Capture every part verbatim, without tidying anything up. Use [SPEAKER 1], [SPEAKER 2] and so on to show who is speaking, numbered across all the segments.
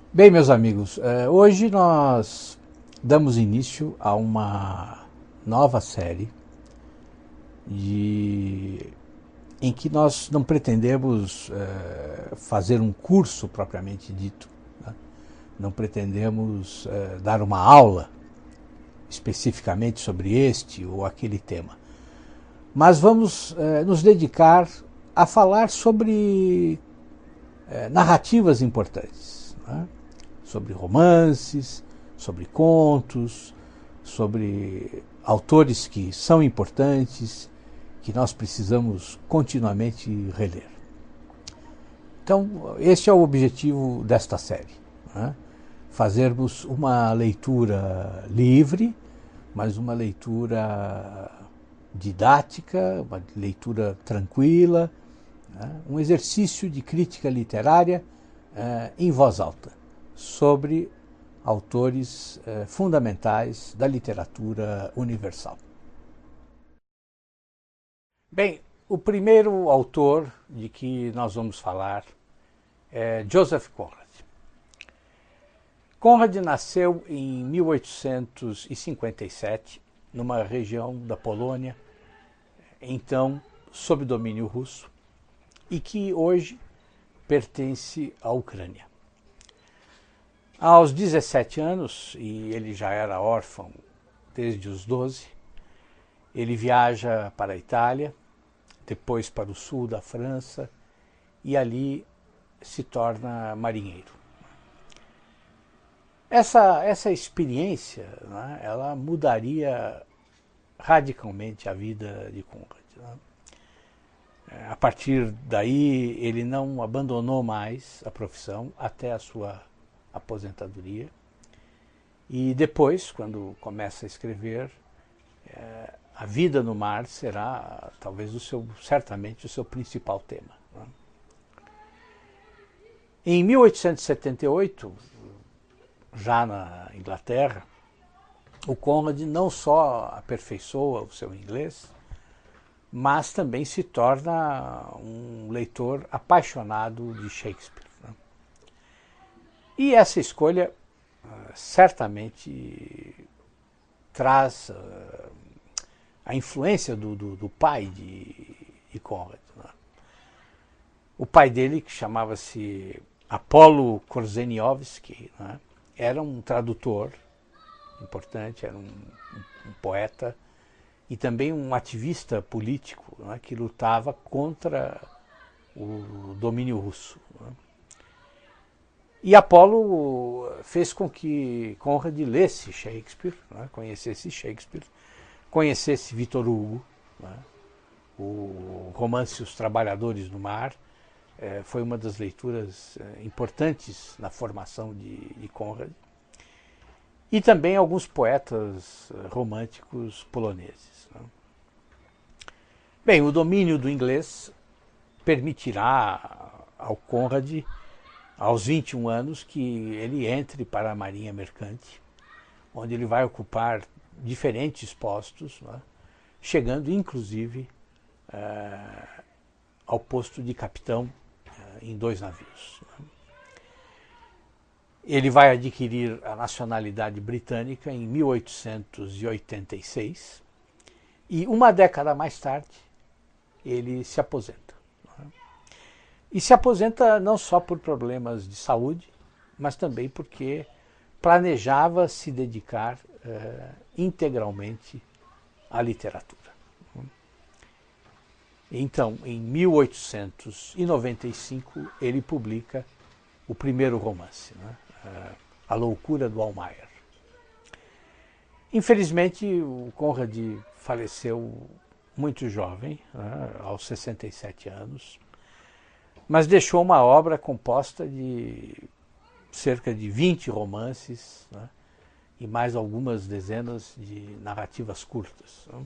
[SPEAKER 1] Bem, meus amigos, eh, hoje nós damos início a uma nova série de, em que nós não pretendemos eh, fazer um curso propriamente dito, né? Não pretendemos eh, dar uma aula especificamente sobre este ou aquele tema, mas vamos eh, nos dedicar a falar sobre eh, narrativas importantes, né? Sobre romances, sobre contos, sobre autores que são importantes, que nós precisamos continuamente reler. Então, este é o objetivo desta série, né? Fazermos uma leitura livre, mas uma leitura didática, uma leitura tranquila, né? Um exercício de crítica literária eh, em voz alta, sobre autores eh, fundamentais da literatura universal. Bem, o primeiro autor de que nós vamos falar é Joseph Conrad. Conrad nasceu em mil oitocentos e cinquenta e sete, numa região da Polônia, então sob domínio russo, e que hoje pertence à Ucrânia. Aos dezessete anos, e ele já era órfão desde os doze, ele viaja para a Itália, depois para o sul da França, e ali se torna marinheiro. Essa, essa experiência, né, ela mudaria radicalmente a vida de Conrad, né? A partir daí, ele não abandonou mais a profissão até a sua aposentadoria. E depois, quando começa a escrever, é, a vida no mar será talvez o seu, certamente o seu principal tema, né? Em mil oitocentos e setenta e oito, já na Inglaterra, o Conrad não só aperfeiçoa o seu inglês, mas também se torna um leitor apaixonado de Shakespeare, né? E essa escolha uh, certamente traz uh, a influência do, do, do pai de, de Conrad, né? O pai dele, que chamava-se Apolo Korzeniowski, né, era um tradutor importante, era um, um, um poeta e também um ativista político, né, que lutava contra o domínio russo, né? E Apolo fez com que Conrad lesse Shakespeare, né, conhecesse Shakespeare, conhecesse Victor Hugo, né, o romance Os Trabalhadores do Mar, eh, foi uma das leituras eh, importantes na formação de, de Conrad, e também alguns poetas eh, românticos poloneses, né? Bem, o domínio do inglês permitirá ao Conrad, aos vinte e um anos, que ele entre para a Marinha Mercante, onde ele vai ocupar diferentes postos, né, chegando inclusive uh, ao posto de capitão uh, em dois navios, né. Ele vai adquirir a nacionalidade britânica em mil oitocentos e oitenta e seis e uma década mais tarde ele se aposenta. E se aposenta não só por problemas de saúde, mas também porque planejava se dedicar uh, integralmente à literatura. Então, em mil oitocentos e noventa e cinco, ele publica o primeiro romance, né? uh, A Loucura do Almayer. Infelizmente, o Conrad faleceu muito jovem, né, aos sessenta e sete anos, mas deixou uma obra composta de cerca de vinte romances, né, e mais algumas dezenas de narrativas curtas, né.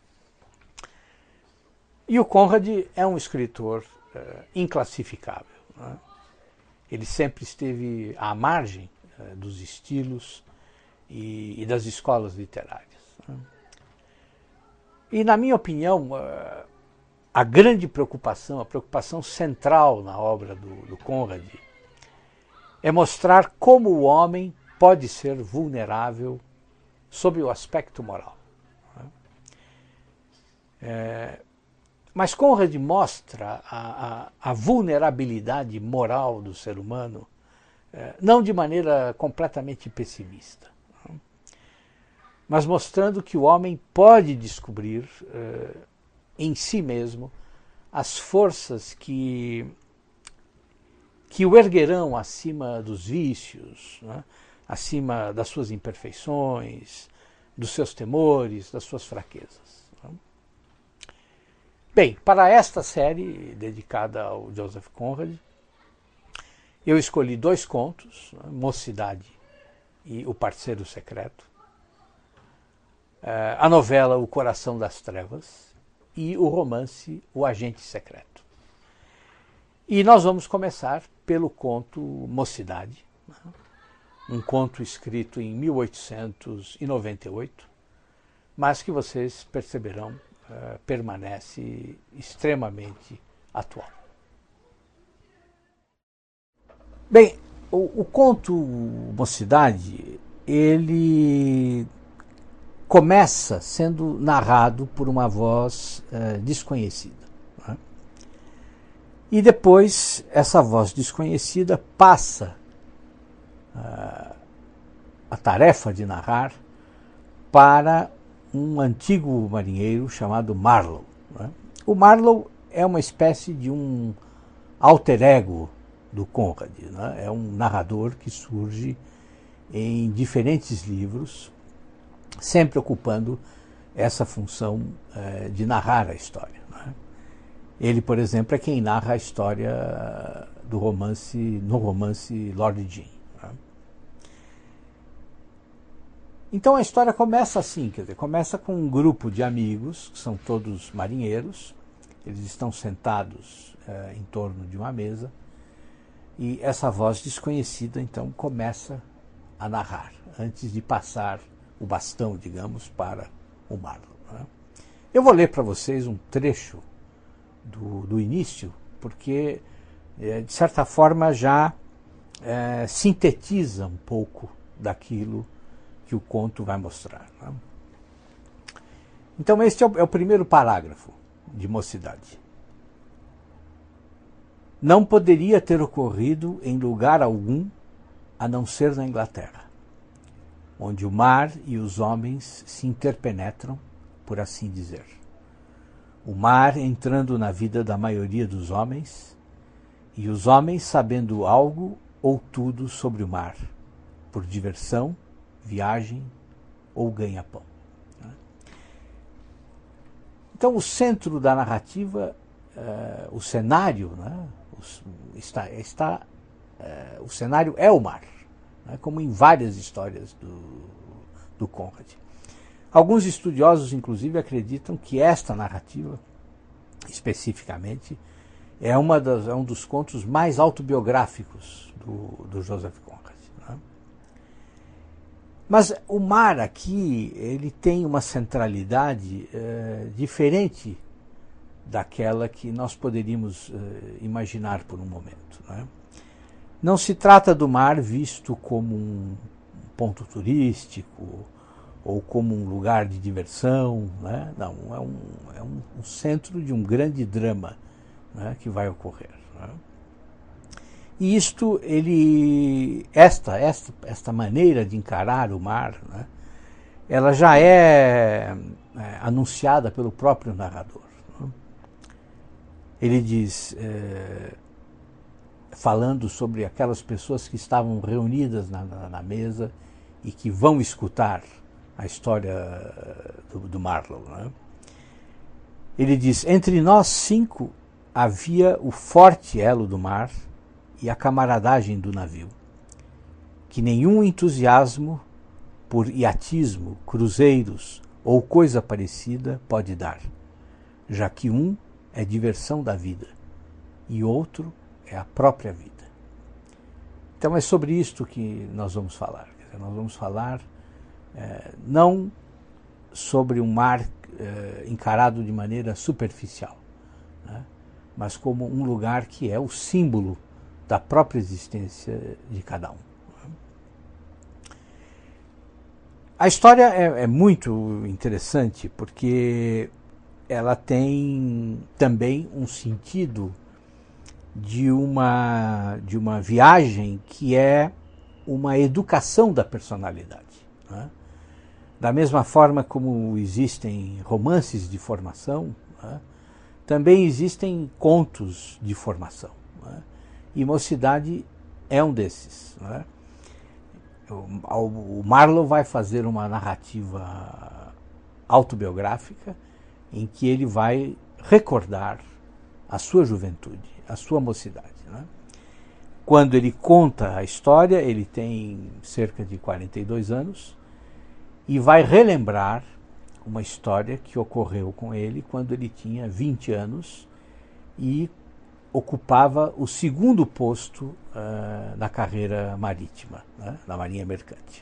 [SPEAKER 1] E o Conrad é um escritor uh, inclassificável, né? Ele sempre esteve à margem uh, dos estilos e, e das escolas literárias, né? E, na minha opinião, uh, a grande preocupação, a preocupação central na obra do, do Conrad é mostrar como o homem pode ser vulnerável sob o aspecto moral. É, mas Conrad mostra a, a, a vulnerabilidade moral do ser humano, é, não de maneira completamente pessimista, mas mostrando que o homem pode descobrir é, em si mesmo as forças que, que o erguerão acima dos vícios, né? Acima das suas imperfeições, dos seus temores, das suas fraquezas. Né? Bem, para esta série dedicada ao Joseph Conrad, eu escolhi dois contos, né? Mocidade e O Parceiro Secreto, a novela O Coração das Trevas e o romance O Agente Secreto. E nós vamos começar pelo conto Mocidade, né? Um conto escrito em mil oitocentos e noventa e oito, mas que vocês perceberão uh, permanece extremamente atual. Bem, o, o conto Mocidade, ele começa sendo narrado por uma voz uh, desconhecida. Né? E depois essa voz desconhecida passa uh, a tarefa de narrar para um antigo marinheiro chamado Marlowe. Né? O Marlowe é uma espécie de um alter ego do Conrad. Né? É um narrador que surge em diferentes livros, sempre ocupando essa função eh, de narrar a história. Né? Ele, por exemplo, é quem narra a história do romance, no romance Lord Jim. Né? Então a história começa assim, quer dizer, começa com um grupo de amigos, que são todos marinheiros, eles estão sentados eh, em torno de uma mesa, e essa voz desconhecida então começa a narrar, antes de passar o bastão, digamos, para o Marlowe. Né? Eu vou ler para vocês um trecho do, do início, porque, é, de certa forma, já é, sintetiza um pouco daquilo que o conto vai mostrar. Né? Então, este é o, é o primeiro parágrafo de Mocidade. Não poderia ter ocorrido em lugar algum a não ser na Inglaterra, onde o mar e os homens se interpenetram, por assim dizer. O mar entrando na vida da maioria dos homens, e os homens sabendo algo ou tudo sobre o mar, por diversão, viagem ou ganha-pão. Então, o centro da narrativa, uh, o cenário, né, está, está, uh, o cenário é o mar, como em várias histórias do, do Conrad. Alguns estudiosos, inclusive, acreditam que esta narrativa, especificamente, é, uma das, é um dos contos mais autobiográficos do, do Joseph Conrad. Né? Mas o mar aqui, ele tem uma centralidade é, diferente daquela que nós poderíamos é, imaginar por um momento. Né? Não se trata do mar visto como um ponto turístico ou como um lugar de diversão, né? Não, é, um, é um, um centro de um grande drama, né, que vai ocorrer. Né? E isto, ele, esta, esta, esta maneira de encarar o mar, né, ela já é, é anunciada pelo próprio narrador. Né? Ele diz... É, falando sobre aquelas pessoas que estavam reunidas na, na, na mesa e que vão escutar a história do, do Marlowe. Né? Ele diz, entre nós cinco havia o forte elo do mar e a camaradagem do navio, que nenhum entusiasmo por iatismo, cruzeiros ou coisa parecida pode dar, já que um é diversão da vida e outro é a própria vida. Então é sobre isto que nós vamos falar. Nós vamos falar é, não sobre um mar é, encarado de maneira superficial, né? Mas como um lugar que é o símbolo da própria existência de cada um. A história é, é muito interessante porque ela tem também um sentido de uma, de uma viagem que é uma educação da personalidade, né? Da mesma forma como existem romances de formação, né, também existem contos de formação, né? E Mocidade é um desses, né? O Marlowe vai fazer uma narrativa autobiográfica em que ele vai recordar a sua juventude, a sua mocidade, né? Quando ele conta a história, ele tem cerca de quarenta e dois anos e vai relembrar uma história que ocorreu com ele quando ele tinha vinte anos e ocupava o segundo posto uh, na carreira marítima, né, na Marinha Mercante.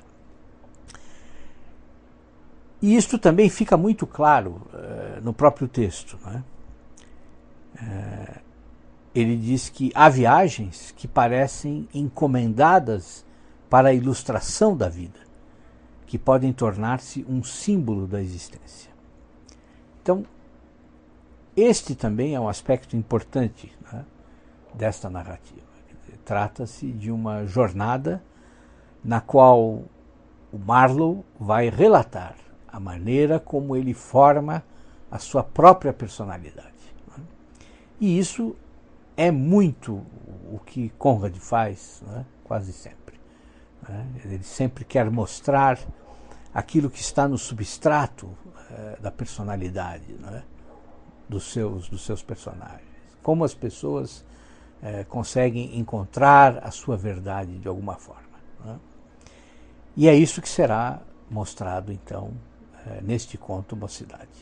[SPEAKER 1] E isto também fica muito claro uh, no próprio texto, né? Uh, ele diz que há viagens que parecem encomendadas para a ilustração da vida, que podem tornar-se um símbolo da existência. Então, este também é um aspecto importante, né, desta narrativa. Trata-se de uma jornada na qual o Marlowe vai relatar a maneira como ele forma a sua própria personalidade, né? E isso é muito o que Conrad faz, né, quase sempre, né? Ele sempre quer mostrar aquilo que está no substrato eh, da personalidade, né, dos seus, dos seus personagens. Como as pessoas eh, conseguem encontrar a sua verdade de alguma forma, né? E é isso que será mostrado, então, eh, neste conto Mocidade.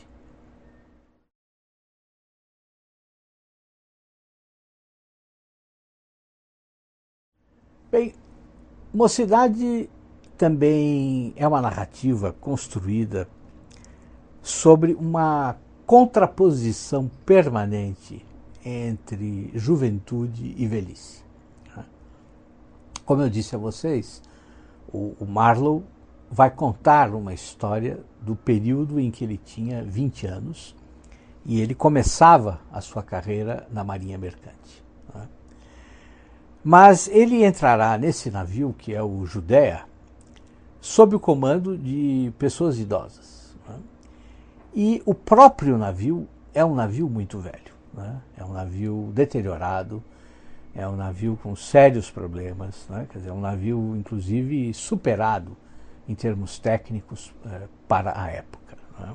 [SPEAKER 1] Bem, Mocidade também é uma narrativa construída sobre uma contraposição permanente entre juventude e velhice. Como eu disse a vocês, o, o Marlowe vai contar uma história do período em que ele tinha vinte anos e ele começava a sua carreira na Marinha Mercante, né? Mas ele entrará nesse navio, que é o Judéia, sob o comando de pessoas idosas, né? E o próprio navio é um navio muito velho, né? É um navio deteriorado, é um navio com sérios problemas, né? Quer dizer, é um navio, inclusive, superado em termos técnicos eh, para a época, né?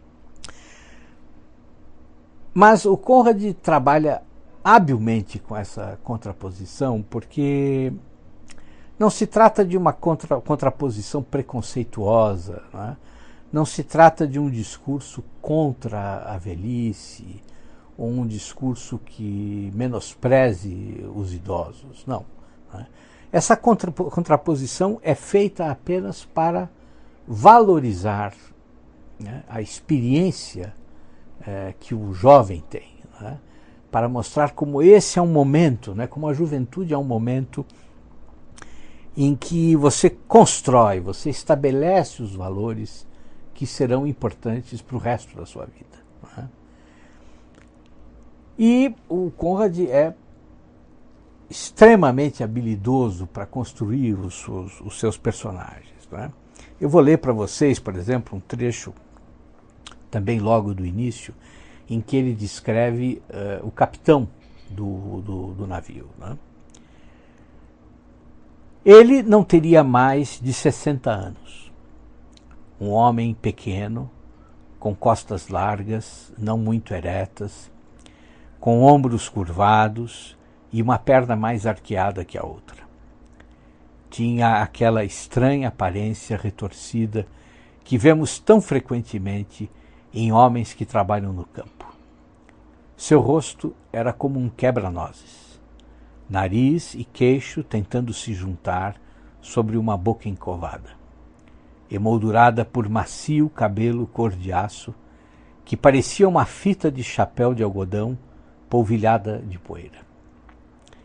[SPEAKER 1] Mas o Conrad trabalha habilmente com essa contraposição, porque não se trata de uma contra, contraposição preconceituosa, né? Não se trata de um discurso contra a velhice, ou um discurso que menospreze os idosos, não, né? Essa contra, contraposição é feita apenas para valorizar, né, a experiência eh, que o jovem tem, né? Para mostrar como esse é um momento, né, como a juventude é um momento em que você constrói, você estabelece os valores que serão importantes para o resto da sua vida, né? E o Conrad é extremamente habilidoso para construir os, os, os seus personagens, né? Eu vou ler para vocês, por exemplo, um trecho, também logo do início, em que ele descreve uh, o capitão do, do, do navio, né? Ele não teria mais de sessenta anos. Um homem pequeno, com costas largas, não muito eretas, com ombros curvados e uma perna mais arqueada que a outra. Tinha aquela estranha aparência retorcida que vemos tão frequentemente em homens que trabalham no campo. Seu rosto era como um quebra-nozes, nariz e queixo tentando se juntar sobre uma boca encovada, emoldurada por macio cabelo cor de aço que parecia uma fita de chapéu de algodão polvilhada de poeira.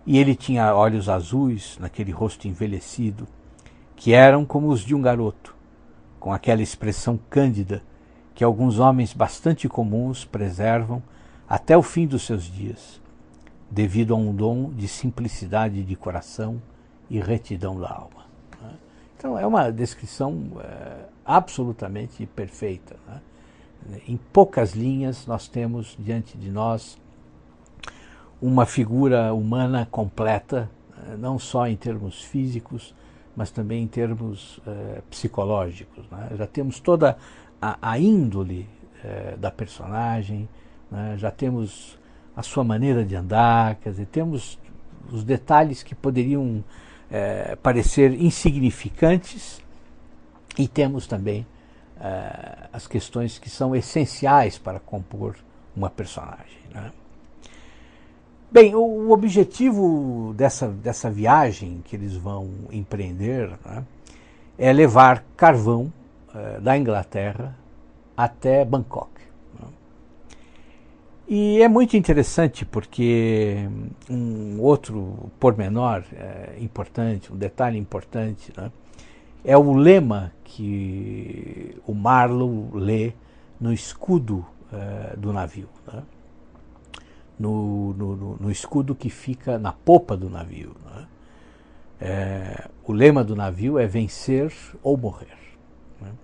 [SPEAKER 1] E ele tinha olhos azuis naquele rosto envelhecido, que eram como os de um garoto, com aquela expressão cândida que alguns homens bastante comuns preservam até o fim dos seus dias, devido a um dom de simplicidade de coração e retidão da alma. Então é uma descrição é, absolutamente perfeita, né? Em poucas linhas nós temos diante de nós uma figura humana completa, não só em termos físicos, mas também em termos é, psicológicos, né? Já temos toda a, a índole é, da personagem, né? Já temos a sua maneira de andar, quer dizer, temos os detalhes que poderiam é, parecer insignificantes, e temos também é, as questões que são essenciais para compor uma personagem, né? Bem, o objetivo dessa, dessa viagem que eles vão empreender, né, é levar carvão eh, da Inglaterra até Bangkok. Né? E é muito interessante porque um outro pormenor eh, importante, um detalhe importante, né, é o lema que o Marlowe lê no escudo eh, do navio, né? No, no, no escudo que fica na popa do navio, né? É, o lema do navio é vencer ou morrer, né?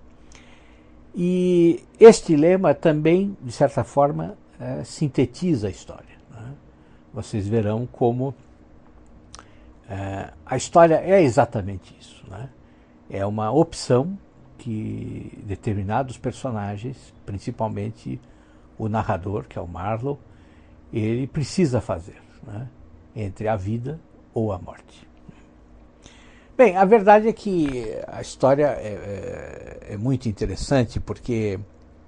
[SPEAKER 1] E este lema também, de certa forma, é, sintetiza a história, né? Vocês verão como é, a história é exatamente isso, né? É uma opção que determinados personagens, principalmente o narrador, que é o Marlowe, ele precisa fazer, né, entre a vida ou a morte. Bem, a verdade é que a história é, é, é muito interessante porque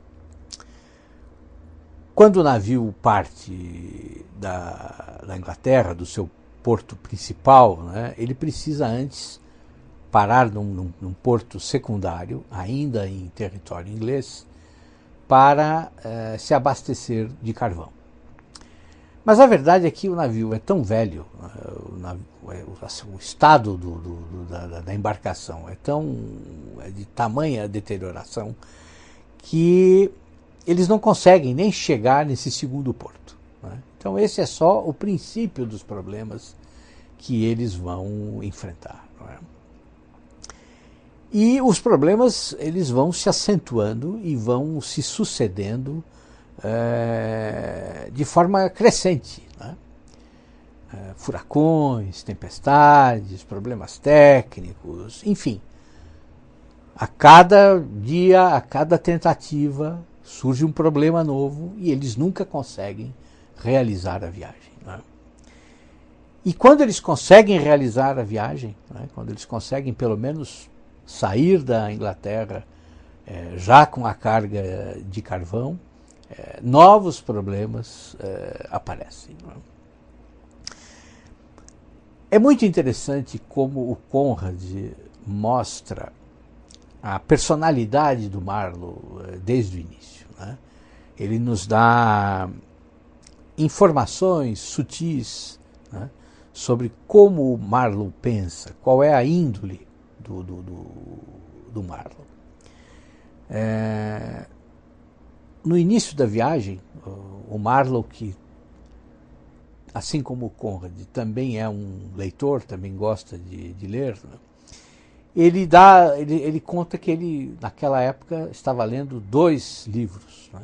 [SPEAKER 1] quando o navio parte da, da Inglaterra, do seu porto principal, né, ele precisa antes parar num, num, num porto secundário, ainda em território inglês, para eh, se abastecer de carvão. Mas a verdade é que o navio é tão velho, o, navio, o estado do, do, da, da embarcação é tão é de tamanha deterioração que eles não conseguem nem chegar nesse segundo porto, né? Então esse é só o princípio dos problemas que eles vão enfrentar, não é? E os problemas eles vão se acentuando e vão se sucedendo É, de forma crescente, né? É, furacões, tempestades, problemas técnicos, enfim. A cada dia, a cada tentativa, surge um problema novo e eles nunca conseguem realizar a viagem, né? E quando eles conseguem realizar a viagem, né, quando eles conseguem pelo menos sair da Inglaterra é, já com a carga de carvão, É, novos problemas é, aparecem. Não é? É muito interessante como o Conrad mostra a personalidade do Marlowe é, desde o início, né? Ele nos dá informações sutis, né, sobre como o Marlowe pensa, qual é a índole do, do, do, do Marlowe. É, No início da viagem, o Marlowe, que, assim como o Conrad, também é um leitor, também gosta de, de ler, né? ele, dá, ele, ele conta que ele, naquela época, estava lendo dois livros, né?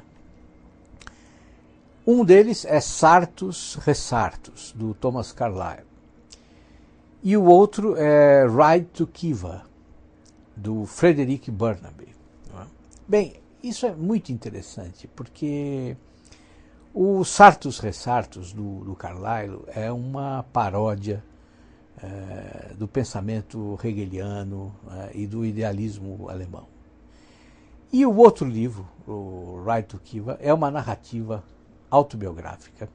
[SPEAKER 1] Um deles é Sartus Resartus, do Thomas Carlyle. E o outro é Ride to Khiva, do Frederick Burnaby. Né? Bem, isso é muito interessante, porque o Sartus Resartus, do, do Carlyle, é uma paródia é, do pensamento hegeliano é, e do idealismo alemão. E o outro livro, o Ride to Khiva, é uma narrativa autobiográfica.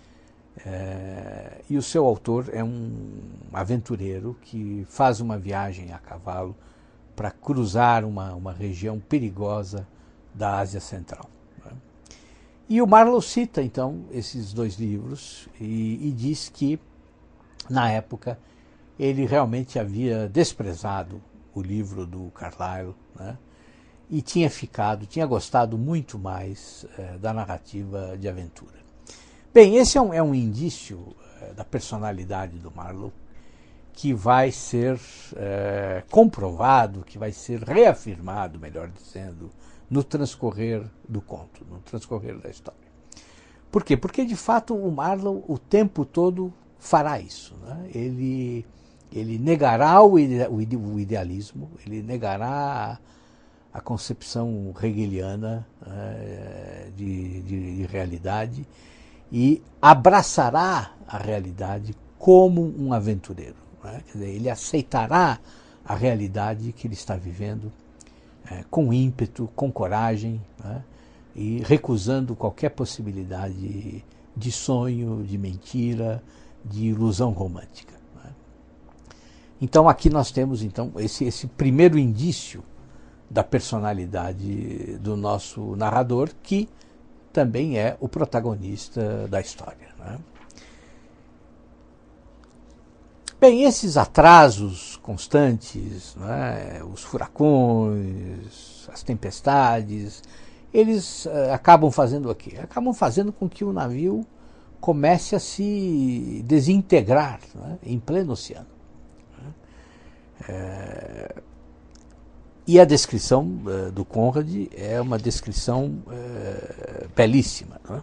[SPEAKER 1] É, e o seu autor é um aventureiro que faz uma viagem a cavalo para cruzar uma, uma região perigosa da Ásia Central. Né? E o Marlowe cita, então, esses dois livros e, e diz que na época, ele realmente havia desprezado o livro do Carlyle, né? E tinha ficado, tinha gostado muito mais eh, da narrativa de aventura. Bem, esse é um, é um indício eh, da personalidade do Marlowe, que vai ser eh, comprovado, que vai ser reafirmado, melhor dizendo, no transcorrer do conto, no transcorrer da história. Por quê? Porque, de fato, o Marlowe o tempo todo fará isso, né? Ele, ele negará o, ide, o idealismo, ele negará a, a concepção hegeliana eh, de, de, de realidade e abraçará a realidade como um aventureiro. Né? Quer dizer, ele aceitará a realidade que ele está vivendo é, com ímpeto, com coragem, né? E recusando qualquer possibilidade de sonho, de mentira, de ilusão romântica. Né? Então aqui nós temos então esse, esse primeiro indício da personalidade do nosso narrador, que também é o protagonista da história. Né? Bem, esses atrasos constantes, né, os furacões, as tempestades, eles uh, acabam fazendo o quê? Acabam fazendo com que o navio comece a se desintegrar, né, em pleno oceano. É, e a descrição uh, do Conrad é uma descrição uh, belíssima, né?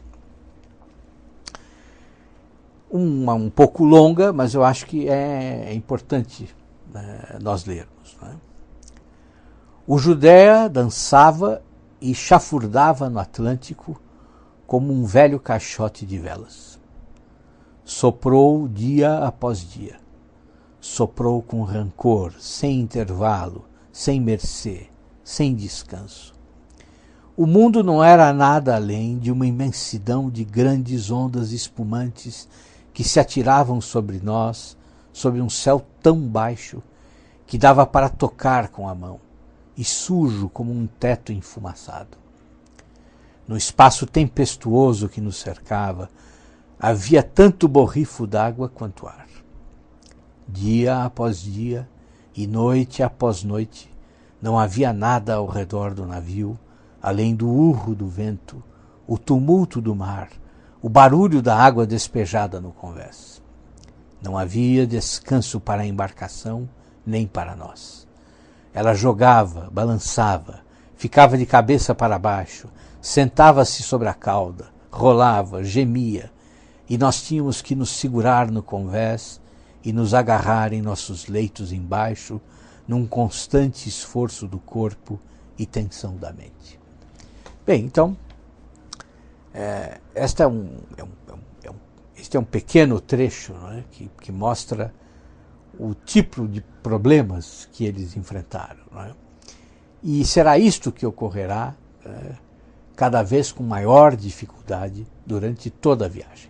[SPEAKER 1] Uma, um pouco longa, mas eu acho que é, é importante, né, nós lermos. Né? O Judéia dançava e chafurdava no Atlântico como um velho caixote de velas. Soprou dia após dia. Soprou com rancor, sem intervalo, sem mercê, sem descanso. O mundo não era nada além de uma imensidão de grandes ondas espumantes que se atiravam sobre nós, sobre um céu tão baixo que dava para tocar com a mão, e sujo como um teto enfumaçado. No espaço tempestuoso que nos cercava, havia tanto borrifo d'água quanto ar. Dia após dia e noite após noite, não havia nada ao redor do navio, além do urro do vento, o tumulto do mar, o barulho da água despejada no convés. Não havia descanso para a embarcação, nem para nós. Ela jogava, balançava, ficava de cabeça para baixo, sentava-se sobre a cauda, rolava, gemia, e nós tínhamos que nos segurar no convés e nos agarrar em nossos leitos embaixo, num constante esforço do corpo e tensão da mente. Bem, então, É, esta é um, é um, é um, este é um pequeno trecho, não é? que, que mostra o tipo de problemas que eles enfrentaram. Não é? E será isto que ocorrerá é, cada vez com maior dificuldade durante toda a viagem.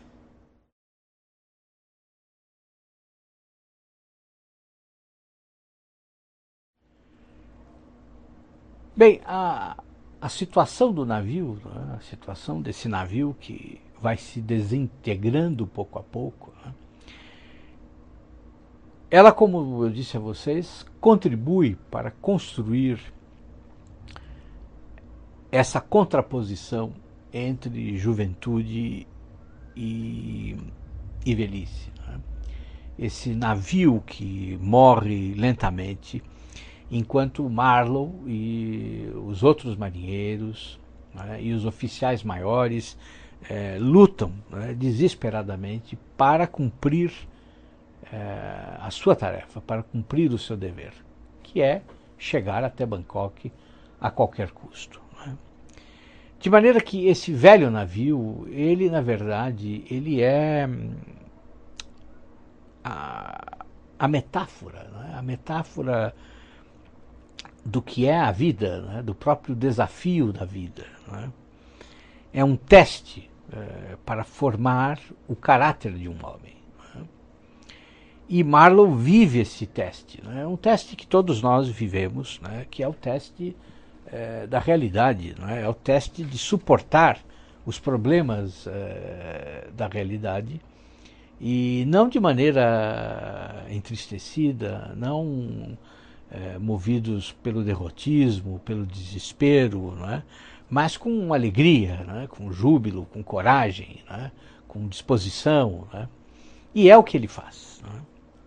[SPEAKER 1] Bem, a, a situação do navio, né, a situação desse navio que vai se desintegrando pouco a pouco, né, ela, como eu disse a vocês, contribui para construir essa contraposição entre juventude e, e velhice. Né? Esse navio que morre lentamente, enquanto Marlowe e os outros marinheiros, né, e os oficiais maiores eh, lutam, né, desesperadamente para cumprir eh, a sua tarefa, para cumprir o seu dever, que é chegar até Bangkok a qualquer custo. Né. De maneira que esse velho navio, ele na verdade, ele é a, a metáfora, né, a metáfora do que é a vida, né, do próprio desafio da vida. Né. É um teste é, para formar o caráter de um homem. Né. E Marlowe vive esse teste. Né. É um teste que todos nós vivemos, né, que é o teste é, da realidade, né, é o teste de suportar os problemas é, da realidade E não de maneira entristecida, não é, movidos pelo derrotismo, pelo desespero, não é? Mas com alegria, não é? Com júbilo, com coragem, não é? Com disposição. Não é? E é o que ele faz. Não é?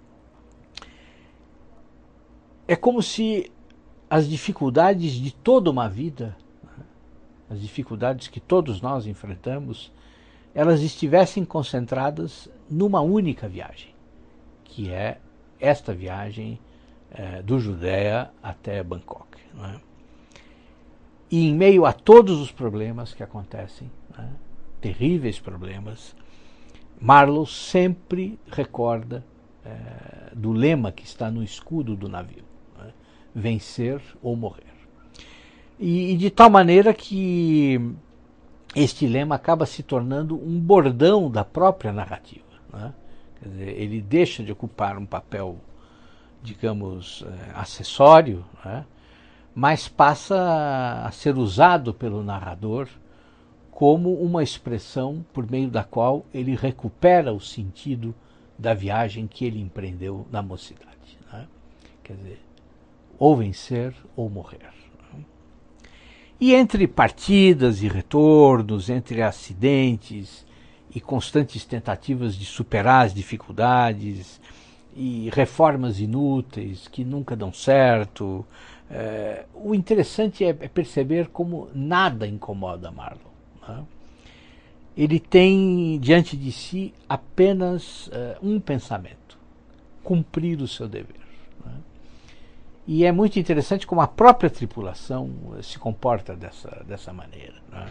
[SPEAKER 1] É como se as dificuldades de toda uma vida, as dificuldades que todos nós enfrentamos, elas estivessem concentradas numa única viagem, que é esta viagem é, do Judéia até Bangkok. Não é? E em meio a todos os problemas que acontecem, né, terríveis problemas, Marlowe sempre recorda é, do lema que está no escudo do navio, né, vencer ou morrer. E, e de tal maneira que este lema acaba se tornando um bordão da própria narrativa. Né? Quer dizer, ele deixa de ocupar um papel, digamos, é, acessório, né? Mas passa a ser usado pelo narrador como uma expressão por meio da qual ele recupera o sentido da viagem que ele empreendeu na mocidade. Né? Quer dizer, ou vencer ou morrer. Né? E entre partidas e retornos, entre acidentes e constantes tentativas de superar as dificuldades e reformas inúteis que nunca dão certo, É, o interessante é perceber como nada incomoda Marlowe. Né? Ele tem diante de si apenas uh, um pensamento: cumprir o seu dever. Né? E é muito interessante como a própria tripulação se comporta dessa, dessa maneira. Né?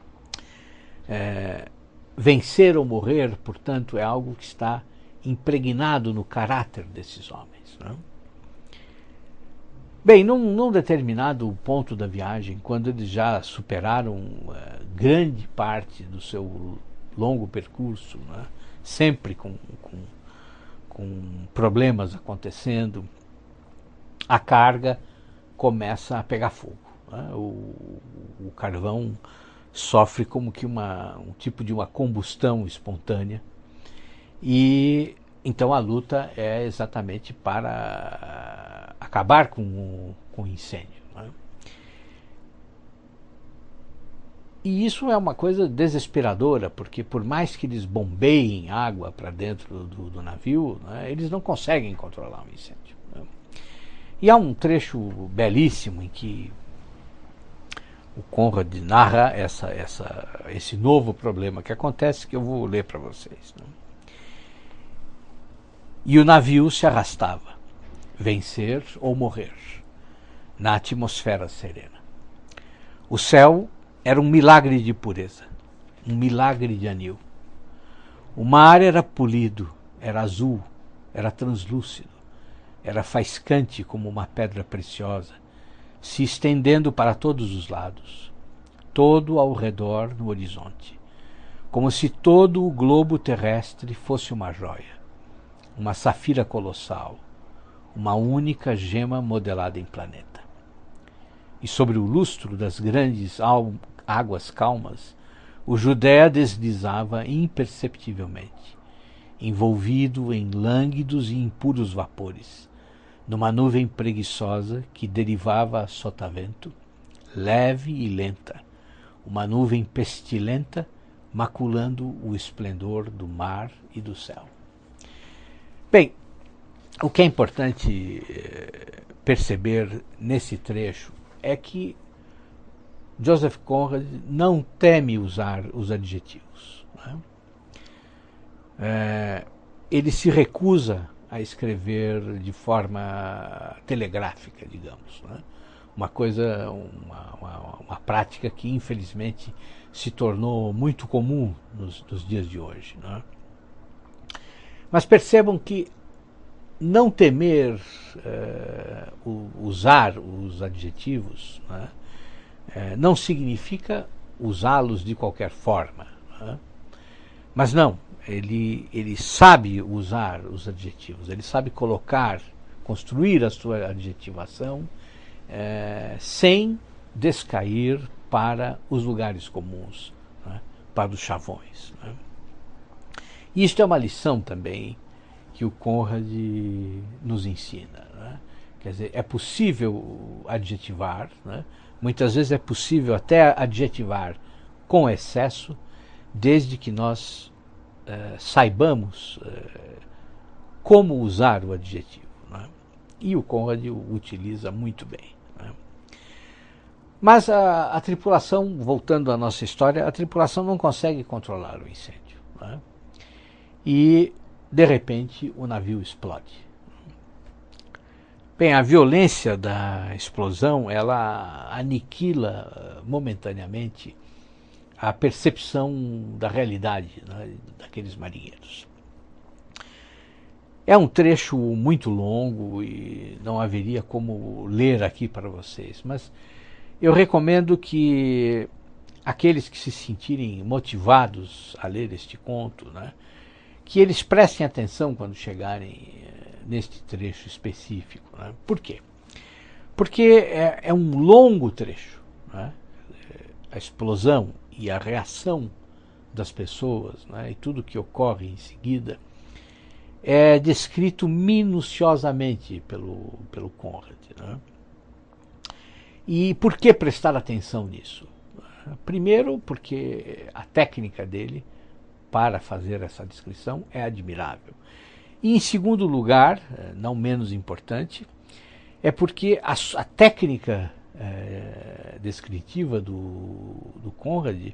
[SPEAKER 1] É, vencer ou morrer, portanto, é algo que está impregnado no caráter desses homens. Né? Bem, num, num determinado ponto da viagem, quando eles já superaram uh, grande parte do seu longo percurso, né, sempre com, com, com problemas acontecendo, a carga começa a pegar fogo. Né, o, o carvão sofre como que uma, um tipo de uma combustão espontânea e então a luta é exatamente para acabar com o, com o incêndio. Né? E isso é uma coisa desesperadora, porque por mais que eles bombeiem água para dentro do, do navio, né, eles não conseguem controlar o incêndio. Né? E há um trecho belíssimo em que o Conrad narra essa, essa, esse novo problema que acontece, que eu vou ler para vocês. Né? E o navio se arrastava, vencer ou morrer, na atmosfera serena. O céu era um milagre de pureza, um milagre de anil. O mar era polido, era azul, era translúcido, era faiscante como uma pedra preciosa, se estendendo para todos os lados, todo ao redor no horizonte, como se todo o globo terrestre fosse uma joia, uma safira colossal, uma única gema modelada em planeta. E sobre o lustro das grandes águas calmas, o Judéia deslizava imperceptivelmente, envolvido em lânguidos e impuros vapores, numa nuvem preguiçosa que derivava a sotavento, leve e lenta, uma nuvem pestilenta maculando o esplendor do mar e do céu. Bem, o que é importante eh, perceber nesse trecho é que Joseph Conrad não teme usar os adjetivos. Né? É, ele se recusa a escrever de forma telegráfica, digamos. Né? Uma coisa, uma, uma, uma prática que infelizmente se tornou muito comum nos, nos dias de hoje. Né? Mas percebam que não temer uh, usar os adjetivos, né, uh, não significa usá-los de qualquer forma. Né? Mas não, ele, ele sabe usar os adjetivos, ele sabe colocar, construir a sua adjetivação uh, sem descair para os lugares comuns, né, para os chavões. Né? E isto é uma lição também que o Conrad nos ensina, né? Quer dizer, é possível adjetivar, né? Muitas vezes é possível até adjetivar com excesso, desde que nós eh, saibamos eh, como usar o adjetivo, né? E o Conrad o utiliza muito bem, né? Mas a, a tripulação, voltando à nossa história, a tripulação não consegue controlar o incêndio, né? E, de repente, o navio explode. Bem, a violência da explosão, ela aniquila momentaneamente a percepção da realidade, né, daqueles marinheiros. É um trecho muito longo e não haveria como ler aqui para vocês, mas eu recomendo que aqueles que se sentirem motivados a ler este conto, né, que eles prestem atenção quando chegarem neste trecho específico, né? Por quê? Porque é, é um longo trecho, né? A explosão e a reação das pessoas, né? E tudo que ocorre em seguida é descrito minuciosamente pelo, pelo Conrad, né? E por que prestar atenção nisso? Primeiro, porque a técnica dele para fazer essa descrição é admirável. E, em segundo lugar, não menos importante, é porque a, a técnica é, descritiva do, do Conrad,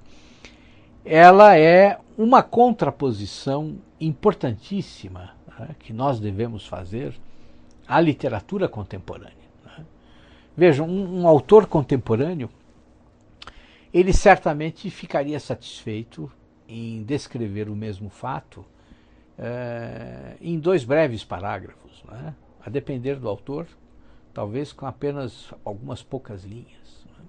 [SPEAKER 1] ela é uma contraposição importantíssima, né, que nós devemos fazer à literatura contemporânea, né? Vejam, um, um autor contemporâneo, ele certamente ficaria satisfeito em descrever o mesmo fato É, em dois breves parágrafos, né? A depender do autor, talvez com apenas algumas poucas linhas, né?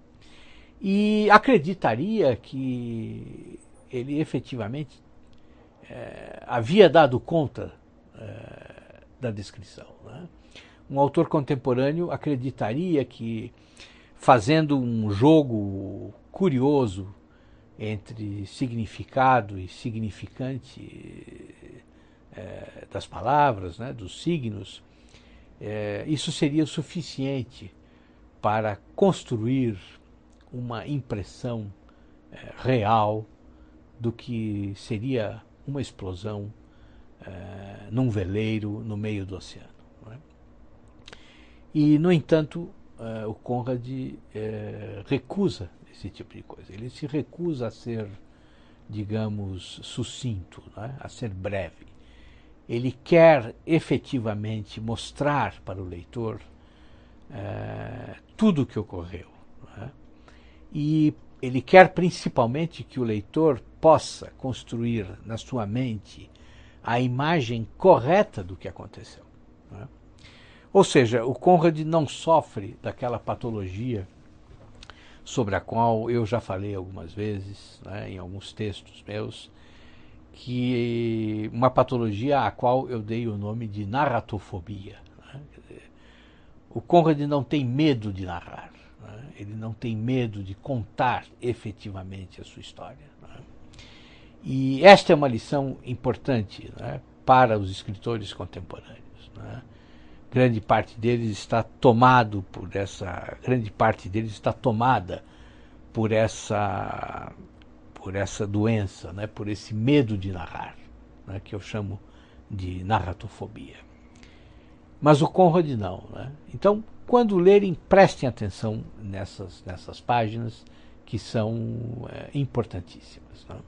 [SPEAKER 1] E acreditaria que ele efetivamente é, havia dado conta é, da descrição, né? Um autor contemporâneo acreditaria que, fazendo um jogo curioso entre significado e significante É, das palavras, né, dos signos, é, isso seria suficiente para construir uma impressão é, real do que seria uma explosão é, num veleiro no meio do oceano, não é? E, no entanto, é, o Conrad é, recusa esse tipo de coisa. Ele se recusa a ser, digamos, sucinto, não é? A ser breve. Ele quer efetivamente mostrar para o leitor é, tudo o que ocorreu, né? E ele quer principalmente que o leitor possa construir na sua mente a imagem correta do que aconteceu, né? Ou seja, o Conrad não sofre daquela patologia sobre a qual eu já falei algumas vezes, né, em alguns textos meus, que uma patologia à qual eu dei o nome de narratofobia, né? Quer dizer, o Conrad não tem medo de narrar, né? Ele não tem medo de contar efetivamente a sua história, né? E esta é uma lição importante, né, para os escritores contemporâneos, né? Grande parte deles está tomado por essa, grande parte deles está tomada por essa por essa doença, né, por esse medo de narrar, né, que eu chamo de narratofobia. Mas o Conrad não, né? Então, quando lerem, prestem atenção nessas, nessas páginas que são é, importantíssimas, né?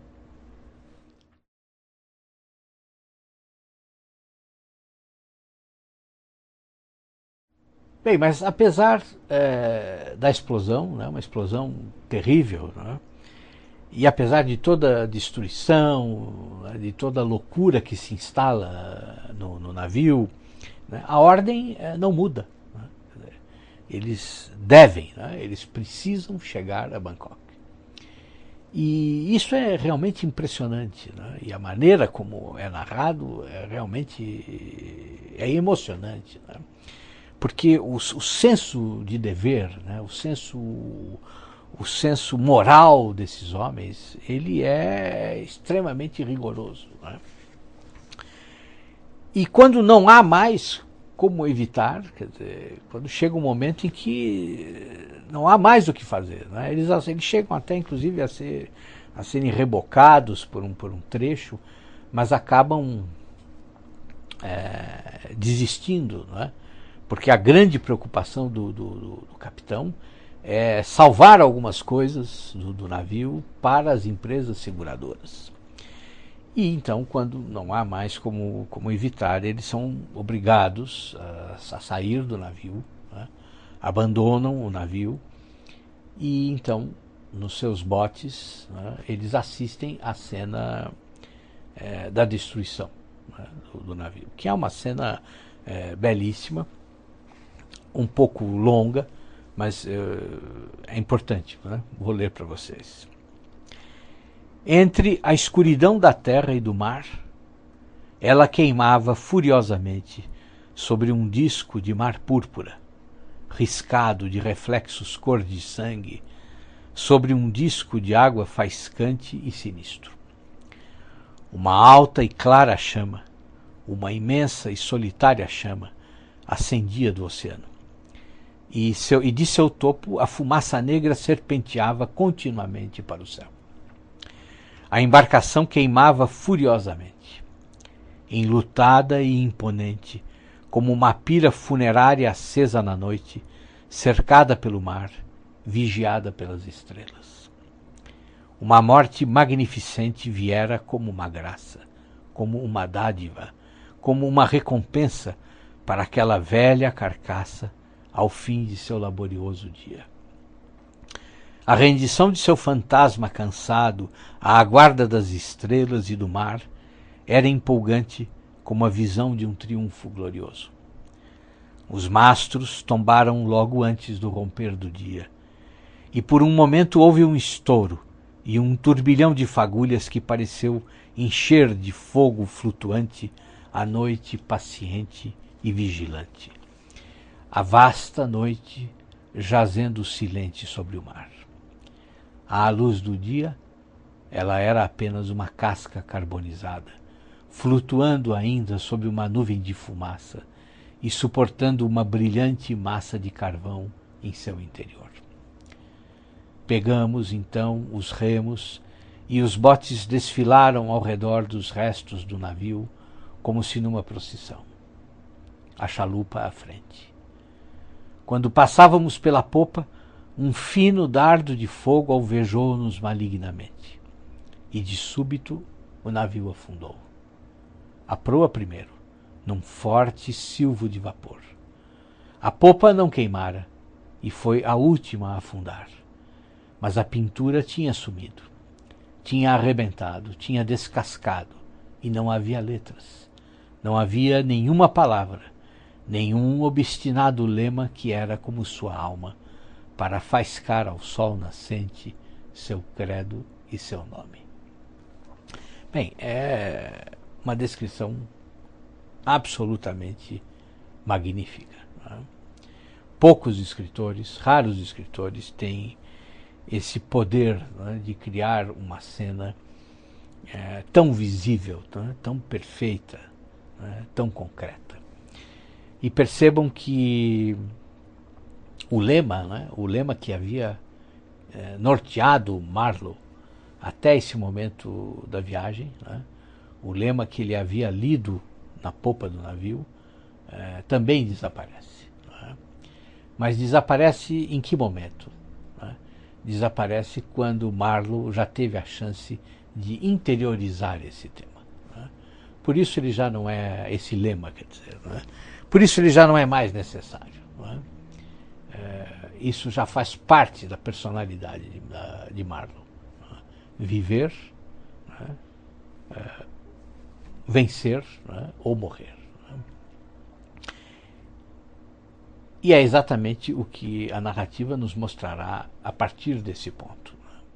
[SPEAKER 1] Bem, mas apesar é, da explosão, né, uma explosão terrível, né, e apesar de toda a destruição, de toda a loucura que se instala no, no navio, né, a ordem eh, não muda, né? Eles devem, né, eles precisam chegar a Bangkok. E isso é realmente impressionante, né? E a maneira como é narrado é realmente é emocionante, né? Porque o, o senso de dever, né, o senso o senso moral desses homens, ele é extremamente rigoroso, né? E quando não há mais como evitar, quer dizer, quando chega um momento em que não há mais o que fazer, né? eles, eles chegam até inclusive a, ser, a serem rebocados por um, por um trecho, mas acabam é, desistindo, né? Porque a grande preocupação do, do, do, do capitão é salvar algumas coisas do, do navio para as empresas seguradoras. E então, quando não há mais como, como evitar, eles são obrigados a, a sair do navio, né? Abandonam o navio e então, nos seus botes, né, eles assistem à cena é, da destruição, né, do, do navio, que é uma cena é, belíssima, um pouco longa, mas é, é importante, né? Vou ler para vocês. Entre a escuridão da terra e do mar, ela queimava furiosamente sobre um disco de mar púrpura, riscado de reflexos cor de sangue, sobre um disco de água faiscante e sinistro. Uma alta e clara chama, uma imensa e solitária chama, ascendia do oceano. E, seu, e de seu topo a fumaça negra serpenteava continuamente para o céu. A embarcação queimava furiosamente, enlutada e imponente, como uma pira funerária acesa na noite, cercada pelo mar, vigiada pelas estrelas. Uma morte magnificente viera como uma graça, como uma dádiva, como uma recompensa para aquela velha carcaça ao fim de seu laborioso dia. A rendição de seu fantasma cansado à guarda das estrelas e do mar era empolgante como a visão de um triunfo glorioso. Os mastros tombaram logo antes do romper do dia, e por um momento houve um estouro e um turbilhão de fagulhas que pareceu encher de fogo flutuante a noite paciente e vigilante. A vasta noite jazendo silente sobre o mar. À luz do dia, ela era apenas uma casca carbonizada, flutuando ainda sob uma nuvem de fumaça e suportando uma brilhante massa de carvão em seu interior. Pegamos, então, os remos e os botes desfilaram ao redor dos restos do navio, como se numa procissão. A chalupa à frente. Quando passávamos pela popa, um fino dardo de fogo alvejou-nos malignamente. E de súbito o navio afundou. A proa primeiro, num forte silvo de vapor. A popa não queimara e foi a última a afundar. Mas a pintura tinha sumido. Tinha arrebentado, tinha descascado e não havia letras. Não havia nenhuma palavra, nenhum obstinado lema que era como sua alma, para faiscar ao sol nascente seu credo e seu nome. Bem, é uma descrição absolutamente magnífica. Né? Poucos escritores, raros escritores, têm esse poder, né, de criar uma cena é, tão visível, né, tão perfeita, né, tão concreta. E percebam que o lema, né, o lema que havia é, norteado Marlowe até esse momento da viagem, né, o lema que ele havia lido na popa do navio, é, também desaparece. Né? Mas desaparece em que momento? Né? Desaparece quando Marlowe já teve a chance de interiorizar esse tema. Né? Por isso ele já não é esse lema, quer dizer, né? Por isso ele já não é mais necessário. Né? É, isso já faz parte da personalidade de, de Marlowe. Né? Viver, né? é, vencer, né? Ou morrer. Né? E é exatamente o que a narrativa nos mostrará a partir desse ponto.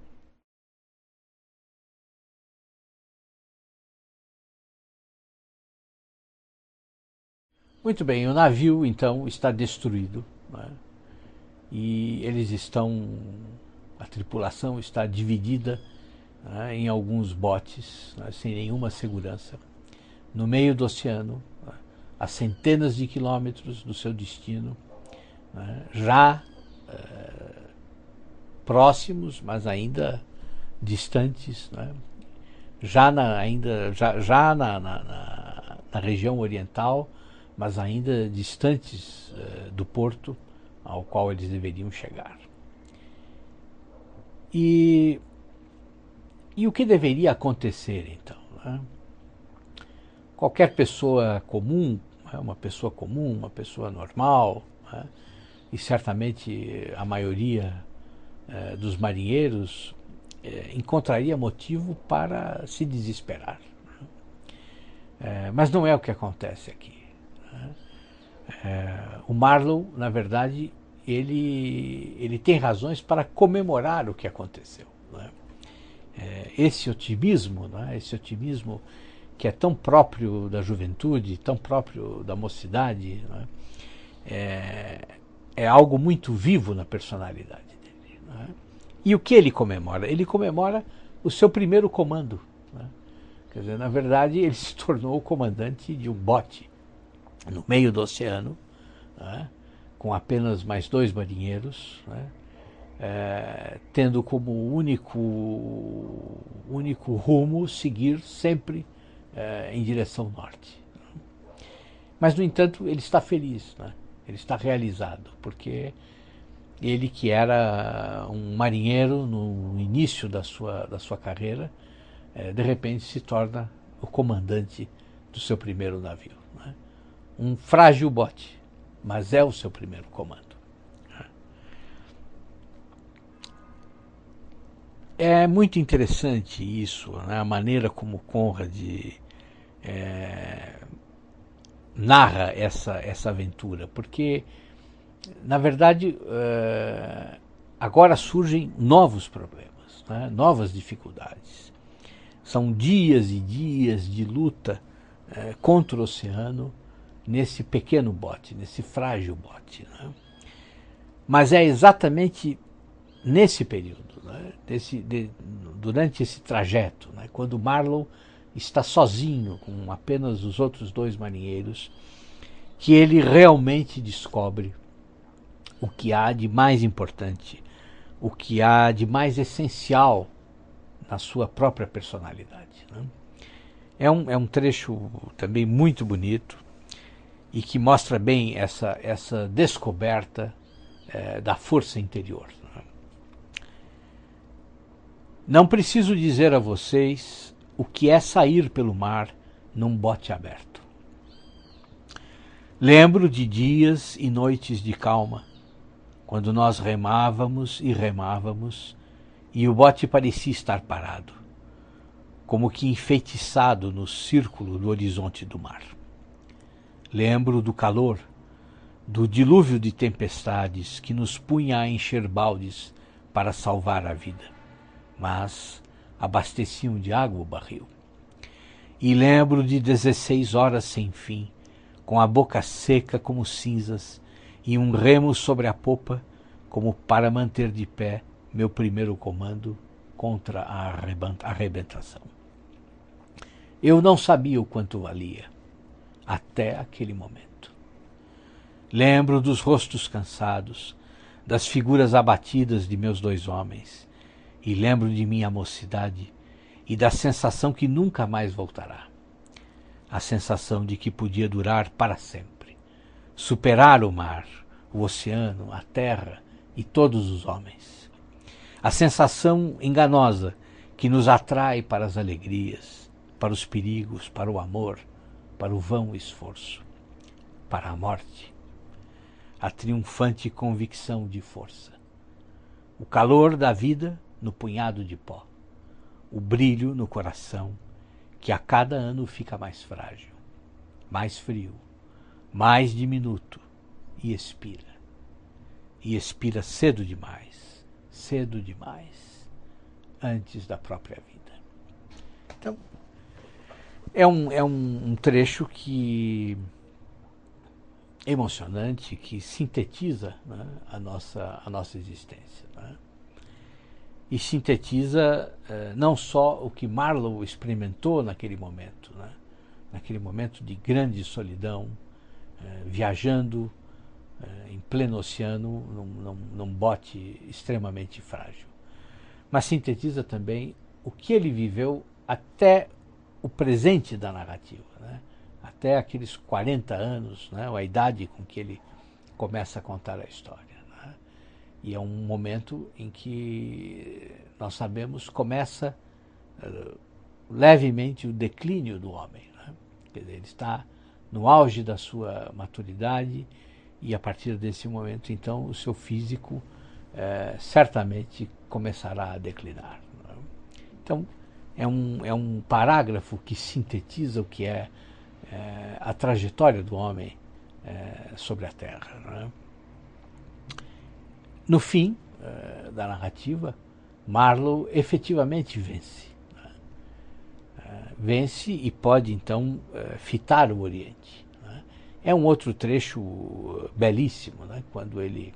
[SPEAKER 1] Muito bem, o navio então está destruído, né? E eles estão, a tripulação está dividida, né, em alguns botes, né, sem nenhuma segurança, no meio do oceano, né, a centenas de quilômetros do seu destino, né, já é, próximos, mas ainda distantes, né, já na, ainda, já, já na, na, na, na região oriental, mas ainda distantes é, do porto ao qual eles deveriam chegar. E, e o que deveria acontecer, então? Né? Qualquer pessoa comum, uma pessoa comum, uma pessoa normal, né? E certamente a maioria eh, dos marinheiros eh, encontraria motivo para se desesperar. Né? Eh, mas não é o que acontece aqui. Né? Eh, o Marlowe, na verdade, ele, ele tem razões para comemorar o que aconteceu. Né? Eh, esse otimismo, né? esse otimismo que é tão próprio da juventude, tão próprio da mocidade, né? é, é algo muito vivo na personalidade dele. Né? E o que ele comemora? Ele comemora o seu primeiro comando. Né? Quer dizer, na verdade, ele se tornou o comandante de um bote no meio do oceano, né? Com apenas mais dois marinheiros, né? é, tendo como único, único rumo seguir sempre em direção norte. Mas, no entanto, ele está feliz, né? Ele está realizado, porque ele, que era um marinheiro no início da sua, da sua carreira, de repente se torna o comandante do seu primeiro navio. Né? Um frágil bote, mas é o seu primeiro comando. É muito interessante isso, né? A maneira como Conrad É, narra essa, essa aventura, porque, na verdade, é, agora surgem novos problemas, né? Novas dificuldades. São dias e dias de luta é, contra o oceano nesse pequeno bote, nesse frágil bote. Né? Mas é exatamente nesse período, né? Desse, de, durante esse trajeto, né? Quando Marlowe está sozinho com apenas os outros dois marinheiros, que ele realmente descobre o que há de mais importante, o que há de mais essencial na sua própria personalidade. Né? É, um, é um trecho também muito bonito e que mostra bem essa, essa descoberta é, da força interior. Né? Não preciso dizer a vocês o que é sair pelo mar num bote aberto. Lembro de dias e noites de calma, quando nós remávamos e remávamos e o bote parecia estar parado, como que enfeitiçado no círculo do horizonte do mar. Lembro do calor, do dilúvio de tempestades que nos punha a encher baldes para salvar a vida, mas abasteciam de água o barril. E lembro de dezesseis horas sem fim, com a boca seca como cinzas e um remo sobre a popa, como para manter de pé meu primeiro comando contra a arrebentação. Eu não sabia o quanto valia, até aquele momento. Lembro dos rostos cansados, das figuras abatidas de meus dois homens, e lembro de minha mocidade e da sensação que nunca mais voltará. A sensação de que podia durar para sempre, superar o mar, o oceano, a terra e todos os homens. A sensação enganosa que nos atrai para as alegrias, para os perigos, para o amor, para o vão esforço, para a morte. A triunfante convicção de força. O calor da vida no punhado de pó, o brilho no coração, que a cada ano fica mais frágil, mais frio, mais diminuto, e expira. E expira cedo demais, cedo demais, antes da própria vida. Então, é um, é um, um trecho que emocionante, que sintetiza, né, a nossa, a nossa existência. Né? E sintetiza eh, não só o que Marlowe experimentou naquele momento, né? Naquele momento de grande solidão, viajando em pleno oceano, num, num, num bote extremamente frágil. Mas sintetiza também o que ele viveu até o presente da narrativa, né? Até aqueles quarenta anos, né? A idade com que ele começa a contar a história. Né? E é um momento em que, nós sabemos, começa uh, levemente o declínio do homem. Né? Quer dizer, ele está no auge da sua maturidade e, a partir desse momento, então, o seu físico uh, certamente começará a declinar. Né? Então, é um, é um parágrafo que sintetiza o que é, é a trajetória do homem é, sobre a Terra. Né? No fim é, da narrativa, Marlowe efetivamente vence. Né? É, vence e pode, então, é, fitar o Oriente. Né? É um outro trecho belíssimo, né? Quando ele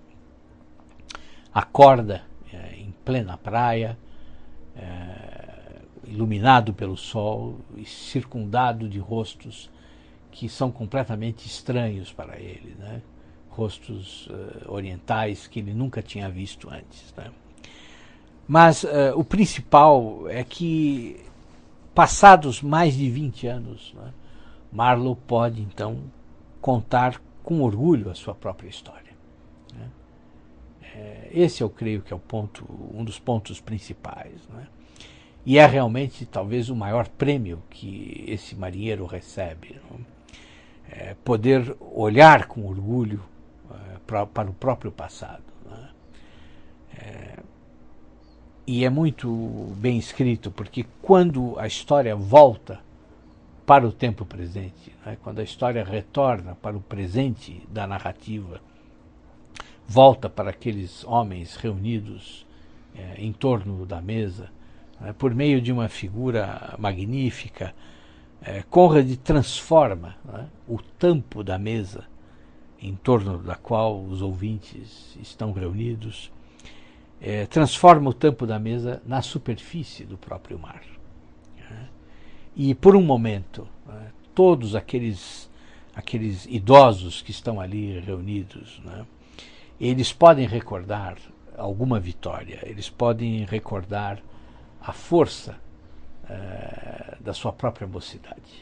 [SPEAKER 1] acorda é, em plena praia, é, iluminado pelo sol e circundado de rostos que são completamente estranhos para ele, né? Rostos uh, orientais que ele nunca tinha visto antes. Né? Mas uh, o principal é que, passados mais de vinte anos, né, Marlowe pode, então, contar com orgulho a sua própria história. Né? É, esse eu creio que é o ponto, um dos pontos principais. Né? E é realmente, talvez, o maior prêmio que esse marinheiro recebe. Não? É poder olhar com orgulho é, pra, para o próprio passado. Né? É, e é muito bem escrito, porque quando a história volta para o tempo presente, né? Quando a história retorna para o presente da narrativa, volta para aqueles homens reunidos é, em torno da mesa, por meio de uma figura magnífica, eh, Conrad transforma, né, o tampo da mesa em torno da qual os ouvintes estão reunidos, eh, transforma o tampo da mesa na superfície do próprio mar. Né? E, por um momento, né, todos aqueles, aqueles idosos que estão ali reunidos, né, eles podem recordar alguma vitória, eles podem recordar a força uh, da sua própria mocidade.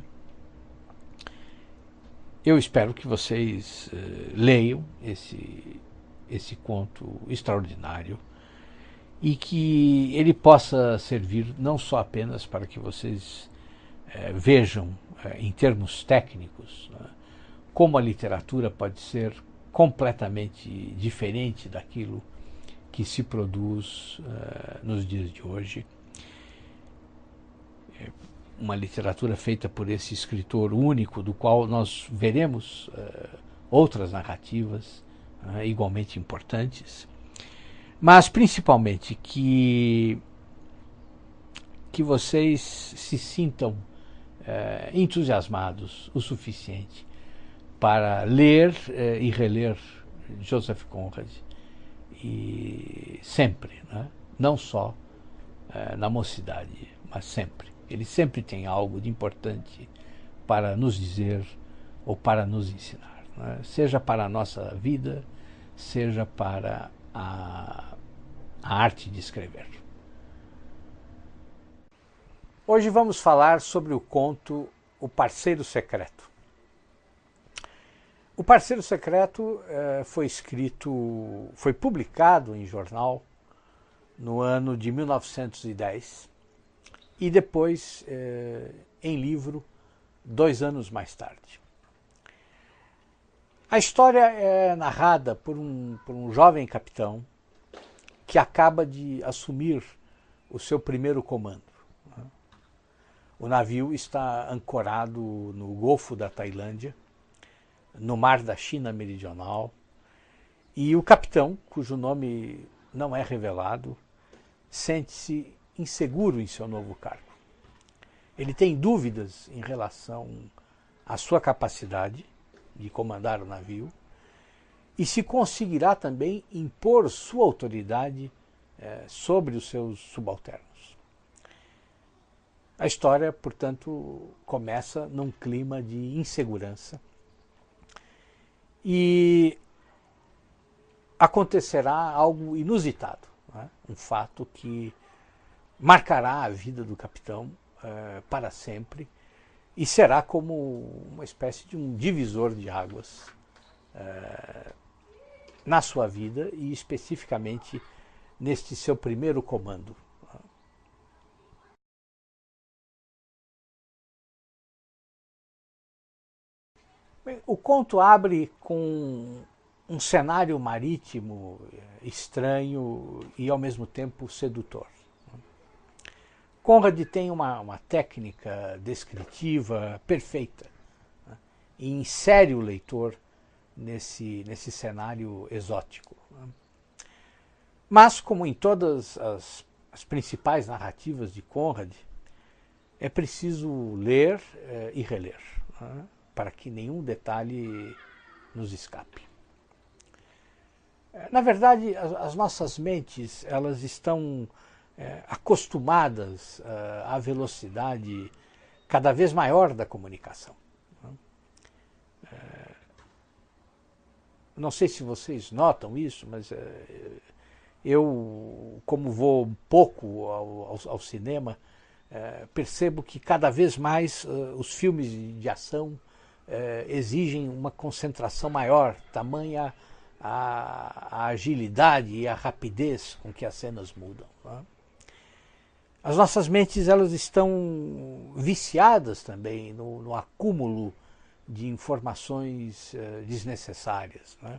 [SPEAKER 1] Eu espero que vocês uh, leiam esse, esse conto extraordinário e que ele possa servir não só apenas para que vocês uh, vejam, uh, em termos técnicos, né, como a literatura pode ser completamente diferente daquilo que se produz uh, nos dias de hoje. É uma literatura feita por esse escritor único, do qual nós veremos uh, outras narrativas uh, igualmente importantes, mas principalmente que, que vocês se sintam uh, entusiasmados o suficiente para ler uh, e reler Joseph Conrad, e sempre, né? Não só eh, na mocidade, mas sempre. Ele sempre tem algo de importante para nos dizer ou para nos ensinar, né? Seja para a nossa vida, seja para a, a arte de escrever. Hoje vamos falar sobre o conto O Parceiro Secreto. O Parceiro Secreto eh, foi escrito, foi publicado em jornal no ano de mil novecentos e dez e depois eh, em livro dois anos mais tarde. A história é narrada por um, por um jovem capitão que acaba de assumir o seu primeiro comando. O navio está ancorado no Golfo da Tailândia, no mar da China Meridional, e o capitão, cujo nome não é revelado, sente-se inseguro em seu novo cargo. Ele tem dúvidas em relação à sua capacidade de comandar o navio e se conseguirá também impor sua autoridade eh, sobre os seus subalternos. A história, portanto, começa num clima de insegurança, e acontecerá algo inusitado, né? Um fato que marcará a vida do capitão eh, para sempre e será como uma espécie de um divisor de águas eh, na sua vida e especificamente neste seu primeiro comando. Bem, o conto abre com um cenário marítimo estranho e ao mesmo tempo sedutor. Conrad tem uma, uma técnica descritiva perfeita, né, e insere o leitor nesse, nesse cenário exótico. Né. Mas, como em todas as, as principais narrativas de Conrad, é preciso ler eh, e reler, né, para que nenhum detalhe nos escape. Na verdade, as, as nossas mentes elas estão é, acostumadas uh, à velocidade cada vez maior da comunicação. É, não sei se vocês notam isso, mas é, eu, como vou pouco ao, ao, ao cinema, é, percebo que cada vez mais uh, os filmes de ação uh, exigem uma concentração maior, tamanha a, a agilidade e a rapidez com que as cenas mudam. Né? As nossas mentes elas estão viciadas também no, no acúmulo de informações uh, desnecessárias. Né?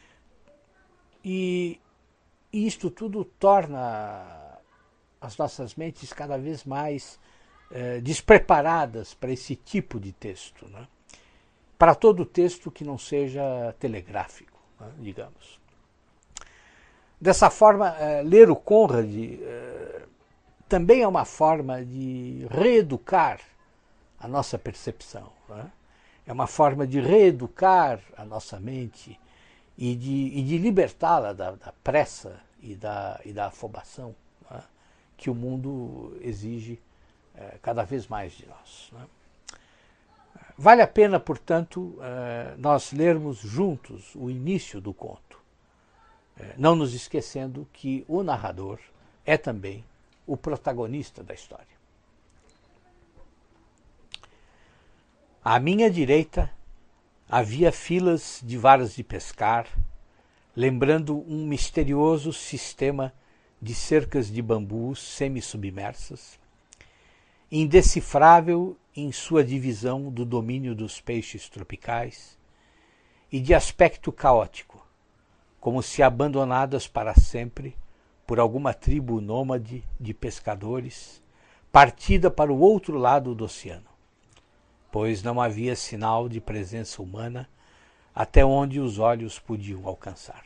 [SPEAKER 1] E, e isto tudo torna as nossas mentes cada vez mais uh, despreparadas para esse tipo de texto. Né? Para todo texto que não seja telegráfico, né, digamos. Dessa forma, uh, ler o Conrad uh, também é uma forma de reeducar a nossa percepção. Né? É uma forma de reeducar a nossa mente e de, e de libertá-la da, da pressa e da, e da afobação, né? Que o mundo exige eh, cada vez mais de nós. Né? Vale a pena, portanto, eh, nós lermos juntos o início do conto, eh, não nos esquecendo que o narrador é também o protagonista da história. À minha direita havia filas de varas de pescar, lembrando um misterioso sistema de cercas de bambus semi-submersas, indecifrável em sua divisão do domínio dos peixes tropicais e de aspecto caótico, como se abandonadas para sempre por alguma tribo nômade de pescadores, partida para o outro lado do oceano, pois não havia sinal de presença humana até onde os olhos podiam alcançar.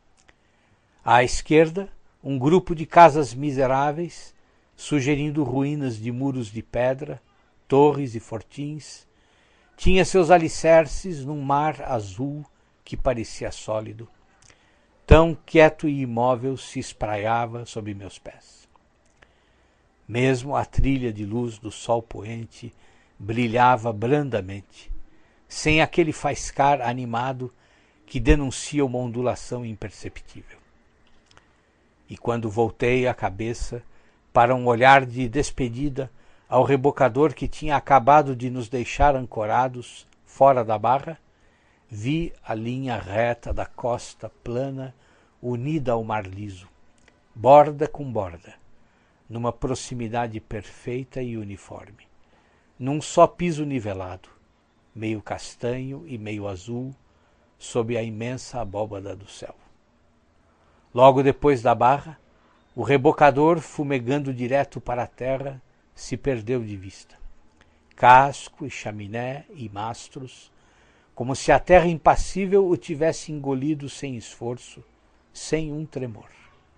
[SPEAKER 1] À esquerda, um grupo de casas miseráveis, sugerindo ruínas de muros de pedra, torres e fortins, tinha seus alicerces num mar azul que parecia sólido, tão quieto e imóvel se espraiava sob meus pés. Mesmo a trilha de luz do sol poente brilhava brandamente, sem aquele faiscar animado que denuncia uma ondulação imperceptível. E quando voltei a cabeça para um olhar de despedida ao rebocador que tinha acabado de nos deixar ancorados fora da barra, vi a linha reta da costa plana unida ao mar liso, borda com borda, numa proximidade perfeita e uniforme, num só piso nivelado, meio castanho e meio azul, sob a imensa abóbada do céu. Logo depois da barra, o rebocador, fumegando direto para a terra, se perdeu de vista. Casco e chaminé e mastros, como se a terra impassível o tivesse engolido sem esforço, sem um tremor.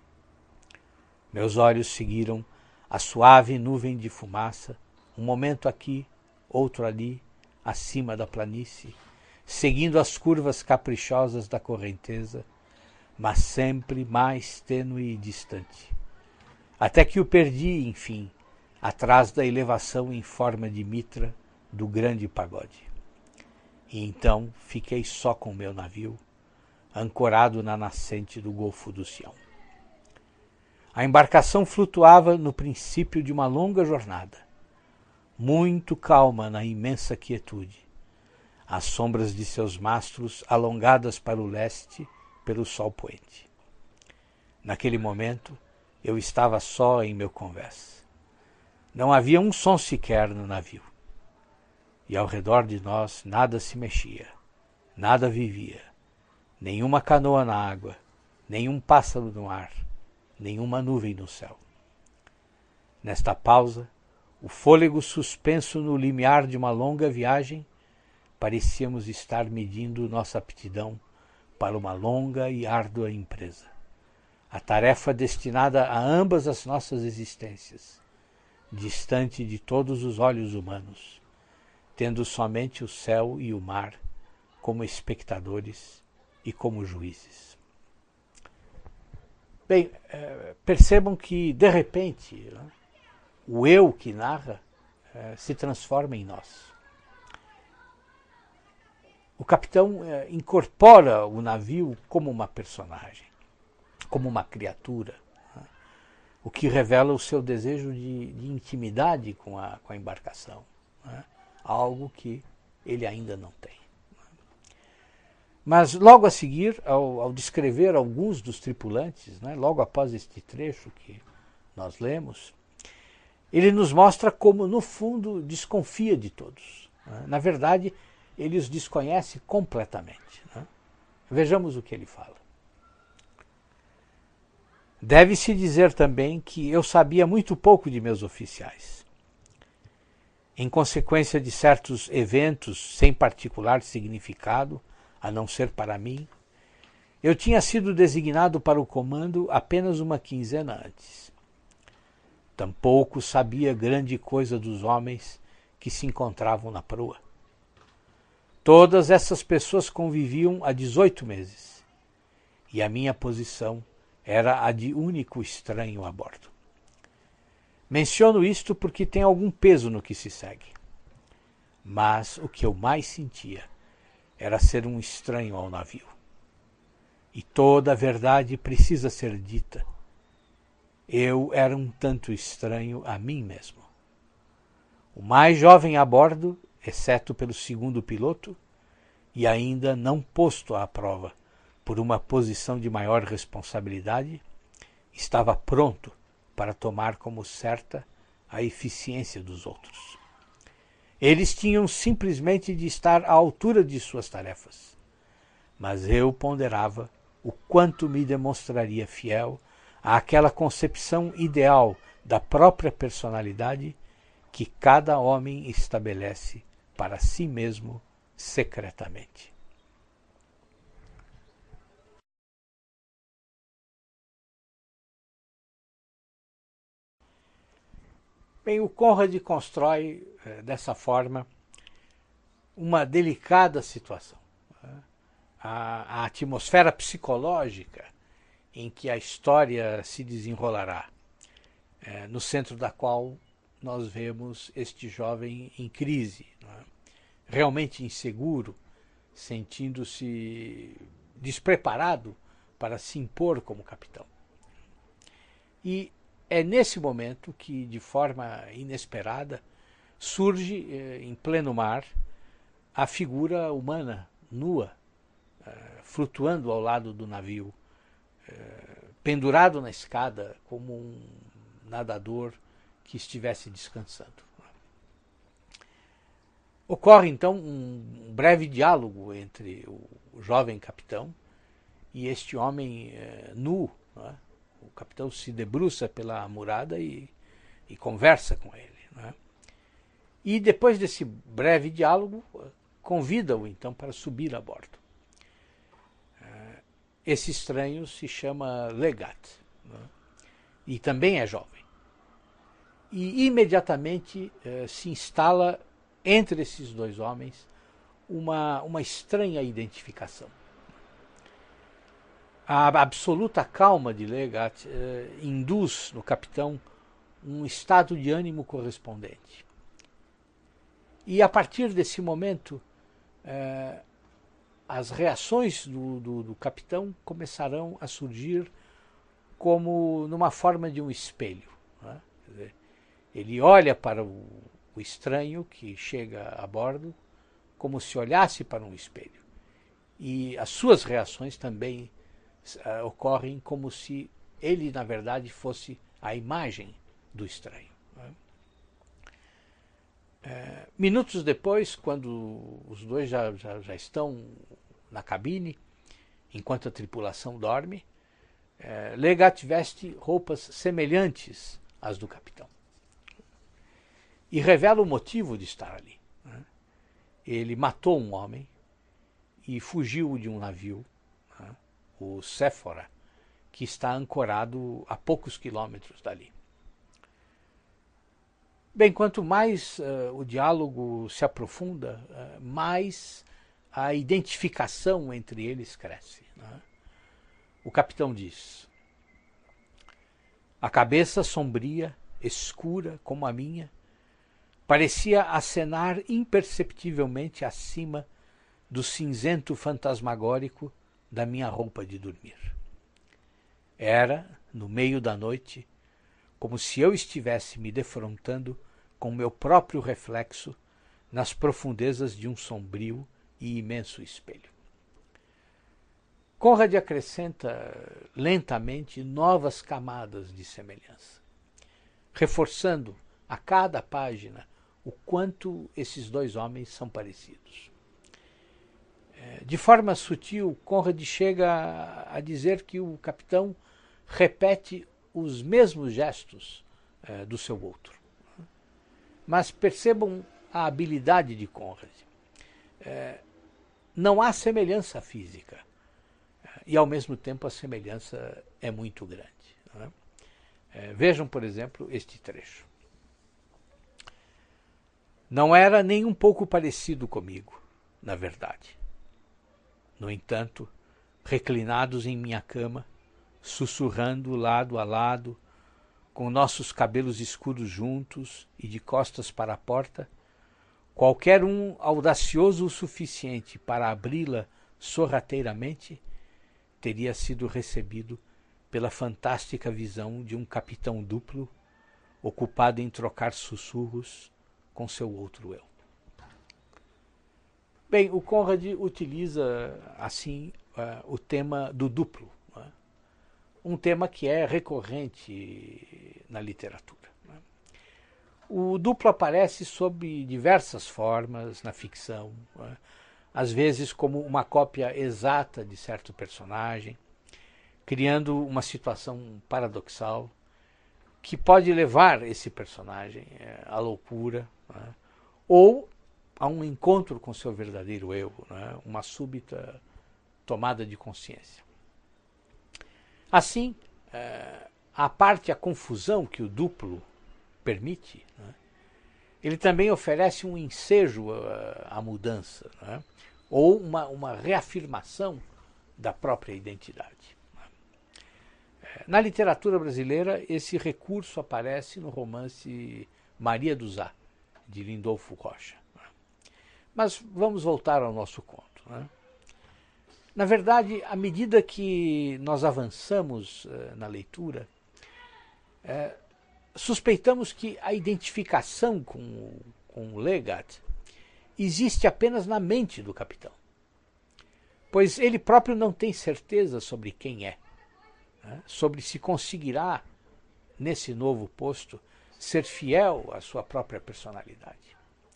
[SPEAKER 1] Meus olhos seguiram a suave nuvem de fumaça, um momento aqui, outro ali, acima da planície, seguindo as curvas caprichosas da correnteza, mas sempre mais tênue e distante, até que o perdi, enfim, atrás da elevação em forma de mitra do grande pagode. E então fiquei só com o meu navio, ancorado na nascente do Golfo do Sião. A embarcação flutuava no princípio de uma longa jornada, muito calma na imensa quietude, as sombras de seus mastros alongadas para o leste pelo sol poente. Naquele momento, eu estava só em meu convés. Não havia um som sequer no navio. E ao redor de nós nada se mexia, nada vivia, nenhuma canoa na água, nenhum pássaro no ar, nenhuma nuvem no céu. Nesta pausa, o fôlego suspenso no limiar de uma longa viagem, parecíamos estar medindo nossa aptidão para uma longa e árdua empresa, a tarefa destinada a ambas as nossas existências, distante de todos os olhos humanos, tendo somente o céu e o mar como espectadores e como juízes. Bem, percebam que, de repente, né, o eu que narra se transforma em nós. O capitão incorpora o navio como uma personagem, como uma criatura, né, o que revela o seu desejo de, de intimidade com a, com a embarcação, né, algo que ele ainda não tem. Mas logo a seguir, ao, ao descrever alguns dos tripulantes, né, logo após este trecho que nós lemos, ele nos mostra como, no fundo, desconfia de todos. Né? Na verdade, ele os desconhece completamente. Né? Vejamos o que ele fala. Deve-se dizer também que eu sabia muito pouco de meus oficiais. Em consequência de certos eventos sem particular significado, a não ser para mim, eu tinha sido designado para o comando apenas uma quinzena antes. Tampouco sabia grande coisa dos homens que se encontravam na proa. Todas essas pessoas conviviam há dezoito meses, e a minha posição era a de único estranho a bordo. Menciono isto porque tem algum peso no que se segue. Mas o que eu mais sentia era ser um estranho ao navio. E toda a verdade precisa ser dita. Eu era um tanto estranho a mim mesmo. O mais jovem a bordo, exceto pelo segundo piloto, e ainda não posto à prova por uma posição de maior responsabilidade, estava pronto para tomar como certa a eficiência dos outros. Eles tinham simplesmente de estar à altura de suas tarefas, mas eu ponderava o quanto me demonstraria fiel àquela concepção ideal da própria personalidade que cada homem estabelece para si mesmo secretamente. Bem, o Conrad constrói eh, dessa forma uma delicada situação. Né? A, a atmosfera psicológica em que a história se desenrolará, eh, no centro da qual nós vemos este jovem em crise, né? Realmente inseguro, sentindo-se despreparado para se impor como capitão. E é nesse momento que, de forma inesperada, surge eh, em pleno mar a figura humana, nua, eh, flutuando ao lado do navio, eh, pendurado na escada como um nadador que estivesse descansando. Ocorre então um breve diálogo entre o jovem capitão e este homem eh, nu, não é? O capitão se debruça pela murada e, e conversa com ele. Né? E depois desse breve diálogo, convida-o então para subir a bordo. Esse estranho se chama Legat, né? E também é jovem. E imediatamente eh, se instala entre esses dois homens uma, uma estranha identificação. A absoluta calma de Legat eh, induz no capitão um estado de ânimo correspondente. E a partir desse momento, é, as reações do, do, do capitão começarão a surgir como numa forma de um espelho. Né? Quer dizer, ele olha para o, o estranho que chega a bordo como se olhasse para um espelho. E as suas reações também uh, ocorrem como se ele, na verdade, fosse a imagem do estranho. Né? É, minutos depois, quando os dois já, já, já estão na cabine, enquanto a tripulação dorme, é, Legat veste roupas semelhantes às do capitão. E revela o motivo de estar ali. Né? Ele matou um homem e fugiu de um navio, né, o Séfora, que está ancorado a poucos quilômetros dali. Bem, quanto mais uh, o diálogo se aprofunda, uh, mais a identificação entre eles cresce. Né? O capitão diz: a cabeça sombria, escura como a minha, parecia acenar imperceptivelmente acima do cinzento fantasmagórico da minha roupa de dormir. Era, no meio da noite, como se eu estivesse me defrontando com meu próprio reflexo nas profundezas de um sombrio e imenso espelho. Conrad acrescenta lentamente novas camadas de semelhança, reforçando a cada página o quanto esses dois homens são parecidos. De forma sutil, Conrad chega a dizer que o capitão repete os mesmos gestos eh, do seu outro. Mas percebam a habilidade de Conrad. Eh, não há semelhança física e, ao mesmo tempo, a semelhança é muito grande. Né? Eh, vejam, por exemplo, este trecho. Não era nem um pouco parecido comigo, na verdade. No entanto, reclinados em minha cama, sussurrando lado a lado, com nossos cabelos escuros juntos e de costas para a porta, qualquer um audacioso o suficiente para abri-la sorrateiramente teria sido recebido pela fantástica visão de um capitão duplo ocupado em trocar sussurros com seu outro eu. Bem, o Conrad utiliza, assim, uh, o tema do duplo, né? Um tema que é recorrente na literatura. Né? O duplo aparece sob diversas formas na ficção, né? Às vezes como uma cópia exata de certo personagem, criando uma situação paradoxal que pode levar esse personagem é, à loucura, né? Ou a um encontro com seu verdadeiro eu, né? Uma súbita tomada de consciência. Assim, é, a parte a confusão que o duplo permite, né? Ele também oferece um ensejo à, à mudança, né? Ou uma, uma reafirmação da própria identidade. Na literatura brasileira, esse recurso aparece no romance Maria do Zá, de Lindolfo Rocha. Mas vamos voltar ao nosso conto. Né? Na verdade, à medida que nós avançamos uh, na leitura, uh, suspeitamos que a identificação com, com o Legat existe apenas na mente do capitão, pois ele próprio não tem certeza sobre quem é, né? Sobre se conseguirá, nesse novo posto, ser fiel à sua própria personalidade.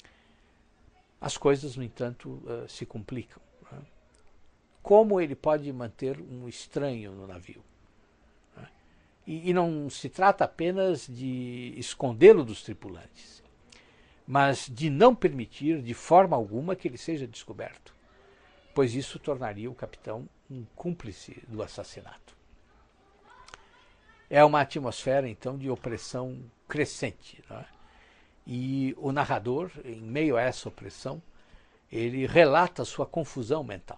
[SPEAKER 1] As coisas, no entanto, uh, se complicam. Né? Como ele pode manter um estranho no navio? Né? E, e não se trata apenas de escondê-lo dos tripulantes, mas de não permitir de forma alguma que ele seja descoberto, pois isso tornaria o capitão um cúmplice do assassinato. É uma atmosfera, então, de opressão crescente, não é? E o narrador, em meio a essa opressão, ele relata sua confusão mental.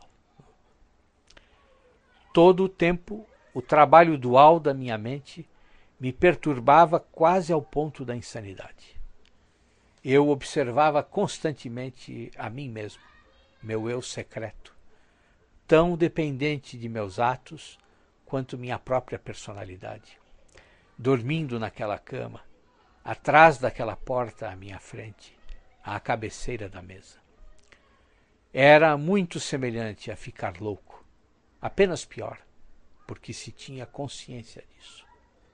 [SPEAKER 1] Todo o tempo, o trabalho dual da minha mente me perturbava quase ao ponto da insanidade. Eu observava constantemente a mim mesmo, meu eu secreto, tão dependente de meus atos quanto minha própria personalidade, dormindo naquela cama, atrás daquela porta à minha frente, à cabeceira da mesa. Era muito semelhante a ficar louco, apenas pior, porque se tinha consciência disso.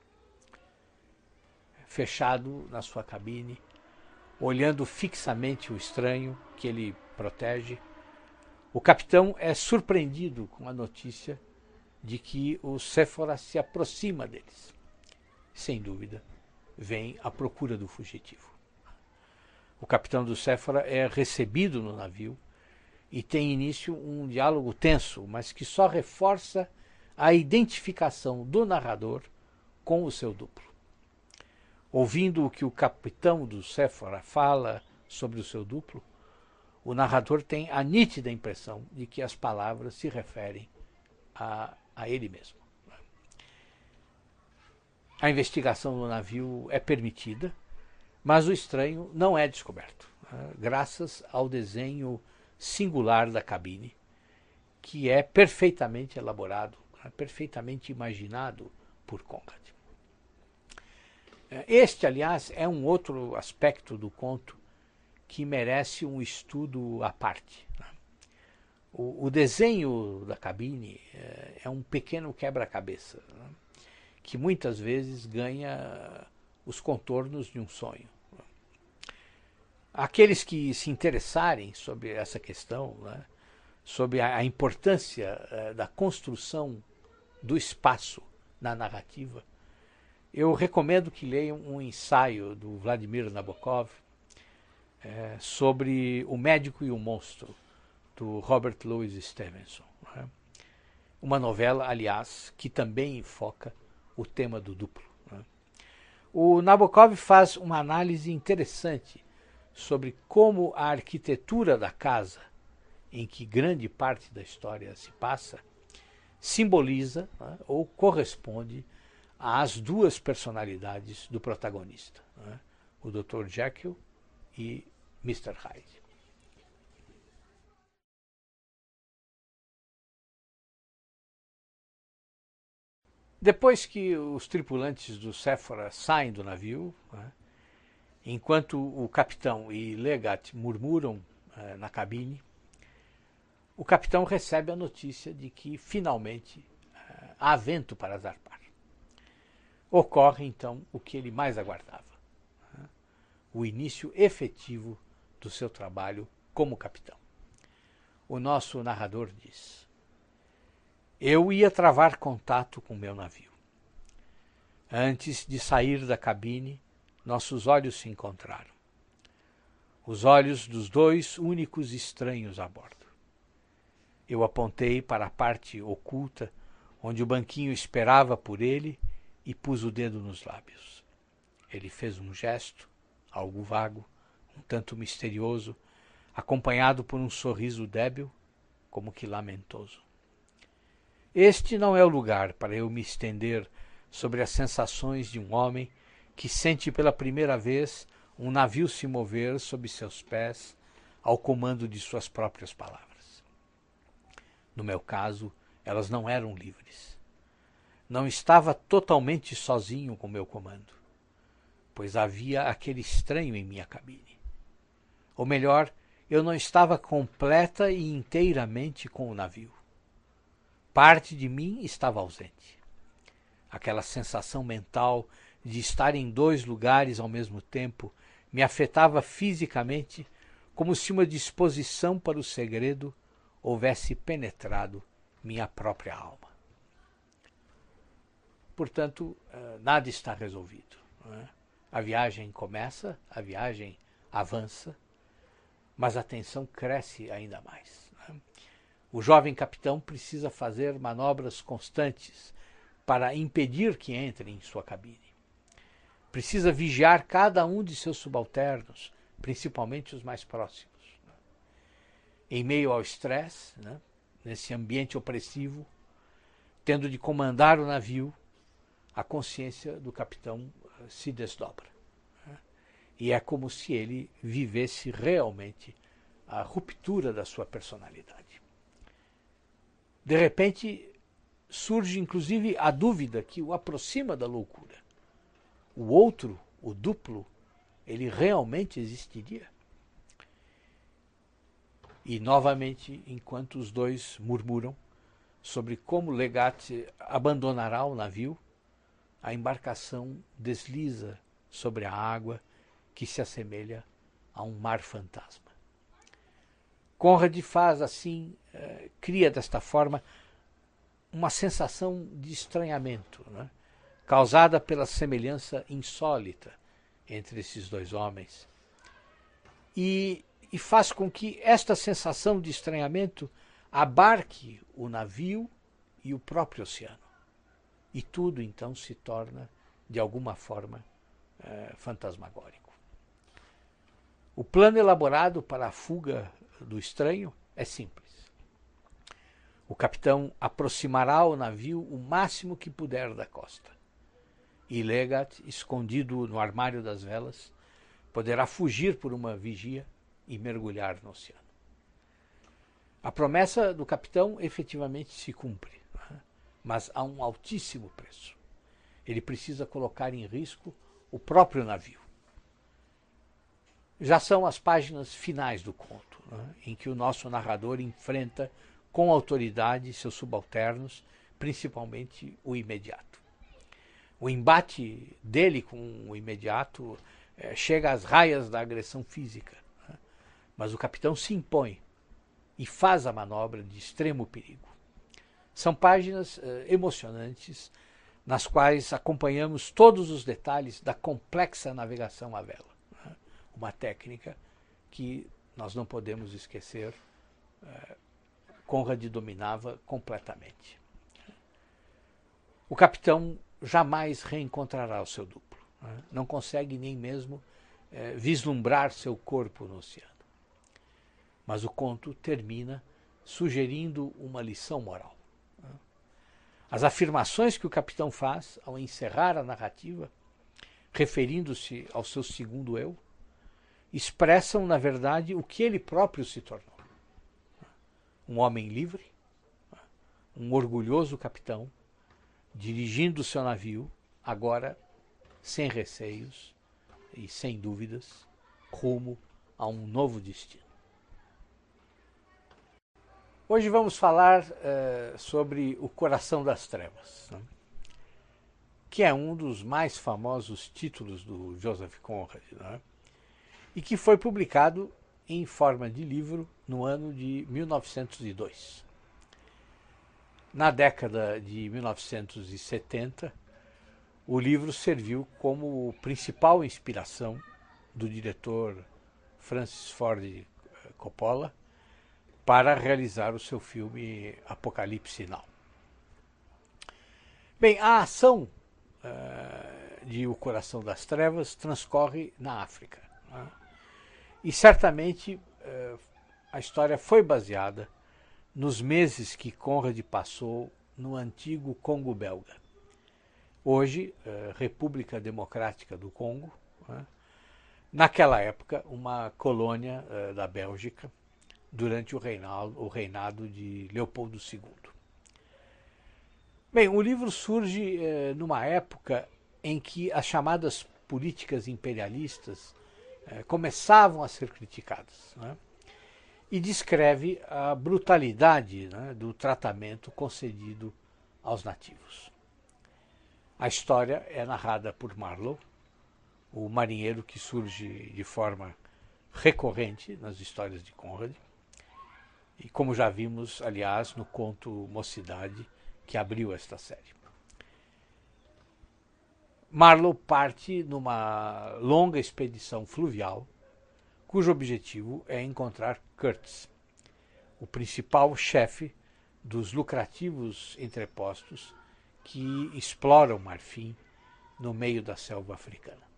[SPEAKER 1] Fechado na sua cabine, olhando fixamente o estranho que ele protege, o capitão é surpreendido com a notícia de que o Séfora se aproxima deles. Sem dúvida, vem à procura do fugitivo. O capitão do Séfora é recebido no navio e tem início um diálogo tenso, mas que só reforça a identificação do narrador com o seu duplo. Ouvindo o que o capitão do Séfora fala sobre o seu duplo, o narrador tem a nítida impressão de que as palavras se referem a, a ele mesmo. A investigação no navio é permitida, mas o estranho não é descoberto, né, graças ao desenho singular da cabine, que é perfeitamente elaborado, né, perfeitamente imaginado por Conrad. Este, aliás, é um outro aspecto do conto que merece um estudo à parte. O, o desenho da cabine é, é um pequeno quebra-cabeça, né, que muitas vezes ganha os contornos de um sonho. Aqueles que se interessarem sobre essa questão, né, sobre a, a importância eh, da construção do espaço na narrativa, eu recomendo que leiam um ensaio do Vladimir Nabokov eh, sobre O Médico e o Monstro, do Robert Louis Stevenson. Né? Uma novela, aliás, que também enfoca o tema do duplo. Né? O Nabokov faz uma análise interessante sobre como a arquitetura da casa, em que grande parte da história se passa, simboliza, né, ou corresponde às duas personalidades do protagonista, né, o doutor Jekyll e mister Hyde. Depois que os tripulantes do Séfora saem do navio, né, enquanto o capitão e Legat murmuram eh, na cabine, o capitão recebe a notícia de que, finalmente, eh, há vento para zarpar. Ocorre, então, o que ele mais aguardava, né? O início efetivo do seu trabalho como capitão. O nosso narrador diz: eu ia travar contato com meu navio. Antes de sair da cabine, nossos olhos se encontraram. Os olhos dos dois únicos estranhos a bordo. Eu apontei para a parte oculta, onde o banquinho esperava por ele, e pus o dedo nos lábios. Ele fez um gesto, algo vago, um tanto misterioso, acompanhado por um sorriso débil, como que lamentoso. Este não é o lugar para eu me estender sobre as sensações de um homem que sente pela primeira vez um navio se mover sob seus pés ao comando de suas próprias palavras. No meu caso, elas não eram livres. Não estava totalmente sozinho com meu comando, pois havia aquele estranho em minha cabine. Ou melhor, eu não estava completa e inteiramente com o navio. Parte de mim estava ausente. Aquela sensação mental de estar em dois lugares ao mesmo tempo me afetava fisicamente, como se uma disposição para o segredo houvesse penetrado minha própria alma. Portanto, nada está resolvido. Não é? A viagem começa, a viagem avança, mas a tensão cresce ainda mais. Não é? O jovem capitão precisa fazer manobras constantes para impedir que entrem em sua cabine. Precisa vigiar cada um de seus subalternos, principalmente os mais próximos. Em meio ao estresse, né, nesse ambiente opressivo, tendo de comandar o navio, a consciência do capitão se desdobra. Né, e é como se ele vivesse realmente a ruptura da sua personalidade. De repente, surge inclusive a dúvida que o aproxima da loucura. O outro, o duplo, ele realmente existiria? E novamente, enquanto os dois murmuram sobre como Legate abandonará o navio, a embarcação desliza sobre a água que se assemelha a um mar fantasma. Conrad faz assim, eh, cria desta forma uma sensação de estranhamento, né, causada pela semelhança insólita entre esses dois homens. E, e faz com que esta sensação de estranhamento abarque o navio e o próprio oceano. E tudo então se torna, de alguma forma, eh, fantasmagórico. O plano elaborado para a fuga do estranho é simples. O capitão aproximará o navio o máximo que puder da costa. E Legate, escondido no armário das velas, poderá fugir por uma vigia e mergulhar no oceano. A promessa do capitão efetivamente se cumpre, mas a um altíssimo preço. Ele precisa colocar em risco o próprio navio. Já são as páginas finais do conto, né, em que o nosso narrador enfrenta com autoridade seus subalternos, principalmente o imediato. O embate dele com o imediato eh, chega às raias da agressão física, né, mas o capitão se impõe e faz a manobra de extremo perigo. São páginas eh, emocionantes, nas quais acompanhamos todos os detalhes da complexa navegação à vela. Né? Uma técnica que nós não podemos esquecer, eh, Conrad dominava completamente. O capitão jamais reencontrará o seu duplo. Né? Não consegue nem mesmo eh, vislumbrar seu corpo no oceano. Mas o conto termina sugerindo uma lição moral. As afirmações que o capitão faz ao encerrar a narrativa, referindo-se ao seu segundo eu, expressam, na verdade, o que ele próprio se tornou. Um homem livre, um orgulhoso capitão, dirigindo o seu navio, agora sem receios e sem dúvidas, rumo a um novo destino. Hoje vamos falar uh, sobre O Coração das Trevas, né? Que é um dos mais famosos títulos do Joseph Conrad, né? E que foi publicado em forma de livro no ano de mil novecentos e dois. Na década de mil novecentos e setenta, o livro serviu como principal inspiração do diretor Francis Ford Coppola para realizar o seu filme Apocalipse Now. Bem, a ação uh, de O Coração das Trevas transcorre na África. Né? E certamente uh, a história foi baseada nos meses que Conrad passou no antigo Congo belga. Hoje, uh, República Democrática do Congo, né? Naquela época, uma colônia uh, da Bélgica, durante o reinado, o reinado de Leopoldo segundo. Bem, o livro surge eh, numa época em que as chamadas políticas imperialistas eh, começavam a ser criticadas, né? E descreve a brutalidade, né, do tratamento concedido aos nativos. A história é narrada por Marlowe, o marinheiro que surge de forma recorrente nas histórias de Conrad, e como já vimos, aliás, no conto Mocidade, que abriu esta série. Marlowe parte numa longa expedição fluvial, cujo objetivo é encontrar Curtis, o principal chefe dos lucrativos entrepostos que exploram marfim no meio da selva africana.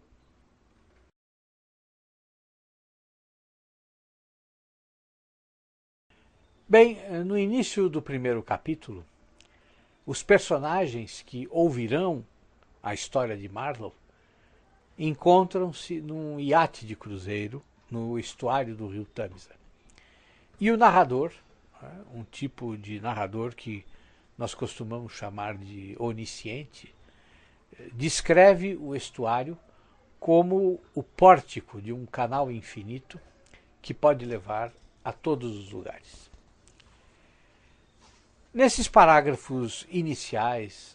[SPEAKER 1] Bem, no início do primeiro capítulo, os personagens que ouvirão a história de Marlowe encontram-se num iate de cruzeiro no estuário do rio Tâmisa. E o narrador, um tipo de narrador que nós costumamos chamar de onisciente, descreve o estuário como o pórtico de um canal infinito que pode levar a todos os lugares. Nesses parágrafos iniciais,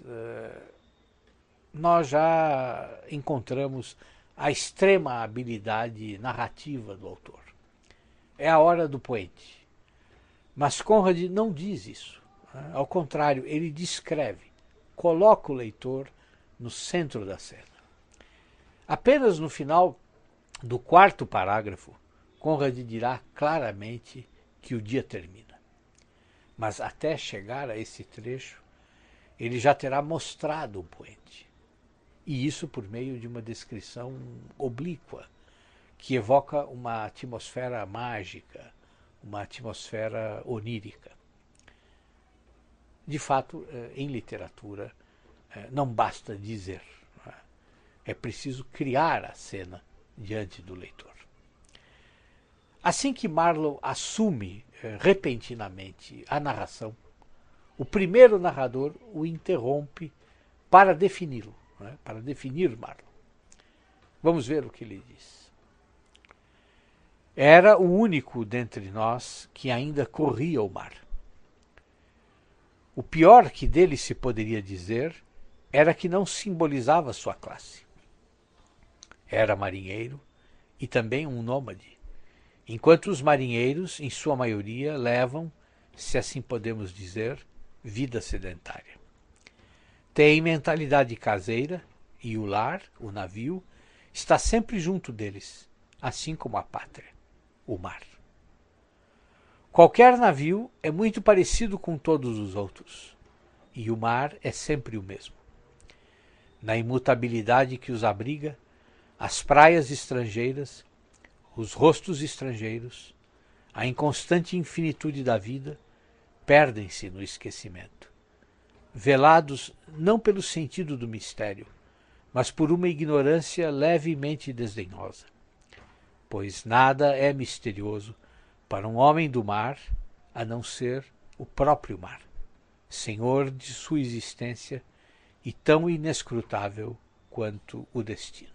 [SPEAKER 1] nós já encontramos a extrema habilidade narrativa do autor. É a hora do poente. Mas Conrad não diz isso. Ao contrário, ele descreve, coloca o leitor no centro da cena. Apenas no final do quarto parágrafo, Conrad dirá claramente que o dia termina. Mas até chegar a esse trecho, ele já terá mostrado o poente. E isso por meio de uma descrição oblíqua, que evoca uma atmosfera mágica, uma atmosfera onírica. De fato, em literatura, não basta dizer, é preciso criar a cena diante do leitor. Assim que Marlowe assume repentinamente a narração, o primeiro narrador o interrompe para defini-lo, né, para definir Marlowe. Vamos ver o que ele diz. Era o único dentre nós que ainda corria o mar. O pior que dele se poderia dizer era que não simbolizava sua classe. Era marinheiro e também um nômade, enquanto os marinheiros, em sua maioria, levam, se assim podemos dizer, vida sedentária. Tem mentalidade caseira e o lar, o navio, está sempre junto deles, assim como a pátria, o mar. Qualquer navio é muito parecido com todos os outros, e o mar é sempre o mesmo. Na imutabilidade que os abriga, as praias estrangeiras, os rostos estrangeiros, a inconstante infinitude da vida, perdem-se no esquecimento, velados não pelo sentido do mistério, mas por uma ignorância levemente desdenhosa. Pois nada é misterioso para um homem do mar, a não ser o próprio mar, senhor de sua existência e tão inescrutável quanto o destino.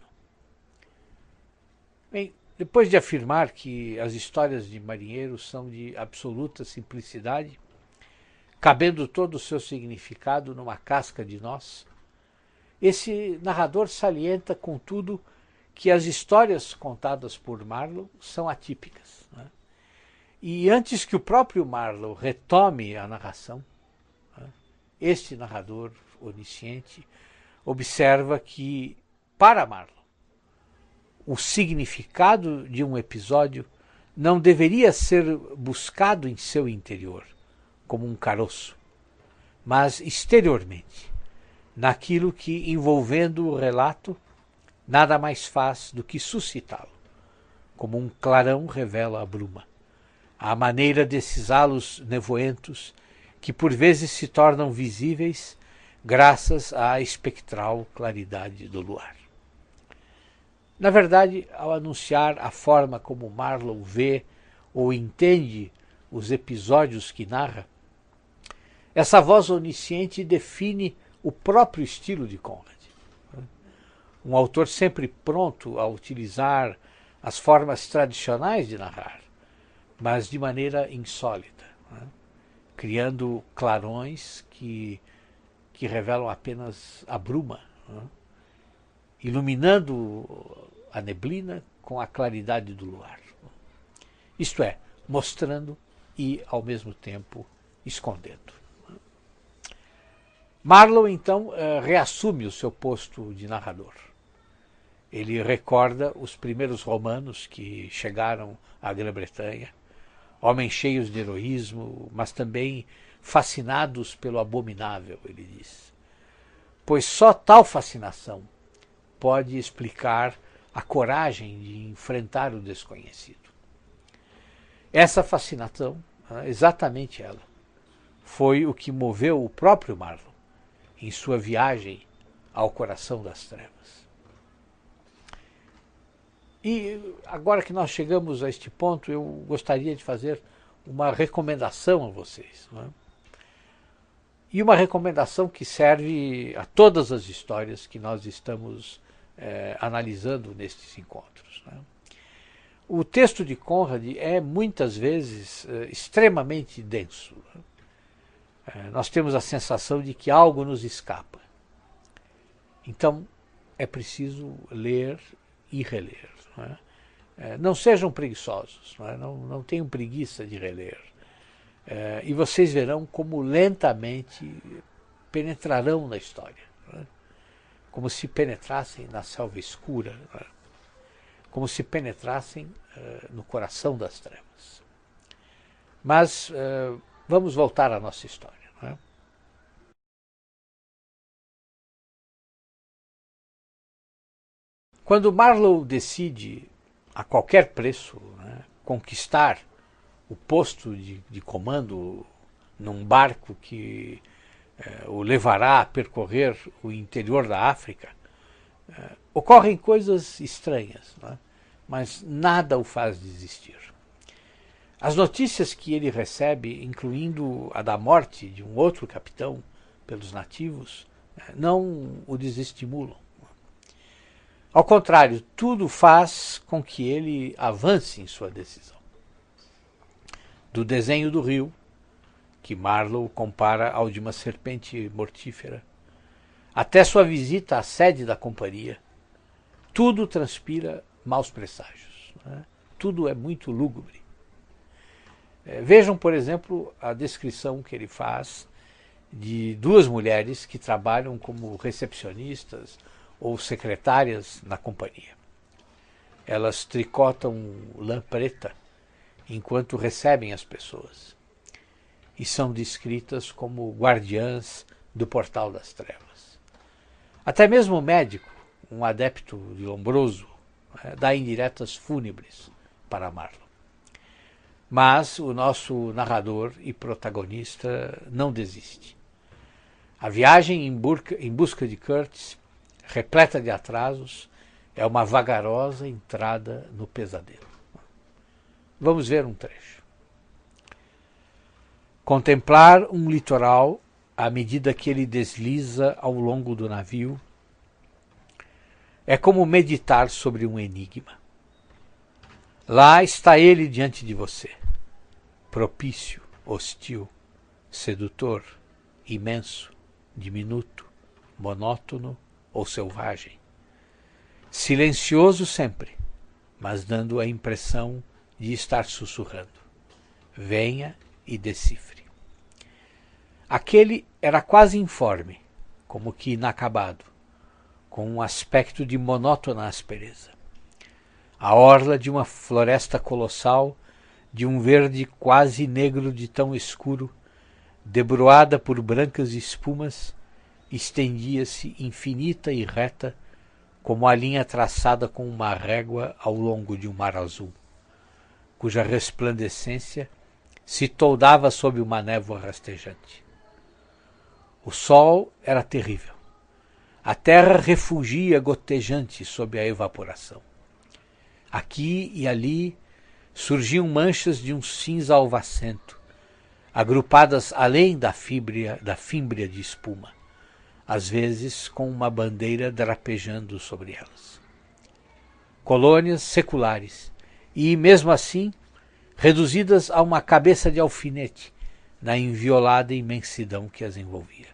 [SPEAKER 1] Bem, depois de afirmar que as histórias de marinheiros são de absoluta simplicidade, cabendo todo o seu significado numa casca de nós, esse narrador salienta, contudo, que as histórias contadas por Marlowe são atípicas, né? E antes que o próprio Marlowe retome a narração, né, este narrador onisciente observa que, para Marlowe, o significado de um episódio não deveria ser buscado em seu interior, como um caroço, mas exteriormente, naquilo que, envolvendo o relato, nada mais faz do que suscitá-lo, como um clarão revela a bruma, à maneira desses halos nevoentos que por vezes se tornam visíveis graças à espectral claridade do luar. Na verdade, ao anunciar a forma como Marlowe vê ou entende os episódios que narra, essa voz onisciente define o próprio estilo de Conrad. Um autor sempre pronto a utilizar as formas tradicionais de narrar, mas de maneira insólita, né? Criando clarões que, que revelam apenas a bruma, né? Iluminando a neblina com a claridade do luar. Isto é, mostrando e, ao mesmo tempo, escondendo. Marlowe, então, reassume o seu posto de narrador. Ele recorda os primeiros romanos que chegaram à Grã-Bretanha, homens cheios de heroísmo, mas também fascinados pelo abominável, ele diz. Pois só tal fascinação pode explicar a coragem de enfrentar o desconhecido. Essa fascinação, exatamente ela, foi o que moveu o próprio Marlowe em sua viagem ao coração das trevas. E agora que nós chegamos a este ponto, eu gostaria de fazer uma recomendação a vocês. Não é? E uma recomendação que serve a todas as histórias que nós estamos é, analisando nestes encontros. Não é? O texto de Conrad é muitas vezes é, extremamente denso. Não é? É, nós temos a sensação de que algo nos escapa. Então, é preciso ler e reler. Não é? É, não sejam preguiçosos, não, é? não, não tenham preguiça de reler. É, e vocês verão como lentamente penetrarão na história. Não é? Como se penetrassem na selva escura, não é? Como se penetrassem uh, no coração das trevas. Mas uh, vamos voltar à nossa história. Não é? Quando Marlowe decide, a qualquer preço, né, conquistar o posto de, de comando num barco que eh, o levará a percorrer o interior da África, eh, ocorrem coisas estranhas, né, mas nada o faz desistir. As notícias que ele recebe, incluindo a da morte de um outro capitão pelos nativos, eh, não o desestimulam. Ao contrário, tudo faz com que ele avance em sua decisão. Do desenho do rio, que Marlowe compara ao de uma serpente mortífera, até sua visita à sede da companhia, tudo transpira maus presságios. Né? Tudo é muito lúgubre. É, vejam, por exemplo, a descrição que ele faz de duas mulheres que trabalham como recepcionistas ou secretárias na companhia. Elas tricotam lã preta enquanto recebem as pessoas e são descritas como guardiãs do portal das trevas. Até mesmo o médico, um adepto de Lombroso, dá indiretas fúnebres para Marlowe. Mas o nosso narrador e protagonista não desiste. A viagem em busca, em busca de Curtis, repleta de atrasos, é uma vagarosa entrada no pesadelo. Vamos ver um trecho. Contemplar um litoral à medida que ele desliza ao longo do navio é como meditar sobre um enigma. Lá está ele diante de você, propício, hostil, sedutor, imenso, diminuto, monótono ou selvagem. Silencioso sempre, mas dando a impressão de estar sussurrando. Venha e decifre. Aquele era quase informe, como que inacabado, com um aspecto de monótona aspereza. A orla de uma floresta colossal, de um verde quase negro de tão escuro, debruada por brancas espumas, estendia-se infinita e reta, como a linha traçada com uma régua ao longo de um mar azul, cuja resplandecência se toldava sob uma névoa rastejante. O sol era terrível. A terra refugia gotejante sob a evaporação. Aqui e ali surgiam manchas de um cinza alvacento, agrupadas além da fímbria, da fímbria de espuma, às vezes com uma bandeira drapejando sobre elas. Colônias seculares, e mesmo assim reduzidas a uma cabeça de alfinete na inviolada imensidão que as envolvia.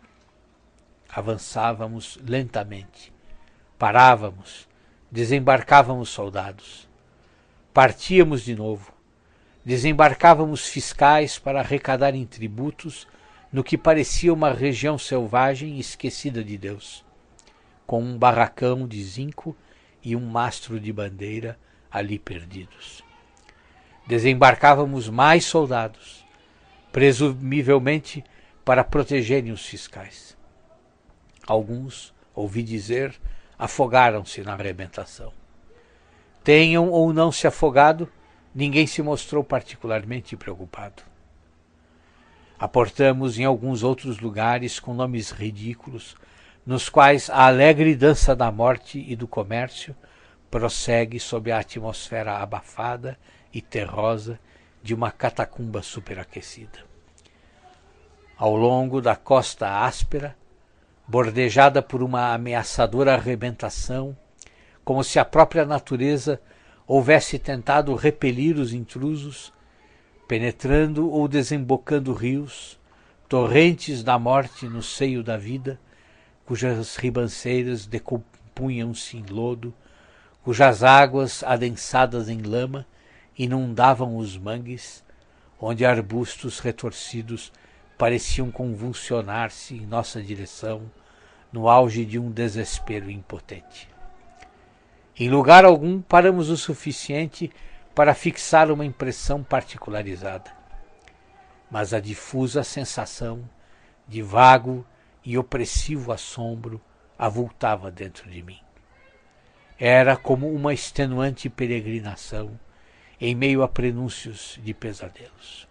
[SPEAKER 1] Avançávamos lentamente, parávamos, desembarcávamos soldados, partíamos de novo, desembarcávamos fiscais para arrecadarem tributos no que parecia uma região selvagem esquecida de Deus, com um barracão de zinco e um mastro de bandeira ali perdidos. Desembarcávamos mais soldados, presumivelmente para protegerem os fiscais. Alguns, ouvi dizer, afogaram-se na arrebentação. Tenham ou não se afogado, ninguém se mostrou particularmente preocupado. Aportamos em alguns outros lugares com nomes ridículos, nos quais a alegre dança da morte e do comércio prossegue sob a atmosfera abafada e terrosa de uma catacumba superaquecida. Ao longo da costa áspera, bordejada por uma ameaçadora arrebentação, como se a própria natureza houvesse tentado repelir os intrusos, penetrando ou desembocando rios, torrentes da morte no seio da vida, cujas ribanceiras decompunham-se em lodo, cujas águas, adensadas em lama, inundavam os mangues, onde arbustos retorcidos pareciam convulsionar-se em nossa direção, no auge de um desespero impotente. Em lugar algum paramos o suficiente para fixar uma impressão particularizada, mas a difusa sensação de vago e opressivo assombro avultava dentro de mim. Era como uma extenuante peregrinação em meio a prenúncios de pesadelos.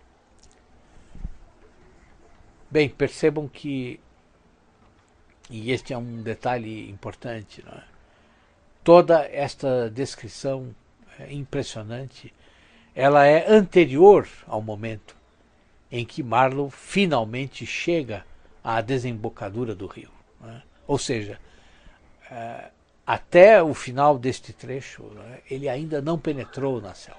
[SPEAKER 1] Bem, percebam que, e este é um detalhe importante, não é? Toda esta descrição é impressionante, ela é anterior ao momento em que Marlowe finalmente chega à desembocadura do rio. Não é? Ou seja, é, até o final deste trecho, não é? Ele ainda não penetrou na selva.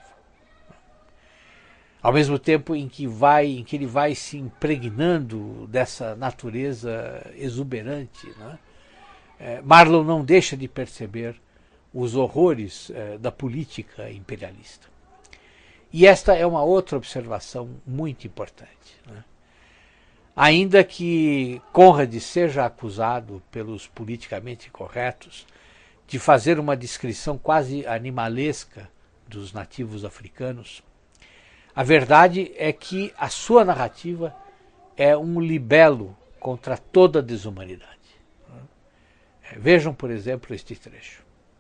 [SPEAKER 1] Ao mesmo tempo em que, vai, em que ele vai se impregnando dessa natureza exuberante, não é? É, Marlowe não deixa de perceber os horrores é, da política imperialista. E esta é uma outra observação muito importante, né? Ainda que Conrad seja acusado pelos politicamente corretos de fazer uma descrição quase animalesca dos nativos africanos, a verdade é que a sua narrativa é um libelo contra toda a desumanidade. Vejam, por exemplo, este trecho.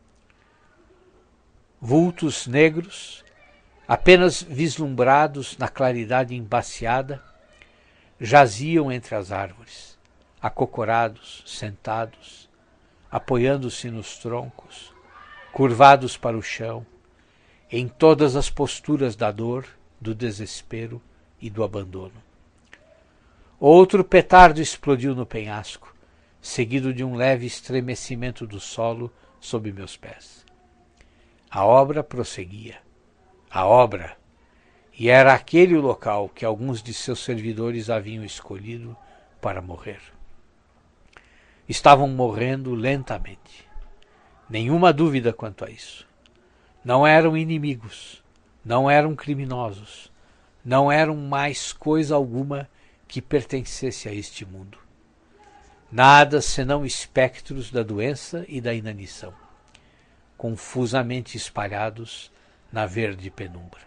[SPEAKER 1] Vultos negros, apenas vislumbrados na claridade embaciada, jaziam entre as árvores, acocorados, sentados, apoiando-se nos troncos, curvados para o chão, em todas as posturas da dor, do desespero e do abandono. Outro petardo explodiu no penhasco, seguido de um leve estremecimento do solo sob meus pés. A obra prosseguia. A obra. E era aquele o local que alguns de seus servidores haviam escolhido para morrer. Estavam morrendo lentamente. Nenhuma dúvida quanto a isso. Não eram inimigos, não eram criminosos, não eram mais coisa alguma que pertencesse a este mundo. Nada senão espectros da doença e da inanição, confusamente espalhados na verde penumbra.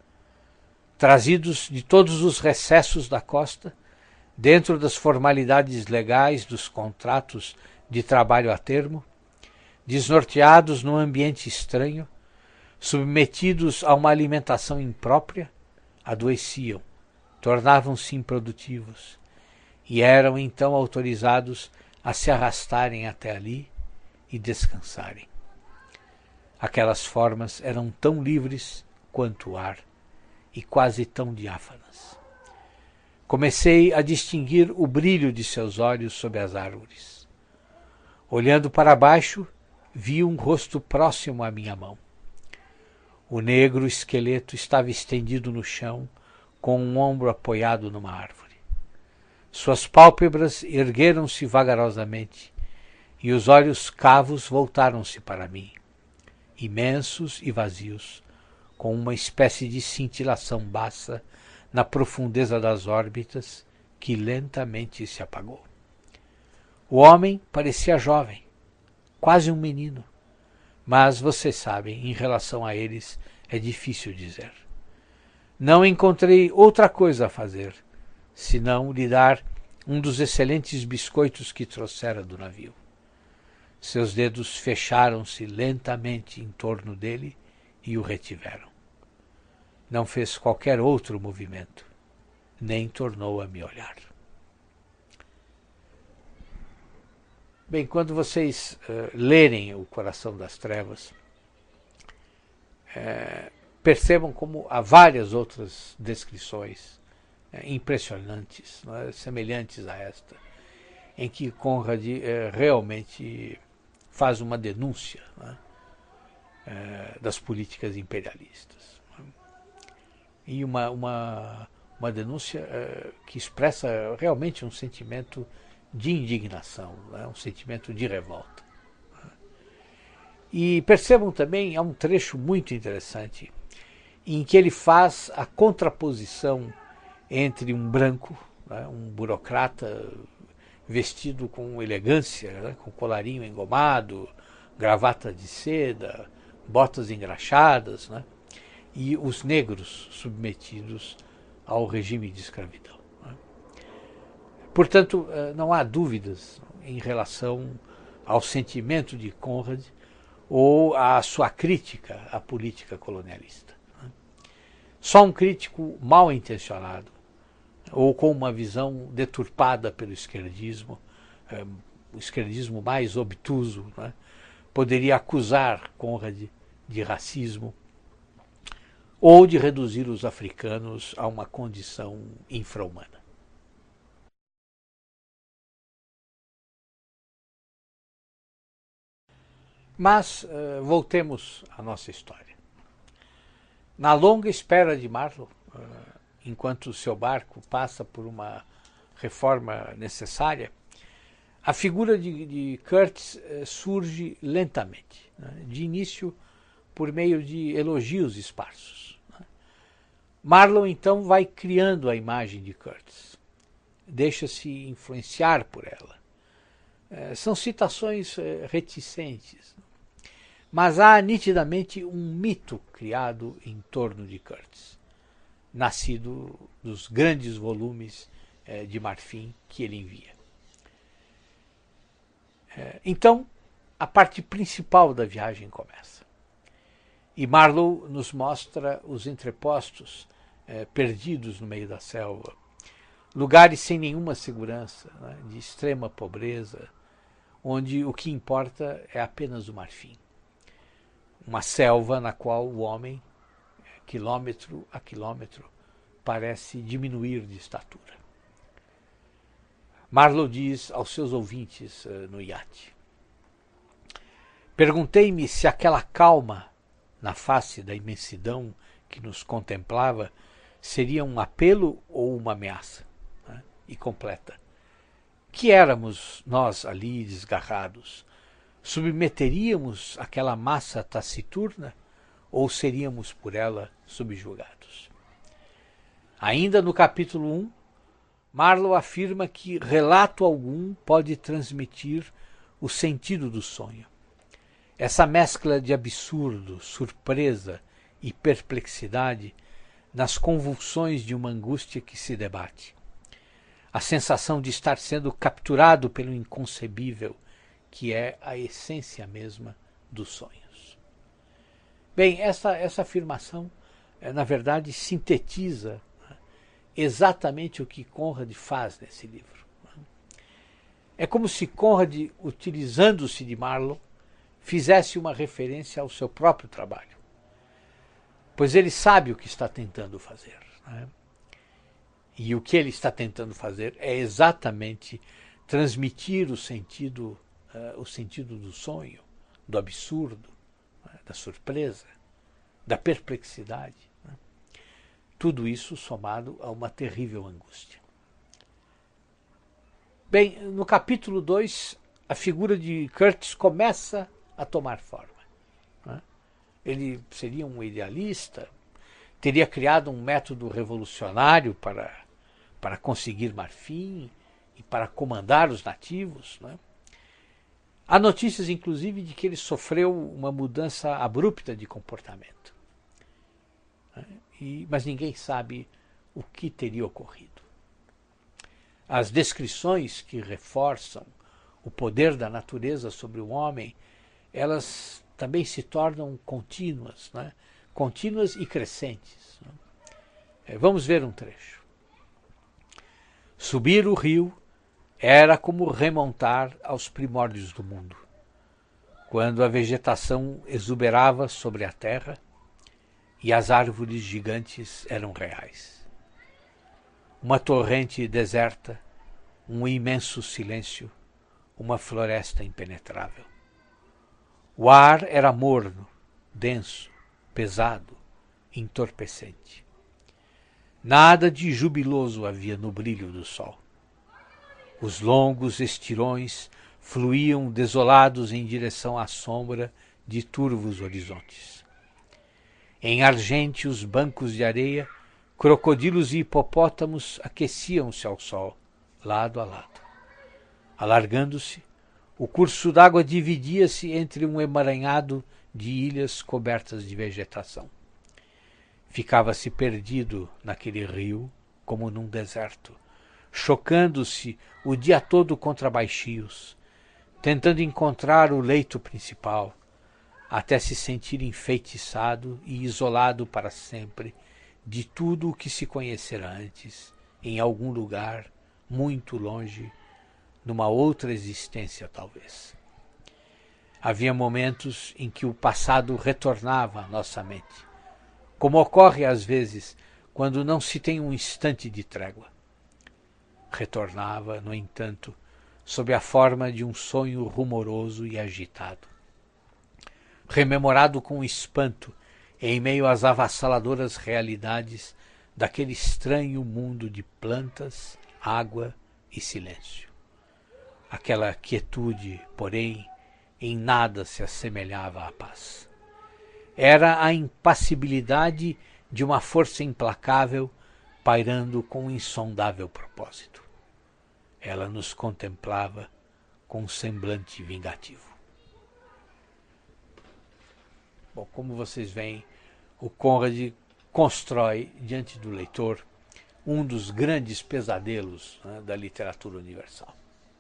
[SPEAKER 1] Trazidos de todos os recessos da costa, dentro das formalidades legais dos contratos de trabalho a termo, desnorteados num ambiente estranho, submetidos a uma alimentação imprópria, adoeciam, tornavam-se improdutivos e eram então autorizados a se arrastarem até ali e descansarem. Aquelas formas eram tão livres quanto o ar e quase tão diáfanas. Comecei a distinguir o brilho de seus olhos sob as árvores. Olhando para baixo, vi um rosto próximo à minha mão. O negro esqueleto estava estendido no chão, com um ombro apoiado numa árvore. Suas pálpebras ergueram-se vagarosamente, e os olhos cavos voltaram-se para mim, imensos e vazios, com uma espécie de cintilação baça na profundeza das órbitas que lentamente se apagou. O homem parecia jovem, quase um menino, mas vocês sabem, em relação a eles é difícil dizer. Não encontrei outra coisa a fazer, senão lhe dar um dos excelentes biscoitos que trouxera do navio. Seus dedos fecharam-se lentamente em torno dele e o retiveram. Não fez qualquer outro movimento, nem tornou a me olhar. Bem, quando vocês uh, lerem O Coração das Trevas, uh, percebam como há várias outras descrições é, impressionantes, é, semelhantes a esta, em que Conrad é, realmente faz uma denúncia é, é, das políticas imperialistas. E uma, uma, uma denúncia é, que expressa realmente um sentimento de indignação, é, um sentimento de revolta. E percebam também, há um trecho muito interessante, em que ele faz a contraposição entre um branco, né, um burocrata vestido com elegância, né, com colarinho engomado, gravata de seda, botas engraxadas, né, e os negros submetidos ao regime de escravidão. Né. Portanto, não há dúvidas em relação ao sentimento de Conrad ou à sua crítica à política colonialista. Só um crítico mal intencionado ou com uma visão deturpada pelo esquerdismo, o esquerdismo mais obtuso, né, poderia acusar Conrad de racismo ou de reduzir os africanos a uma condição infra-humana. Mas uh, voltemos à nossa história. Na longa espera de Marlowe, uh, enquanto seu barco passa por uma reforma necessária, a figura de, de Curtis uh, surge lentamente, né? De início por meio de elogios esparsos. Né? Marlowe então vai criando a imagem de Curtis, deixa-se influenciar por ela. Uh, são citações uh, reticentes, mas há nitidamente um mito criado em torno de Curtis, nascido dos grandes volumes eh, de marfim que ele envia. Eh, então, a parte principal da viagem começa. E Marlowe nos mostra os entrepostos eh, perdidos no meio da selva, lugares sem nenhuma segurança, né, de extrema pobreza, onde o que importa é apenas o marfim. Uma selva na qual o homem, quilômetro a quilômetro, parece diminuir de estatura. Marlowe diz aos seus ouvintes uh, no iate: perguntei-me se aquela calma na face da imensidão que nos contemplava seria um apelo ou uma ameaça, né? E completa. Que éramos nós ali desgarrados? Submeteríamos aquela massa taciturna ou seríamos por ela subjugados? Ainda no capítulo um, Marlowe afirma que relato algum pode transmitir o sentido do sonho. Essa mescla de absurdo, surpresa e perplexidade nas convulsões de uma angústia que se debate. A sensação de estar sendo capturado pelo inconcebível, que é a essência mesma dos sonhos. Bem, essa, essa afirmação, na verdade, sintetiza exatamente o que Conrad faz nesse livro. É como se Conrad, utilizando-se de Marlowe, fizesse uma referência ao seu próprio trabalho, pois ele sabe o que está tentando fazer. Né? E o que ele está tentando fazer é exatamente transmitir o sentido Uh, o sentido do sonho, do absurdo, uh, da surpresa, da perplexidade. Né? Tudo isso somado a uma terrível angústia. Bem, no capítulo dois, a figura de Curtis começa a tomar forma. Né? Ele seria um idealista, teria criado um método revolucionário para, para conseguir marfim e para comandar os nativos, né? Há notícias, inclusive, de que ele sofreu uma mudança abrupta de comportamento. E, mas ninguém sabe o que teria ocorrido. As descrições que reforçam o poder da natureza sobre o homem, elas também se tornam contínuas, né? Contínuas e crescentes. Né? Vamos ver um trecho. Subir o rio era como remontar aos primórdios do mundo, quando a vegetação exuberava sobre a terra e as árvores gigantes eram reais. Uma torrente deserta, um imenso silêncio, uma floresta impenetrável. O ar era morno, denso, pesado, entorpecente. Nada de jubiloso havia no brilho do sol. Os longos estirões fluíam desolados em direção à sombra de turvos horizontes. Em argênteos bancos de areia, crocodilos e hipopótamos aqueciam-se ao sol, lado a lado. Alargando-se, o curso d'água dividia-se entre um emaranhado de ilhas cobertas de vegetação. Ficava-se perdido naquele rio, como num deserto, chocando-se o dia todo contra baixios, tentando encontrar o leito principal, até se sentir enfeitiçado e isolado para sempre de tudo o que se conhecera antes, em algum lugar, muito longe, numa outra existência talvez. Havia momentos em que o passado retornava à nossa mente, como ocorre às vezes quando não se tem um instante de trégua. Retornava, no entanto, sob a forma de um sonho rumoroso e agitado. Rememorado com espanto, em meio às avassaladoras realidades daquele estranho mundo de plantas, água e silêncio. Aquela quietude, porém, em nada se assemelhava à paz. Era a impassibilidade de uma força implacável pairando com um insondável propósito. Ela nos contemplava com um semblante vingativo. Bom, como vocês veem, o Conrad constrói diante do leitor um dos grandes pesadelos, né, da literatura universal.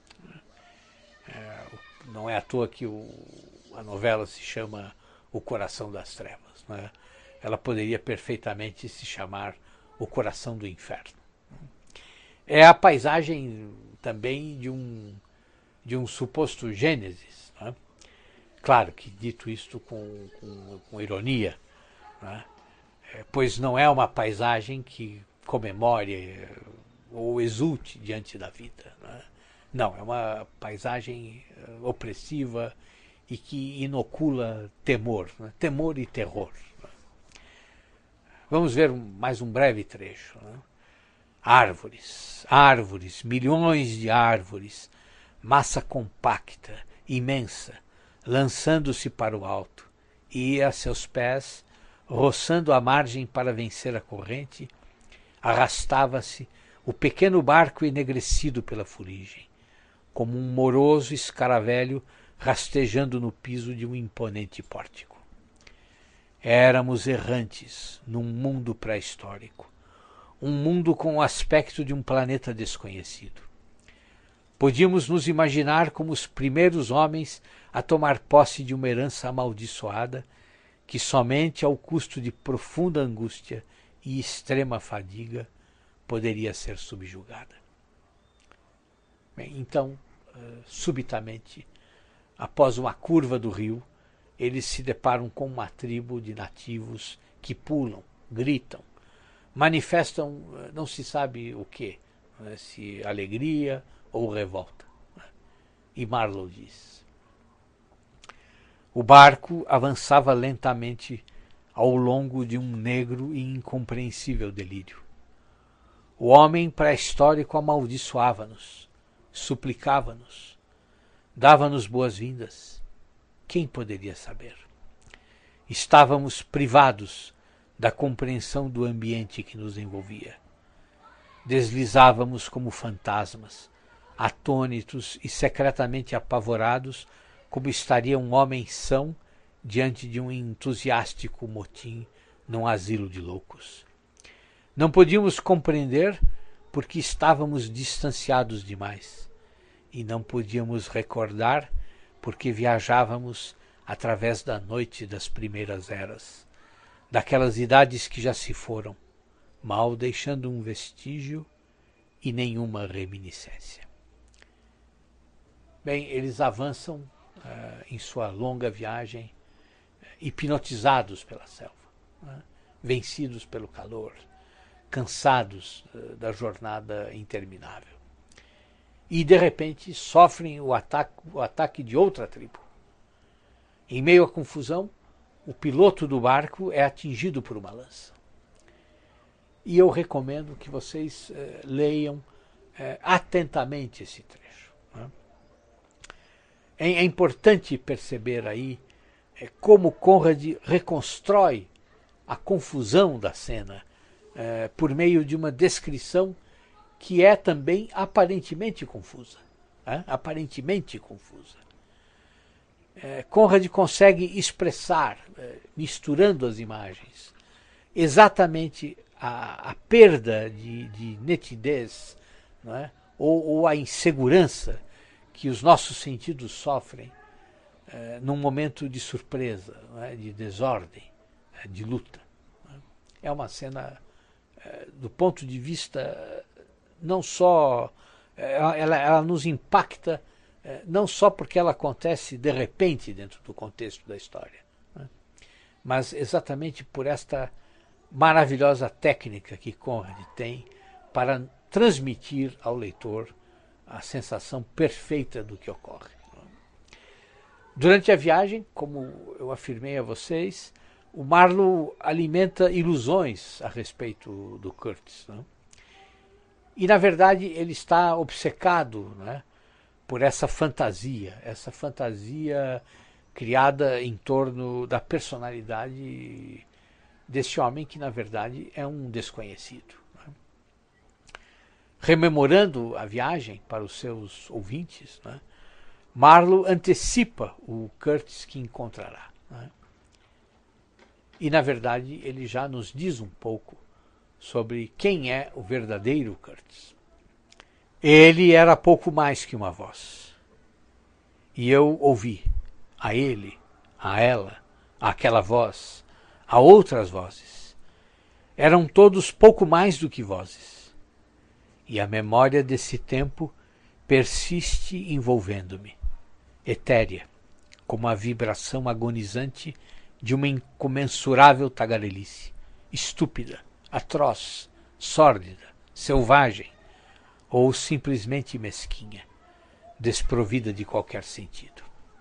[SPEAKER 1] É, não é à toa que o, a novela se chama O Coração das Trevas, né? Ela poderia perfeitamente se chamar O Coração do Inferno. É a paisagem também de um, de um suposto Gênesis, né? Claro que dito isto com, com, com ironia, né? É, pois não é uma paisagem que comemore ou exulte diante da vida, né? Não, é uma paisagem uh, opressiva e que inocula temor, né? Temor e terror. Né? Vamos ver um, mais um breve trecho. Né? Árvores, árvores, milhões de árvores, massa compacta, imensa, lançando-se para o alto, e a seus pés, roçando a margem para vencer a corrente, arrastava-se o pequeno barco enegrecido pela fuligem, como um moroso escaravelho rastejando no piso de um imponente pórtico. Éramos errantes num mundo pré-histórico, um mundo com o aspecto de um planeta desconhecido. Podíamos nos imaginar como os primeiros homens a tomar posse de uma herança amaldiçoada que somente ao custo de profunda angústia e extrema fadiga poderia ser subjugada. Bem, então, uh, subitamente, após uma curva do rio, eles se deparam com uma tribo de nativos que pulam, gritam, manifestam, não se sabe o quê, né, se alegria ou revolta. E Marlowe diz: o barco avançava lentamente ao longo de um negro e incompreensível delírio. O homem pré-histórico amaldiçoava-nos, suplicava-nos, dava-nos boas-vindas. Quem poderia saber? Estávamos privados da compreensão do ambiente que nos envolvia. Deslizávamos como fantasmas, atônitos e secretamente apavorados, como estaria um homem são diante de um entusiástico motim num asilo de loucos. Não podíamos compreender porque estávamos distanciados demais, e não podíamos recordar porque viajávamos através da noite das primeiras eras, daquelas idades que já se foram, mal deixando um vestígio e nenhuma reminiscência. Bem, eles avançam uh, em sua longa viagem, uh, hipnotizados pela selva. Né? vencidos pelo calor, cansados uh, da jornada interminável. E, de repente, sofrem o ataque, o ataque de outra tribo. Em meio à confusão, o piloto do barco é atingido por uma lança. E eu recomendo que vocês eh, leiam eh, atentamente esse trecho. Né? É, é importante perceber aí eh, como Conrad reconstrói a confusão da cena eh, por meio de uma descrição que é também aparentemente confusa. Né? Aparentemente confusa. É, Conrad consegue expressar, é, misturando as imagens, exatamente a, a perda de, de nitidez, não é? ou, ou a insegurança que os nossos sentidos sofrem é, num momento de surpresa, não é? De desordem, é, de luta. Não é? É uma cena, é, do ponto de vista, não só, ela, ela nos impacta, não só porque ela acontece de repente dentro do contexto da história, né? Mas exatamente por esta maravilhosa técnica que Conrad tem para transmitir ao leitor a sensação perfeita do que ocorre. Durante a viagem, como eu afirmei a vocês, o Marlowe alimenta ilusões a respeito do Curtis, né? E, na verdade, ele está obcecado, né, por essa fantasia, essa fantasia criada em torno da personalidade desse homem que, na verdade, é um desconhecido. Né? Rememorando a viagem para os seus ouvintes, né, Marlowe antecipa o Curtis que encontrará. Né? E, na verdade, ele já nos diz um pouco sobre quem é o verdadeiro Curtis. Ele era pouco mais que uma voz. E eu ouvi a ele, a ela, àquela voz, a outras vozes. Eram todos pouco mais do que vozes. E a memória desse tempo persiste envolvendo-me, etérea, como a vibração agonizante de uma incomensurável tagarelice, estúpida, atroz, sórdida, selvagem, ou simplesmente mesquinha, desprovida de qualquer sentido.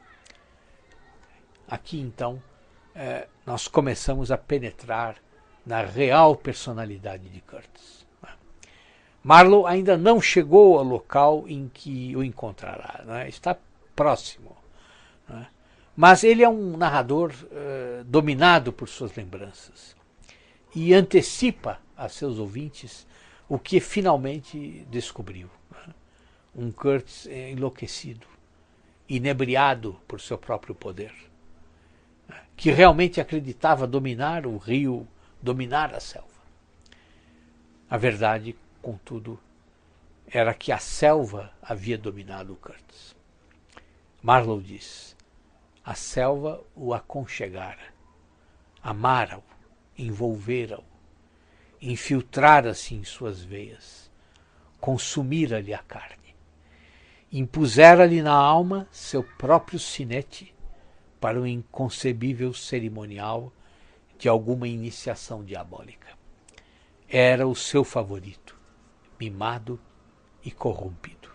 [SPEAKER 1] Aqui, então, eh, nós começamos a penetrar na real personalidade de Curtis. Marlowe ainda não chegou ao local em que o encontrará, né? Está próximo. Né? Mas ele é um narrador eh, dominado por suas lembranças e antecipa a seus ouvintes o que finalmente descobriu. Né? Um Curtis enlouquecido, inebriado por seu próprio poder, né? Que realmente acreditava dominar o rio, dominar a selva. A verdade, contudo, era que a selva havia dominado o Curtis. Marlowe diz: a selva o aconchegara, amara-o, envolvera-o, infiltrara-se em suas veias, consumira-lhe a carne, impusera-lhe na alma seu próprio sinete para o inconcebível cerimonial de alguma iniciação diabólica. Era o seu favorito, mimado e corrompido.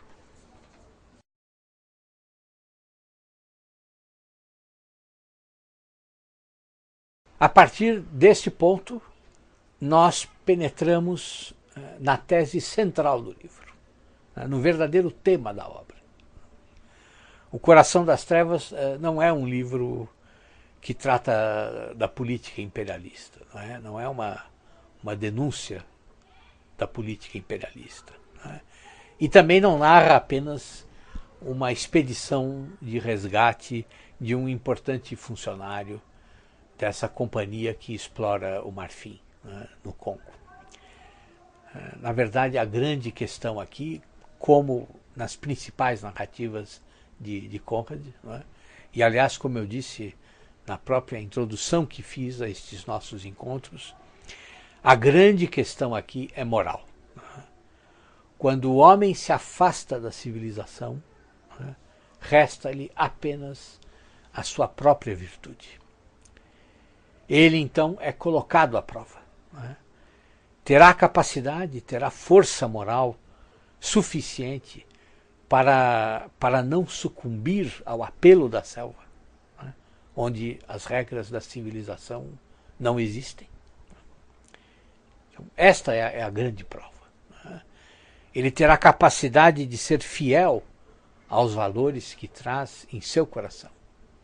[SPEAKER 1] A partir deste ponto, nós penetramos na tese central do livro, no verdadeiro tema da obra. O Coração das Trevas não é um livro que trata da política imperialista, não é, não é uma, uma denúncia da política imperialista. Não é? E também não narra apenas uma expedição de resgate de um importante funcionário dessa companhia que explora o marfim, né, no Congo. Na verdade, a grande questão aqui, como nas principais narrativas de, de Conrad, né, e aliás, como eu disse na própria introdução que fiz a estes nossos encontros, a grande questão aqui é moral. Né. Quando o homem se afasta da civilização, né, resta-lhe apenas a sua própria virtude. Ele, então, é colocado à prova. né, terá capacidade, terá força moral suficiente para, para não sucumbir ao apelo da selva, né, onde as regras da civilização não existem. Então, esta é a, é a grande prova. Né? Ele terá capacidade de ser fiel aos valores que traz em seu coração.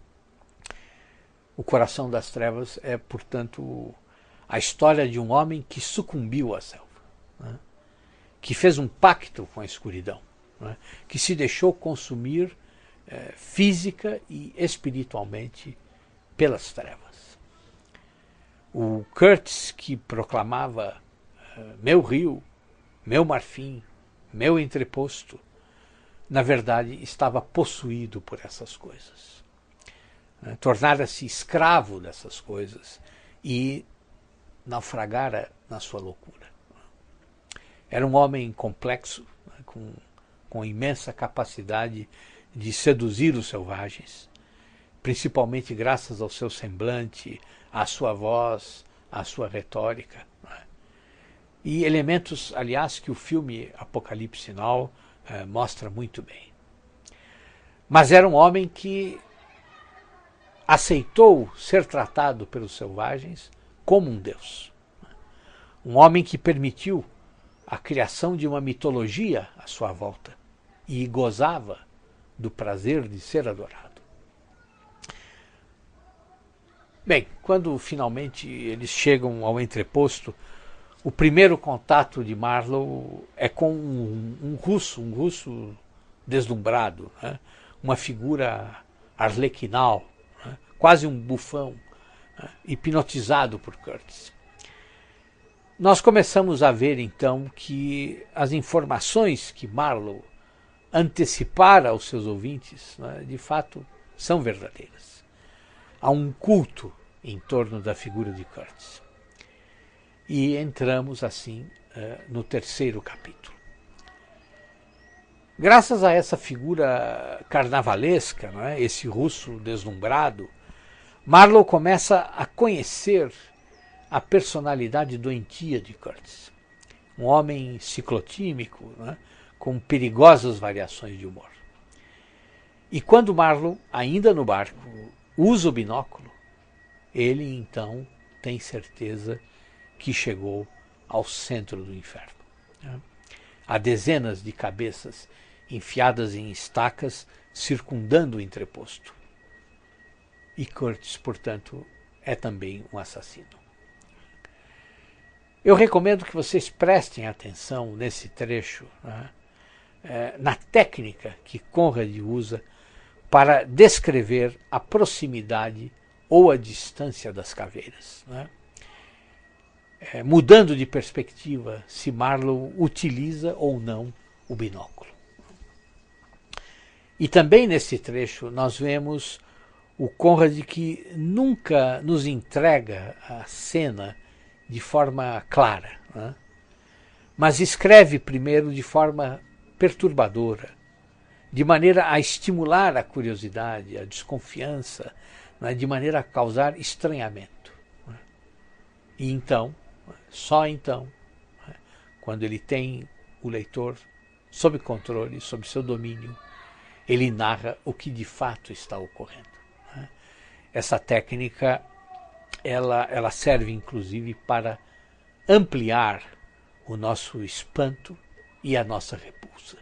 [SPEAKER 1] O coração das trevas é, portanto, a história de um homem que sucumbiu à selva, né? Que fez um pacto com a escuridão, né? Que se deixou consumir eh, física e espiritualmente pelas trevas. O Curtis, que proclamava eh, meu rio, meu marfim, meu entreposto, na verdade estava possuído por essas coisas. Tornara-se escravo dessas coisas e naufragara na sua loucura. Era um homem complexo, com, com imensa capacidade de seduzir os selvagens, principalmente graças ao seu semblante, à sua voz, à sua retórica. E elementos, aliás, que o filme Apocalipse Now eh, mostra muito bem. Mas era um homem que aceitou ser tratado pelos selvagens como um deus. Um homem que permitiu a criação de uma mitologia à sua volta e gozava do prazer de ser adorado. Bem, quando finalmente eles chegam ao entreposto, o primeiro contato de Marlowe é com um, um russo, um russo deslumbrado, né? Uma figura arlequinal, quase um bufão, né, hipnotizado por Curtis. Nós começamos a ver, então, que as informações que Marlowe antecipara aos seus ouvintes, né, de fato, são verdadeiras. Há um culto em torno da figura de Curtis. E entramos, assim, no terceiro capítulo. Graças a essa figura carnavalesca, não é, esse russo deslumbrado, Marlowe começa a conhecer a personalidade doentia de Curtis. Um homem ciclotímico, né, com perigosas variações de humor. E quando Marlowe, ainda no barco, usa o binóculo, ele então tem certeza que chegou ao centro do inferno. Né? Há dezenas de cabeças enfiadas em estacas circundando o entreposto. E Curtis, portanto, é também um assassino. Eu recomendo que vocês prestem atenção nesse trecho, né, é, na técnica que Conrad usa para descrever a proximidade ou a distância das caveiras. Né? É, mudando de perspectiva se Marlowe utiliza ou não o binóculo. E também nesse trecho nós vemos o Conrad que nunca nos entrega a cena de forma clara, né? Mas escreve primeiro de forma perturbadora, de maneira a estimular a curiosidade, a desconfiança, né? De maneira a causar estranhamento. Né? E então, só então, né? Quando ele tem o leitor sob controle, sob seu domínio, ele narra o que de fato está ocorrendo. Essa técnica ela, ela serve inclusive para ampliar o nosso espanto e a nossa repulsa.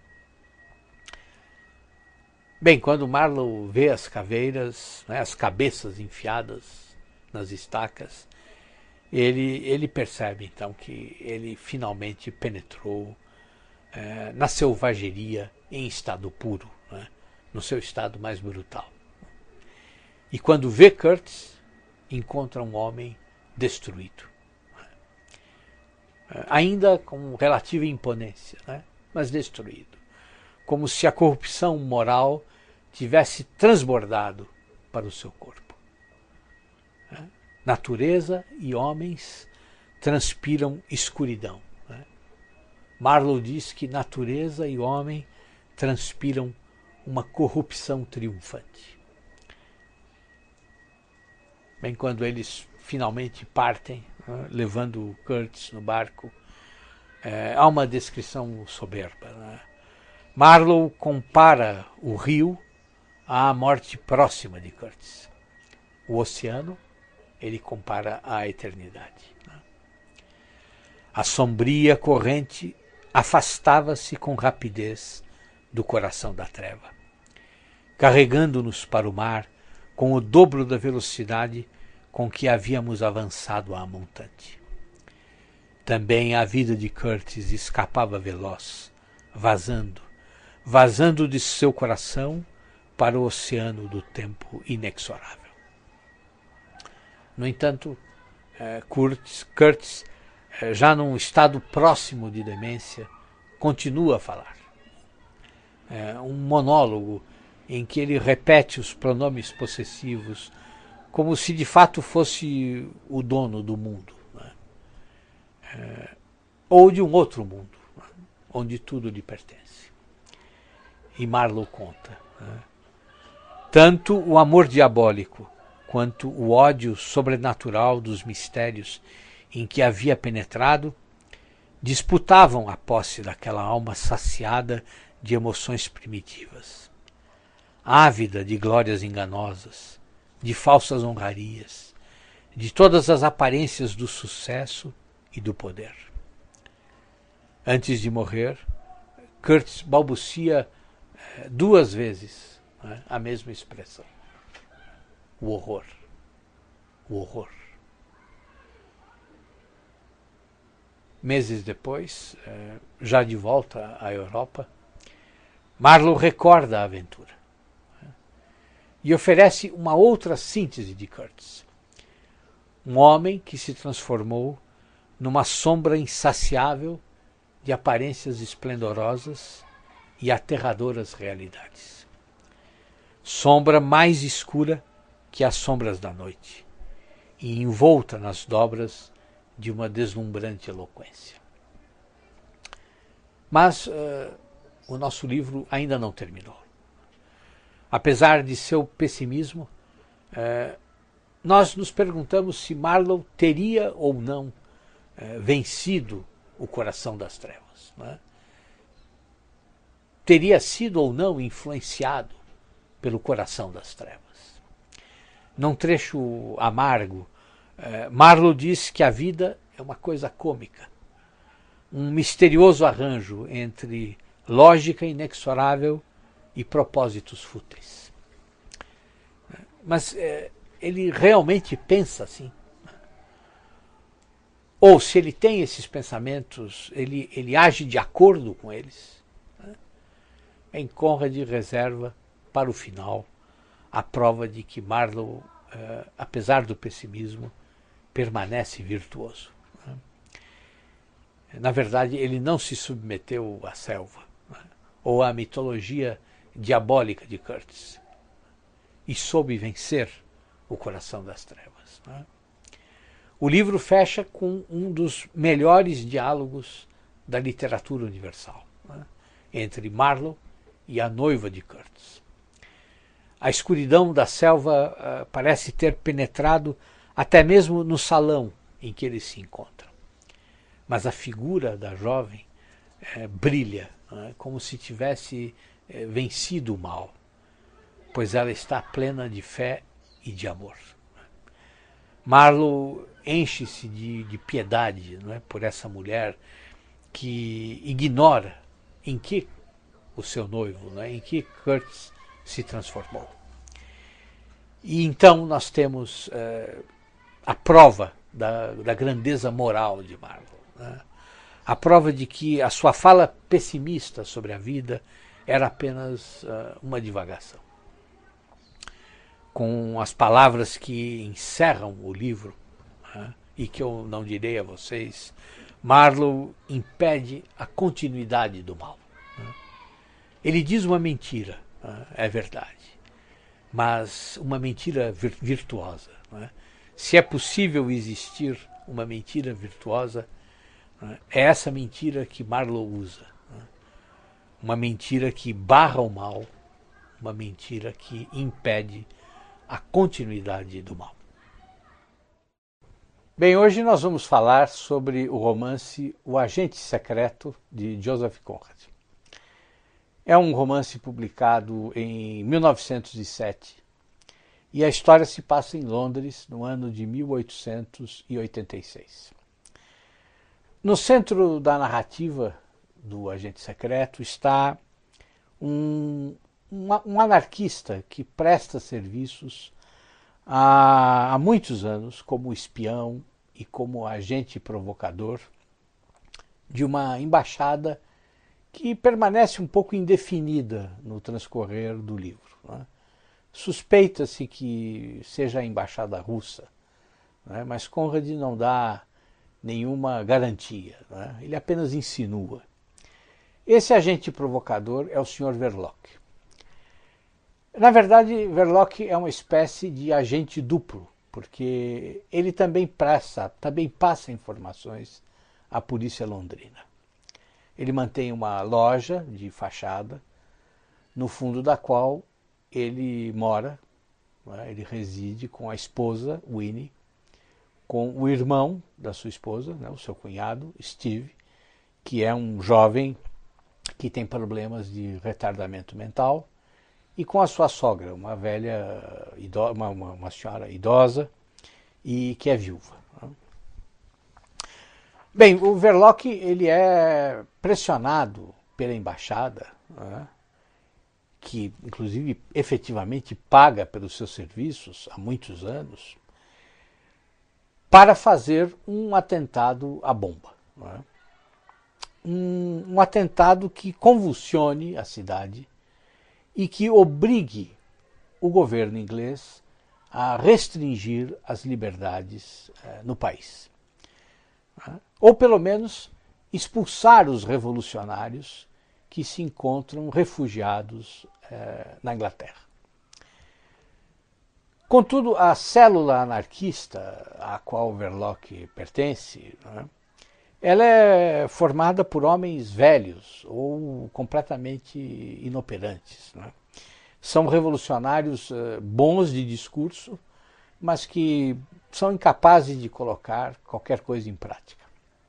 [SPEAKER 1] Bem, quando Marlowe vê as caveiras, né, as cabeças enfiadas nas estacas, ele, ele percebe então que ele finalmente penetrou é, na selvageria em estado puro, né, no seu estado mais brutal. E quando vê Curtis, encontra um homem destruído. Ainda com relativa imponência, né? Mas destruído. Como se a corrupção moral tivesse transbordado para o seu corpo. Natureza e homens transpiram escuridão. Marlowe diz que natureza e homem transpiram uma corrupção triunfante. Bem, quando eles finalmente partem, né, levando o Curtis no barco. É, há uma descrição soberba. Né? Marlowe compara o rio à morte próxima de Curtis. O oceano, ele compara à eternidade. Né? A sombria corrente afastava-se com rapidez do coração da treva, carregando-nos para o mar com o dobro da velocidade com que havíamos avançado a montante. Também a vida de Curtis escapava veloz, vazando, vazando de seu coração para o oceano do tempo inexorável. No entanto, Curtis, Curtis, já num estado próximo de demência, continua a falar. É um monólogo em que ele repete os pronomes possessivos como se de fato fosse o dono do mundo, né? É, ou de um outro mundo, né? Onde tudo lhe pertence. E Marlowe conta, né? Tanto o amor diabólico quanto o ódio sobrenatural dos mistérios em que havia penetrado disputavam a posse daquela alma saciada de emoções primitivas, ávida de glórias enganosas, de falsas honrarias, de todas as aparências do sucesso e do poder. Antes de morrer, Curtis balbucia eh, duas vezes, né, a mesma expressão. O horror. O horror. Meses depois, eh, já de volta à Europa, Marlowe recorda a aventura, né, e oferece uma outra síntese de Curtis. Um homem que se transformou numa sombra insaciável de aparências esplendorosas e aterradoras realidades. Sombra mais escura que as sombras da noite, e envolta nas dobras de uma deslumbrante eloquência. Mas uh, o nosso livro ainda não terminou. Apesar de seu pessimismo, uh, nós nos perguntamos se Marlowe teria ou não uh, vencido o coração das trevas, né? Teria sido ou não influenciado pelo coração das trevas. Num trecho amargo, Marlowe diz que a vida é uma coisa cômica, um misterioso arranjo entre lógica inexorável e propósitos fúteis. Mas é, ele realmente pensa assim? Ou se ele tem esses pensamentos, ele, ele age de acordo com eles? Em Conrad reserva para o final a prova de que Marlowe, eh, apesar do pessimismo, permanece virtuoso. Né? Na verdade, ele não se submeteu à selva, né, ou à mitologia diabólica de Curtis, e soube vencer o coração das trevas. Né? O livro fecha com um dos melhores diálogos da literatura universal, né, entre Marlowe e a noiva de Curtis. A escuridão da selva uh, parece ter penetrado até mesmo no salão em que eles se encontram. Mas a figura da jovem eh, brilha, né, como se tivesse eh, vencido o mal, pois ela está plena de fé e de amor. Marlowe enche-se de, de piedade, não é, por essa mulher que ignora em que o seu noivo, não é, em que Curtis se transformou. E então nós temos eh, a prova da, da grandeza moral de Marlowe, né? A prova de que a sua fala pessimista sobre a vida era apenas uh, uma divagação. Com as palavras que encerram o livro, né, e que eu não direi a vocês, Marlowe impede a continuidade do mal. Né? Ele diz uma mentira, né, é verdade, mas uma mentira vir- virtuosa. Né? Se é possível existir uma mentira virtuosa, né, é essa mentira que Marlowe usa. Né? Uma mentira que barra o mal, uma mentira que impede a continuidade do mal. Bem, hoje nós vamos falar sobre o romance O Agente Secreto, de Joseph Conrad. É um romance publicado em mil novecentos e sete e a história se passa em Londres no ano de mil oitocentos e oitenta e seis. No centro da narrativa do Agente Secreto está um, um, um anarquista que presta serviços há, há muitos anos como espião e como agente provocador de uma embaixada que permanece um pouco indefinida no transcorrer do livro. Né? Suspeita-se que seja a embaixada russa, né? Mas Conrad não dá nenhuma garantia, né? Ele apenas insinua. Esse agente provocador é o senhor Verloc. Na verdade, Verloc é uma espécie de agente duplo, porque ele também presta, também passa informações à polícia londrina. Ele mantém uma loja de fachada, no fundo da qual ele mora, né, ele reside com a esposa, Winnie, com o irmão da sua esposa, né, o seu cunhado, Steve, que é um jovem que tem problemas de retardamento mental, e com a sua sogra, uma velha, uma, uma, uma senhora idosa e que é viúva. Bem, o Verloc ele é pressionado pela embaixada, né, que inclusive efetivamente paga pelos seus serviços há muitos anos, para fazer um atentado à bomba. Né, um, um atentado que convulsione a cidade e que obrigue o governo inglês a restringir as liberdades eh, no país. Ou, pelo menos, expulsar os revolucionários que se encontram refugiados eh, na Inglaterra. Contudo, a célula anarquista à qual Verloc pertence, né, ela é formada por homens velhos ou completamente inoperantes. Né? São revolucionários eh, bons de discurso, mas que são incapazes de colocar qualquer coisa em prática.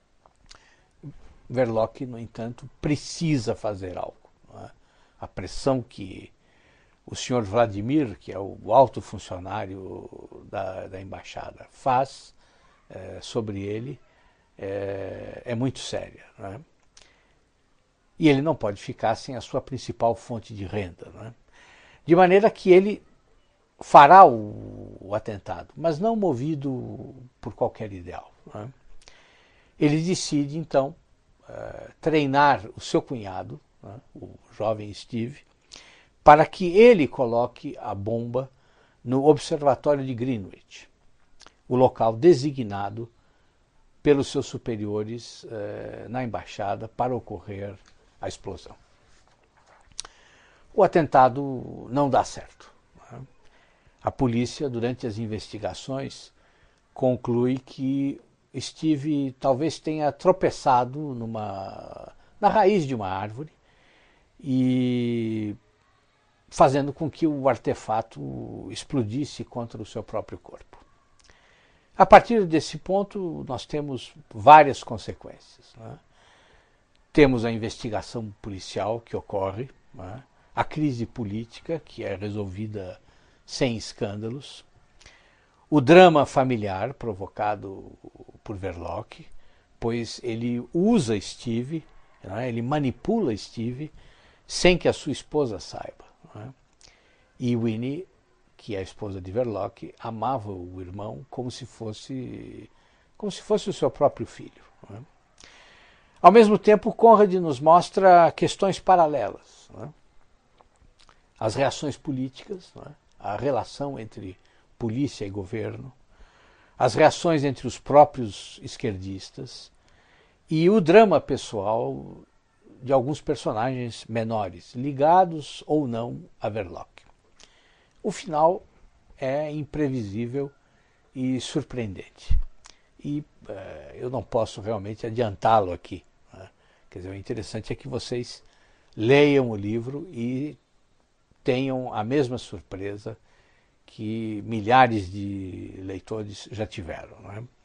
[SPEAKER 1] Verloc, no entanto, precisa fazer algo. Né? A pressão que o senhor Vladimir, que é o alto funcionário da, da embaixada, faz é, sobre ele é, é muito séria. Né? E ele não pode ficar sem a sua principal fonte de renda. Né? De maneira que ele fará o, o atentado, mas não movido por qualquer ideal. Né? Ele decide, então, uh, treinar o seu cunhado, né, o jovem Steve, para que ele coloque a bomba no Observatório de Greenwich, o local designado pelos seus superiores uh, na embaixada para ocorrer a explosão. O atentado não dá certo. A polícia, durante as investigações, conclui que Steve talvez tenha tropeçado numa, na raiz de uma árvore e fazendo com que o artefato explodisse contra o seu próprio corpo. A partir desse ponto, nós temos várias consequências. Né? Temos a investigação policial que ocorre, né? A crise política, que é resolvida sem escândalos, o drama familiar provocado por Verloc, pois ele usa Steve, né, ele manipula Steve sem que a sua esposa saiba. Né? E Winnie, que é a esposa de Verloc, amava o irmão como se fosse, como se fosse o seu próprio filho. Né? Ao mesmo tempo, Conrad nos mostra questões paralelas. Né? As reações políticas, né? A relação entre polícia e governo, as reações entre os próprios esquerdistas e o drama pessoal de alguns personagens menores, ligados ou não a Verloc. O final é imprevisível e surpreendente. E uh, eu não posso realmente adiantá-lo aqui. Né? Quer dizer, o interessante é que vocês leiam o livro e tenham a mesma surpresa que milhares de leitores já tiveram. Não é?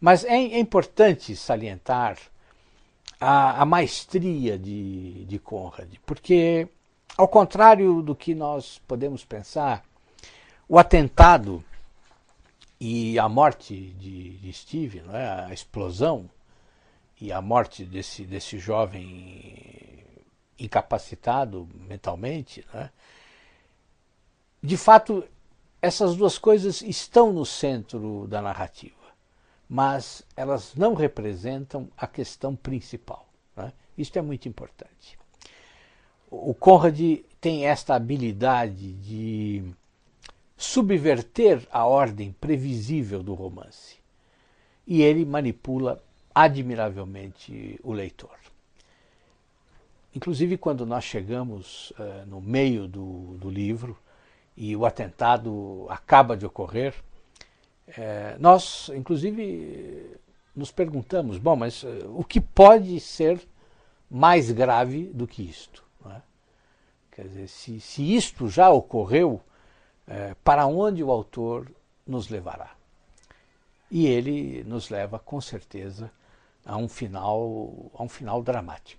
[SPEAKER 1] Mas é, é importante salientar a, a maestria de, de Conrad, porque, ao contrário do que nós podemos pensar, o atentado e a morte de, de Steve, não é? A explosão e a morte desse, desse jovem incapacitado mentalmente, não é? De fato, essas duas coisas estão no centro da narrativa, mas elas não representam a questão principal, né? Isso é muito importante. O Conrad tem esta habilidade de subverter a ordem previsível do romance e ele manipula admiravelmente o leitor. Inclusive, quando nós chegamos uh, no meio do, do livro e o atentado acaba de ocorrer, eh, nós, inclusive, nos perguntamos, bom, mas uh, o que pode ser mais grave do que isto? Não é? Quer dizer, se, se isto já ocorreu, eh, para onde o autor nos levará? E ele nos leva, com certeza, a um final, a um final dramático.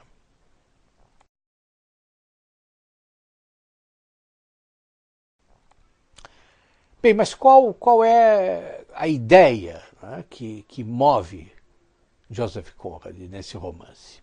[SPEAKER 1] Bem, mas qual, qual é a ideia, né, que, que move Joseph Conrad nesse romance?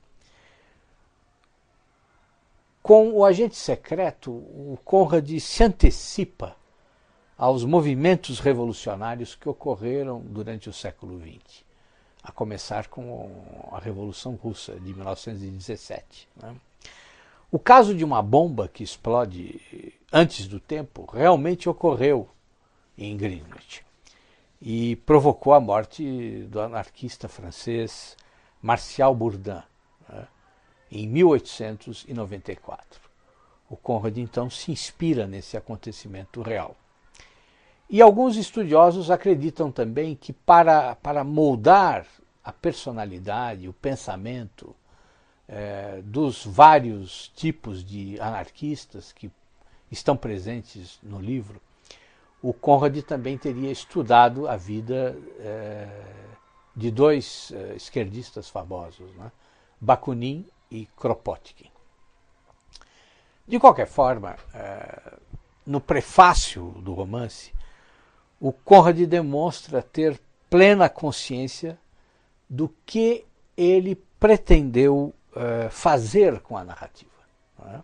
[SPEAKER 1] Com o agente secreto, o Conrad se antecipa aos movimentos revolucionários que ocorreram durante o século vinte, a começar com a Revolução Russa de mil novecentos e dezessete. Né? O caso de uma bomba que explode antes do tempo realmente ocorreu em Greenwich e provocou a morte do anarquista francês Martial Bourdin, né, em mil oitocentos e noventa e quatro. O Conrad, então, se inspira nesse acontecimento real. E alguns estudiosos acreditam também que para, para moldar a personalidade, o pensamento eh, dos vários tipos de anarquistas que estão presentes no livro, o Conrad também teria estudado a vida eh, de dois eh, esquerdistas famosos, né? Bakunin e Kropotkin. De qualquer forma, eh, no prefácio do romance, o Conrad demonstra ter plena consciência do que ele pretendeu eh, fazer com a narrativa. Né?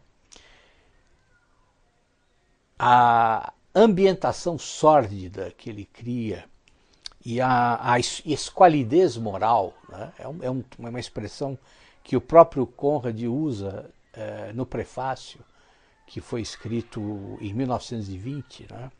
[SPEAKER 1] A ambientação sórdida que ele cria e a, a esqualidez moral, né? é, um, é, um, é uma expressão que o próprio Conrad usa eh, no prefácio, que foi escrito em mil novecentos e vinte, né?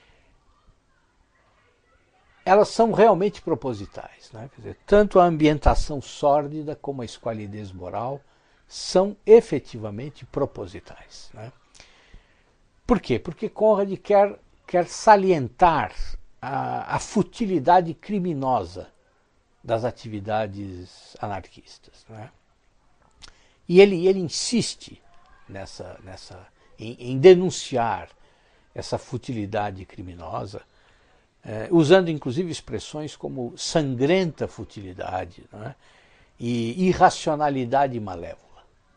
[SPEAKER 1] Elas são realmente propositais. Né? Quer dizer, tanto a ambientação sórdida como a esqualidez moral são efetivamente propositais. Né? Por quê? Porque Conrad quer, quer salientar a, a futilidade criminosa das atividades anarquistas. Né? E ele, ele insiste nessa, nessa, em, em denunciar essa futilidade criminosa, eh, usando inclusive expressões como sangrenta futilidade, né? E irracionalidade malévola.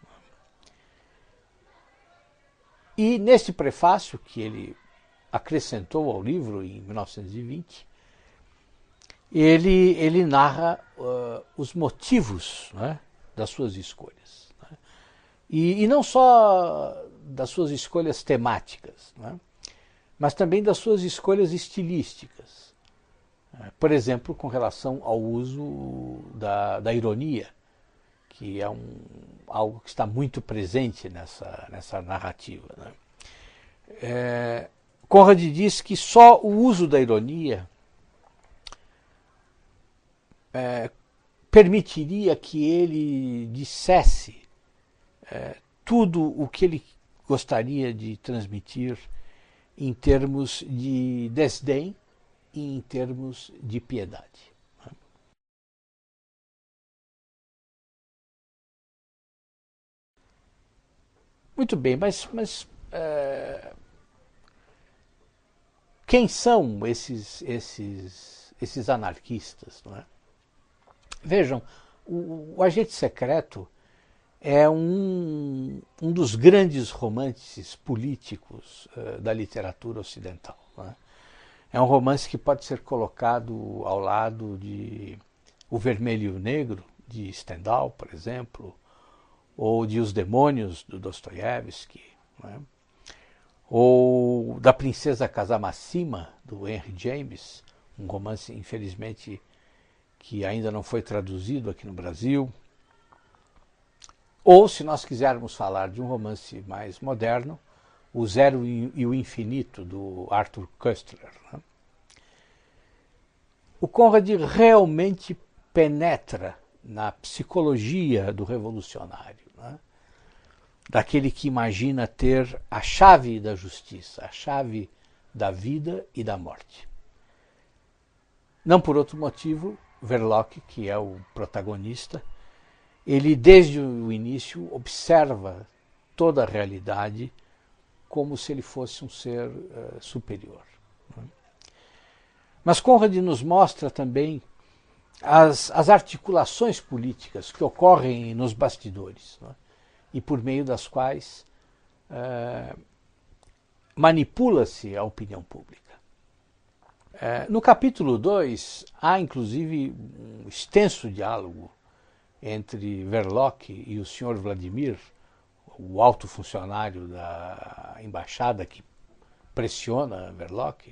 [SPEAKER 1] E nesse prefácio que ele acrescentou ao livro em mil novecentos e vinte, ele, ele narra uh, os motivos, né, das suas escolhas. Né? E, e não só das suas escolhas temáticas, né, mas também das suas escolhas estilísticas. Por exemplo, com relação ao uso da, da ironia, que é um, algo que está muito presente nessa, nessa narrativa. Né? É, Conrad diz que só o uso da ironia é, permitiria que ele dissesse é, tudo o que ele gostaria de transmitir em termos de desdém e em termos de piedade. Muito bem, mas, mas é, quem são esses, esses, esses anarquistas. Não é? Vejam, o, o Agente Secreto é um, um dos grandes romances políticos uh, da literatura ocidental. Não é? É um romance que pode ser colocado ao lado de O Vermelho e o Negro, de Stendhal, por exemplo, ou de Os Demônios, do Dostoiévski, né? Ou da Princesa Casamassima, do Henry James, um romance, infelizmente, que ainda não foi traduzido aqui no Brasil. Ou, se nós quisermos falar de um romance mais moderno, O Zero e o Infinito, do Arthur Koestler. Né? O Conrad realmente penetra na psicologia do revolucionário, né? Daquele que imagina ter a chave da justiça, a chave da vida e da morte. Não por outro motivo, Verloc, que é o protagonista, ele desde o início observa toda a realidade como se ele fosse um ser uh, superior. Né? Mas Conrad nos mostra também as, as articulações políticas que ocorrem nos bastidores, né? E por meio das quais uh, manipula-se a opinião pública. Uh, no capítulo dois, há inclusive um extenso diálogo entre Verloc e o senhor Vladimir, o alto funcionário da embaixada que pressiona Verloc,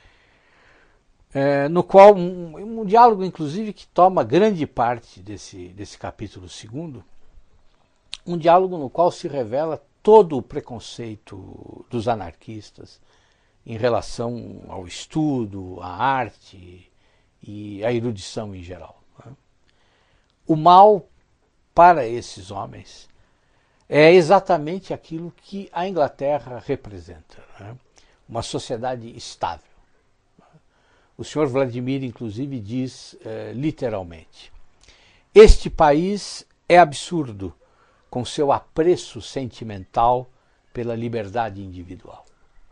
[SPEAKER 1] é, no qual um, um diálogo, inclusive, que toma grande parte desse, desse capítulo segundo, um diálogo no qual se revela todo o preconceito dos anarquistas em relação ao estudo, à arte e à erudição em geral. Né? O mal para esses homens é exatamente aquilo que a Inglaterra representa, né? Uma sociedade estável. O senhor Vladimir, inclusive, diz eh, literalmente: este país é absurdo com seu apreço sentimental pela liberdade individual.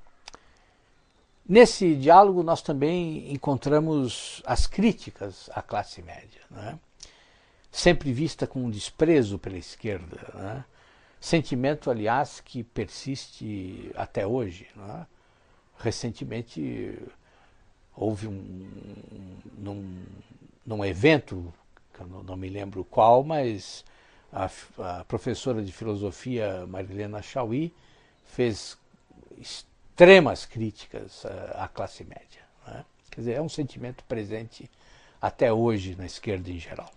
[SPEAKER 1] Nesse diálogo nós também encontramos as críticas à classe média, né? Sempre vista com desprezo pela esquerda, né? Sentimento, aliás, que persiste até hoje. Né? Recentemente houve um, num, num evento, que eu não, não me lembro qual, mas a, a professora de filosofia Marilena Chauí fez extremas críticas à, à classe média. Né? Quer dizer, é um sentimento presente até hoje na esquerda em geral.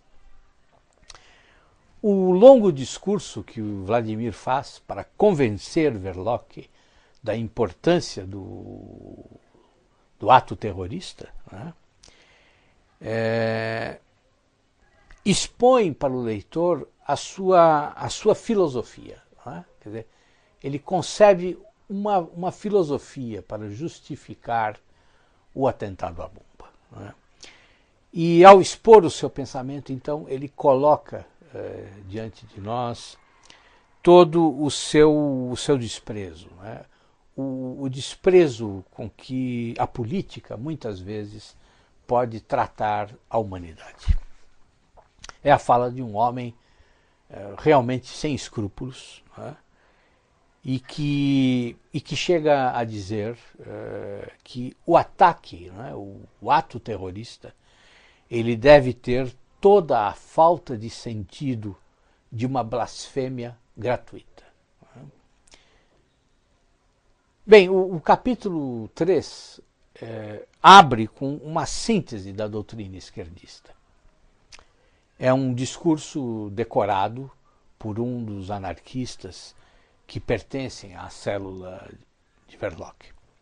[SPEAKER 1] O longo discurso que o Vladimir faz para convencer Verloc da importância do, do ato terrorista, né, é, expõe para o leitor a sua, a sua filosofia. Né? Quer dizer, ele concebe uma, uma filosofia para justificar o atentado à bomba. Né? E ao expor o seu pensamento, então, ele coloca eh, diante de nós todo o seu, o seu desprezo. Né? O, o desprezo com que a política, muitas vezes, pode tratar a humanidade. É a fala de um homem eh, realmente sem escrúpulos, né? e, que, e que chega a dizer eh, que o ataque, né? o, o ato terrorista, ele deve ter toda a falta de sentido de uma blasfêmia gratuita. Bem, o, o capítulo três é, abre com uma síntese da doutrina esquerdista. É um discurso decorado por um dos anarquistas que pertencem à célula de Verloc.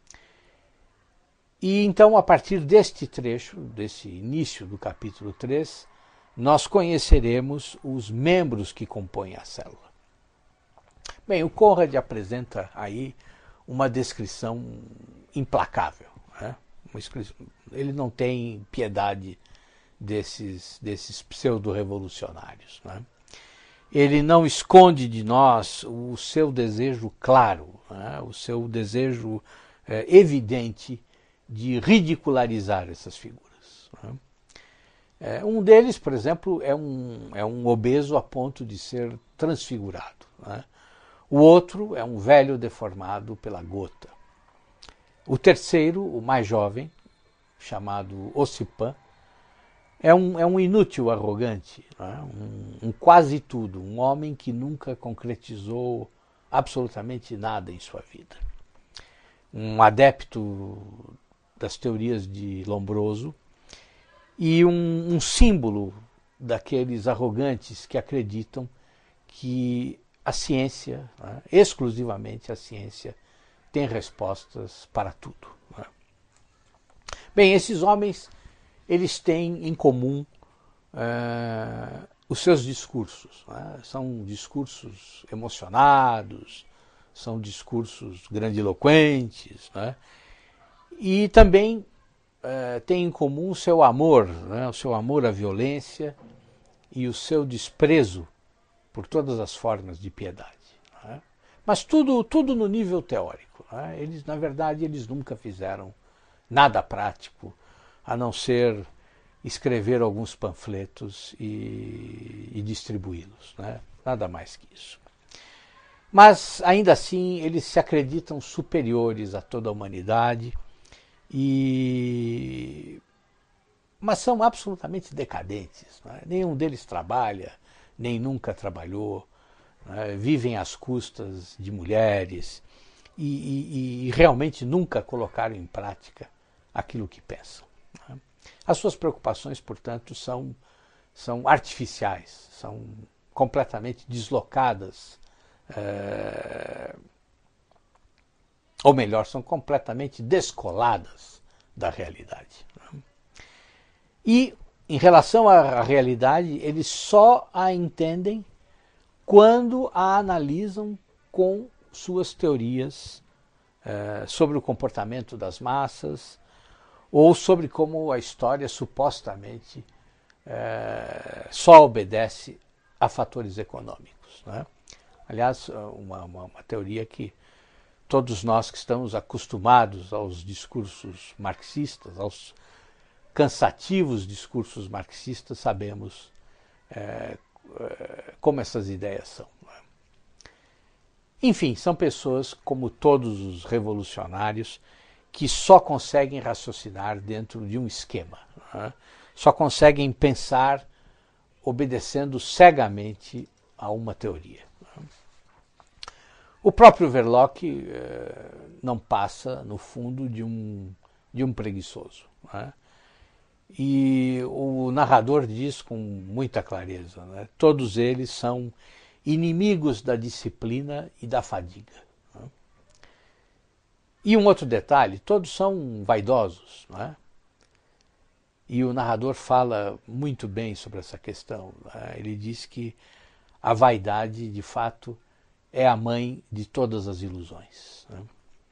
[SPEAKER 1] E então, a partir deste trecho, desse início do capítulo três, nós conheceremos os membros que compõem a célula. Bem, o Conrad apresenta aí uma descrição implacável. Né? Ele não tem piedade desses, desses pseudo-revolucionários. Né? Ele não esconde de nós o seu desejo claro, né? o seu desejo é, evidente de ridicularizar essas figuras. Né? É, um deles, por exemplo, é um, é um obeso a ponto de ser transfigurado. Né? O outro é um velho deformado pela gota. O terceiro, o mais jovem, chamado Ossipan, é um, é um inútil arrogante, né? um, um quase tudo, um homem que nunca concretizou absolutamente nada em sua vida. Um adepto das teorias de Lombroso e um, um símbolo daqueles arrogantes que acreditam que a ciência, né, exclusivamente a ciência, tem respostas para tudo. Né? Bem, esses homens, eles têm em comum uh, os seus discursos. Né? São discursos emocionados, são discursos grandiloquentes, né? E também uh, têm em comum o seu amor, né? O seu amor à violência e o seu desprezo por todas as formas de piedade. Né? Mas tudo, tudo no nível teórico. Né? Eles, na verdade, eles nunca fizeram nada prático, a não ser escrever alguns panfletos e, e distribuí-los. Né? Nada mais que isso. Mas, ainda assim, eles se acreditam superiores a toda a humanidade, e... mas são absolutamente decadentes. Né? Nenhum deles trabalha, nem nunca trabalhou, né? Vivem às custas de mulheres e, e, e realmente nunca colocaram em prática aquilo que pensam. Né? As suas preocupações, portanto, são, são artificiais, são completamente deslocadas, é, ou melhor, são completamente descoladas da realidade. Né? E, em relação à realidade, eles só a entendem quando a analisam com suas teorias eh, sobre o comportamento das massas ou sobre como a história supostamente eh, só obedece a fatores econômicos. Né? Aliás, uma, uma, uma teoria que todos nós que estamos acostumados aos discursos marxistas, aos cansativos discursos marxistas, sabemos é, é, como essas ideias são. Enfim, são pessoas, como todos os revolucionários, que só conseguem raciocinar dentro de um esquema. Né? Só conseguem pensar obedecendo cegamente a uma teoria. O próprio Verloc eh, não passa, no fundo, de um, de um preguiçoso. Né? E o narrador diz com muita clareza, né? Todos eles são inimigos da disciplina e da fadiga. Né? E um outro detalhe, todos são vaidosos. Né? E o narrador fala muito bem sobre essa questão. Né? Ele diz que a vaidade, de fato, é a mãe de todas as ilusões. Né?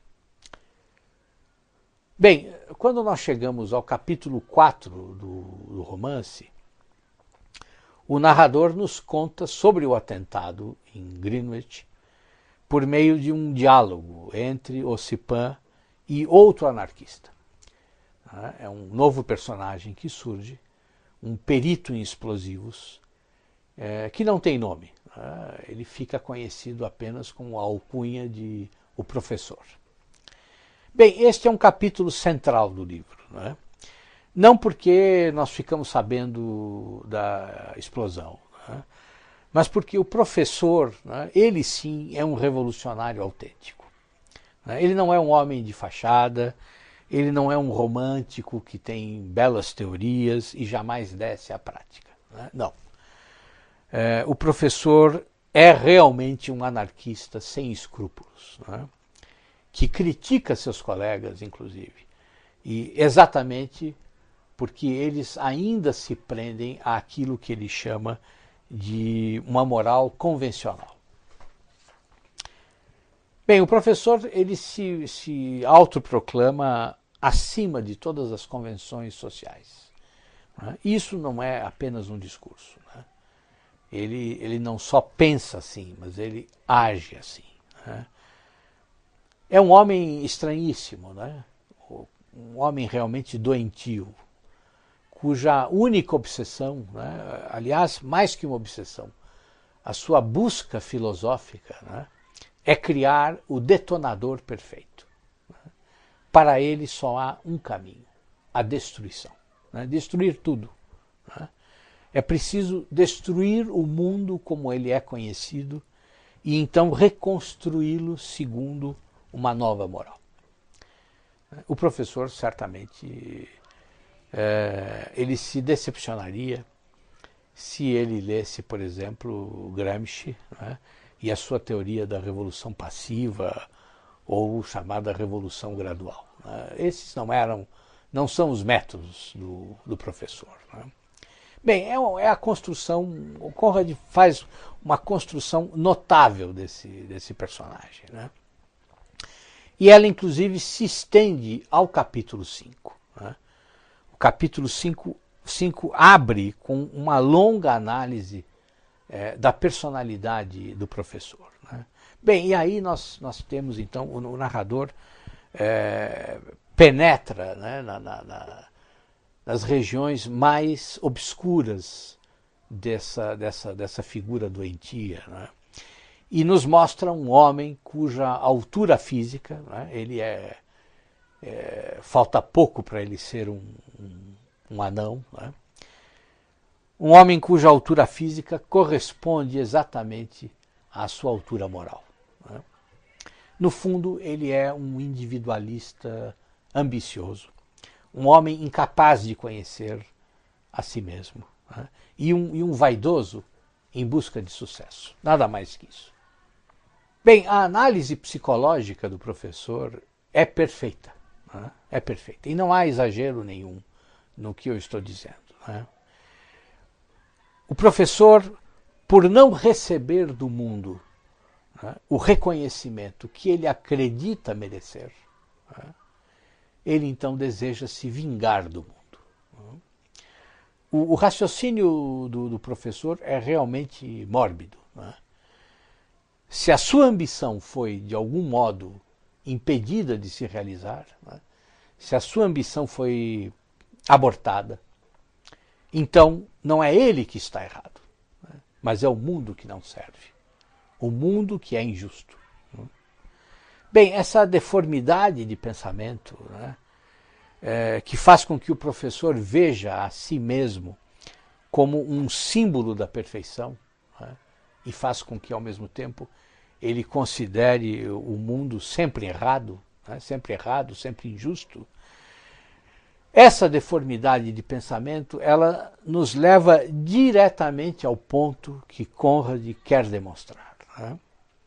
[SPEAKER 1] Bem, quando nós chegamos ao capítulo quatro do, do romance, o narrador nos conta sobre o atentado em Greenwich por meio de um diálogo entre Ossipan e outro anarquista. É um novo personagem que surge, um perito em explosivos, é, que não tem nome. Ele fica conhecido apenas com a alcunha de o professor. Bem, este é um capítulo central do livro. Não é? Não porque nós ficamos sabendo da explosão, não é? Mas porque o professor, não é? Ele sim é um revolucionário autêntico. Não é? Ele não é um homem de fachada, ele não é um romântico que tem belas teorias e jamais desce à prática. Não. É? Não. É, o professor é realmente um anarquista sem escrúpulos, não é? Que critica seus colegas, inclusive, e exatamente porque eles ainda se prendem àquilo que ele chama de uma moral convencional. Bem, o professor ele se, se autoproclama acima de todas as convenções sociais. Não é? Isso não é apenas um discurso. Não é? Ele, ele não só pensa assim, mas ele age assim. Né? É um homem estranhíssimo, né? Um homem realmente doentio, cuja única obsessão, né, aliás, mais que uma obsessão, a sua busca filosófica, né, é criar o detonador perfeito. Para ele só há um caminho, a destruição. Né, destruir tudo. Né. É preciso destruir o mundo como ele é conhecido e então reconstruí-lo segundo uma nova moral. O professor certamente é, ele se decepcionaria se ele lesse, por exemplo, Gramsci, né, e a sua teoria da revolução passiva ou chamada revolução gradual. Né. Esses não eram, não são os métodos do, do professor. Né. Bem, é, é a construção, o Conrad faz uma construção notável desse, desse personagem. Né. E ela, inclusive, se estende ao capítulo cinco. Né. O capítulo cinco abre com uma longa análise é, da personalidade do professor. Né? Bem, e aí nós, nós temos, então, o, o narrador é, penetra, né, na, na, na, nas regiões mais obscuras dessa, dessa, dessa figura doentia, né? E nos mostra um homem cuja altura física, né, ele é, é falta pouco para ele ser um, um um anão, né? Um homem cuja altura física corresponde exatamente à sua altura moral. Né? No fundo, ele é um individualista ambicioso, um homem incapaz de conhecer a si mesmo, né? e, um, e um vaidoso em busca de sucesso. Nada mais que isso. Bem, a análise psicológica do professor é perfeita, né? É perfeita, e não há exagero nenhum no que eu estou dizendo. Né? O professor, por não receber do mundo, né, o reconhecimento que ele acredita merecer, né, ele então deseja se vingar do mundo. Né? O, o raciocínio do, do professor é realmente mórbido. Né? Se a sua ambição foi, de algum modo, impedida de se realizar, né, se a sua ambição foi abortada, então não é ele que está errado, né? Mas é o mundo que não serve, o mundo que é injusto. Né? Bem, essa deformidade de pensamento, né, é, que faz com que o professor veja a si mesmo como um símbolo da perfeição, né, e faz com que, ao mesmo tempo, ele considere o mundo sempre errado, né, sempre errado, sempre injusto. Essa deformidade de pensamento, ela nos leva diretamente ao ponto que Conrad quer demonstrar. Né?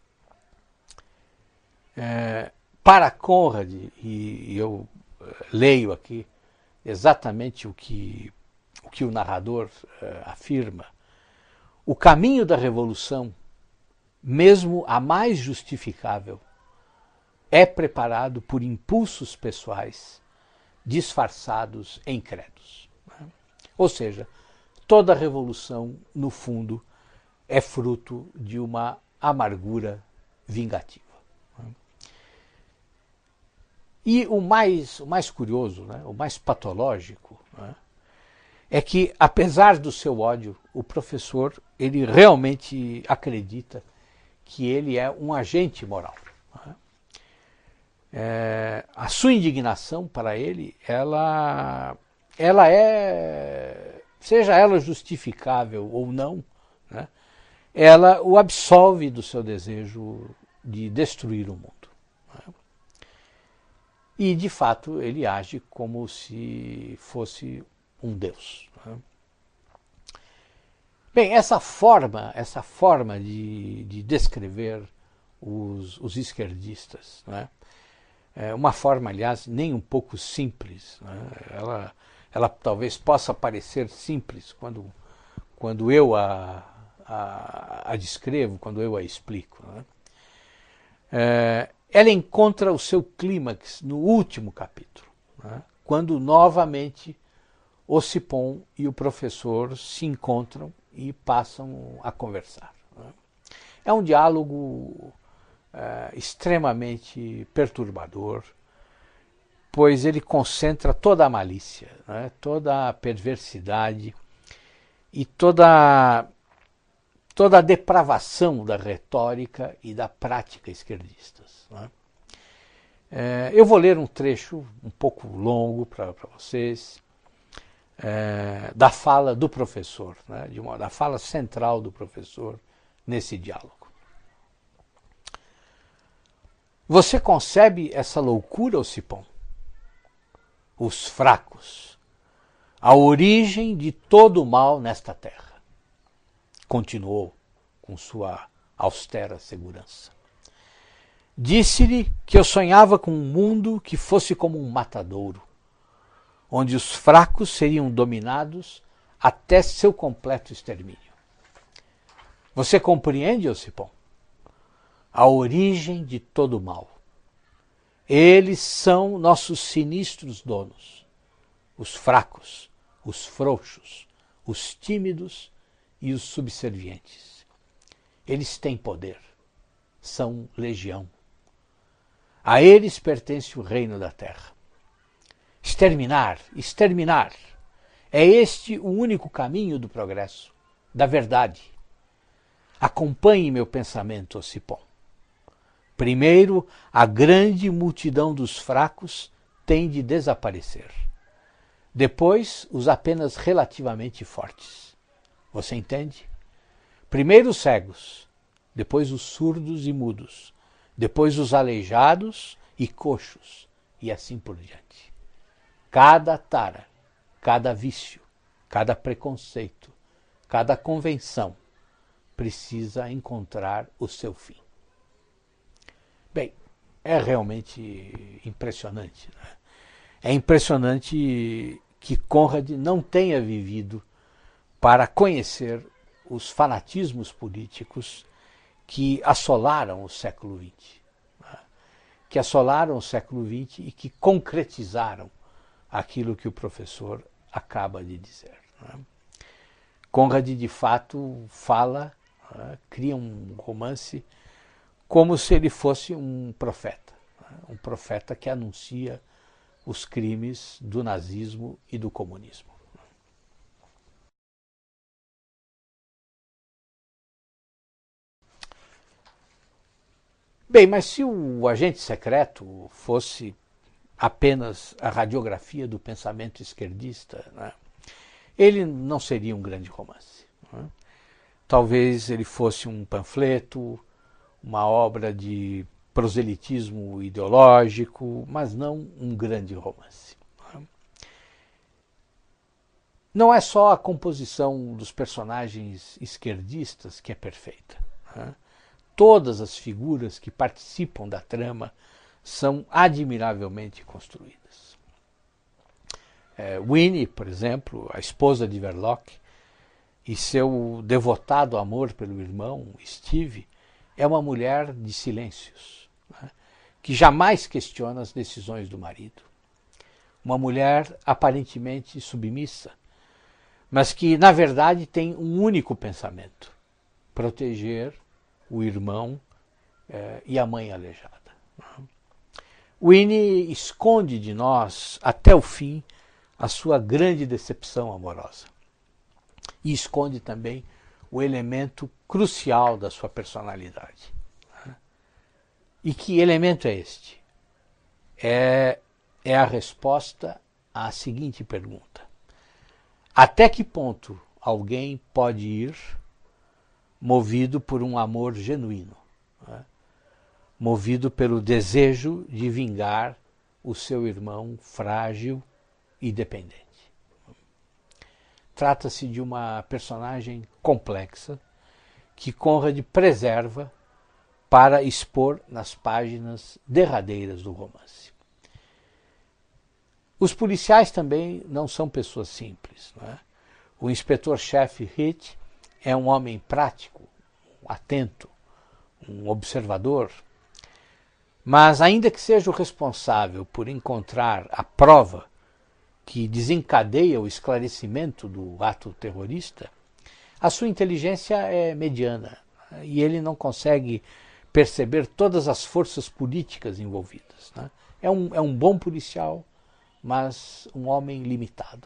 [SPEAKER 1] É, para Conrad, e eu leio aqui exatamente o que o, que o narrador uh, afirma, o caminho da revolução, mesmo a mais justificável, é preparado por impulsos pessoais disfarçados em credos. Né? Ou seja, toda revolução, no fundo, é fruto de uma amargura vingativa. Né? E o mais, o mais curioso, né, o mais patológico, né, é que, apesar do seu ódio, o professor ele realmente acredita que ele é um agente moral. Né? É, a sua indignação para ele, ela, ela é, seja ela justificável ou não, né, ela o absolve do seu desejo de destruir o mundo. Né? E, de fato, ele age como se fosse um deus. Né? Bem, essa forma, essa forma de, de descrever os, os esquerdistas, né, é uma forma, aliás, nem um pouco simples. Né? Ela, ela talvez possa parecer simples quando, quando eu a, a, a descrevo, quando eu a explico. Né? É, ela encontra o seu clímax no último capítulo, né? Quando novamente o Sipon e o professor se encontram e passam a conversar. Né? É um diálogo é, extremamente perturbador, pois ele concentra toda a malícia, né, toda a perversidade e toda, toda a depravação da retórica e da prática esquerdistas. Né. É, eu vou ler um trecho um pouco longo para vocês, é, da fala do professor, né, de uma, da fala central do professor nesse diálogo. Você concebe essa loucura, Ocipon? Os fracos, a origem de todo o mal nesta terra, continuou com sua austera segurança. Disse-lhe que eu sonhava com um mundo que fosse como um matadouro, onde os fracos seriam dominados até seu completo extermínio. Você compreende, Ocipon? A origem de todo o mal. Eles são nossos sinistros donos, os fracos, os frouxos, os tímidos e os subservientes. Eles têm poder, são legião. A eles pertence o reino da terra. Exterminar, exterminar. É este o único caminho do progresso, da verdade. Acompanhe meu pensamento, Ocipon. Primeiro, a grande multidão dos fracos tem de desaparecer. Depois, os apenas relativamente fortes. Você entende? Primeiro os cegos, depois os surdos e mudos, depois os aleijados e coxos, e assim por diante. Cada tara, cada vício, cada preconceito, cada convenção precisa encontrar o seu fim. Bem, é realmente impressionante. Né? É impressionante que Conrad não tenha vivido para conhecer os fanatismos políticos que assolaram o século vinte. Né? Que assolaram o século vinte e que concretizaram aquilo que o professor acaba de dizer. Né? Conrad, de fato, fala, né? Cria um romance como se ele fosse um profeta, um profeta que anuncia os crimes do nazismo e do comunismo. Bem, mas se o agente secreto fosse apenas a radiografia do pensamento esquerdista, né, ele não seria um grande romance. Né? Talvez ele fosse um panfleto, uma obra de proselitismo ideológico, mas não um grande romance. Não é só a composição dos personagens esquerdistas que é perfeita. Todas as figuras que participam da trama são admiravelmente construídas. É, Winnie, por exemplo, a esposa de Verloc, e seu devotado amor pelo irmão, Steve, é uma mulher de silêncios, né, que jamais questiona as decisões do marido. Uma mulher aparentemente submissa, mas que, na verdade, tem um único pensamento: proteger o irmão eh, e a mãe aleijada. Winnie esconde de nós, até o fim, a sua grande decepção amorosa. E esconde também o elemento crucial da sua personalidade. E que elemento é este? É, é a resposta à seguinte pergunta: até que ponto alguém pode ir movido por um amor genuíno, né? Movido pelo desejo de vingar o seu irmão frágil e dependente? Trata-se de uma personagem complexa que Conrad preserva para expor nas páginas derradeiras do romance. Os policiais também não são pessoas simples. Não é? O inspetor-chefe Hitch é um homem prático, atento, um observador, mas ainda que seja o responsável por encontrar a prova que desencadeia o esclarecimento do ato terrorista, a sua inteligência é mediana e ele não consegue perceber todas as forças políticas envolvidas. Né? É, um, é um bom policial, mas um homem limitado.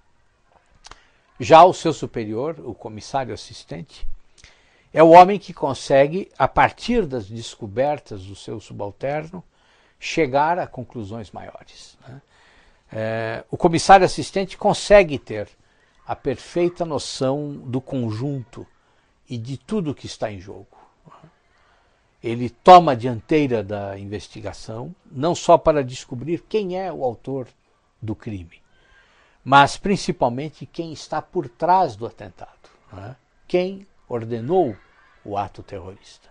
[SPEAKER 1] Já o seu superior, o comissário assistente, é o homem que consegue, a partir das descobertas do seu subalterno, chegar a conclusões maiores. Né? É, o comissário assistente consegue ter a perfeita noção do conjunto e de tudo que está em jogo. Ele toma a dianteira da investigação, não só para descobrir quem é o autor do crime, mas principalmente quem está por trás do atentado, né? Quem ordenou o ato terrorista.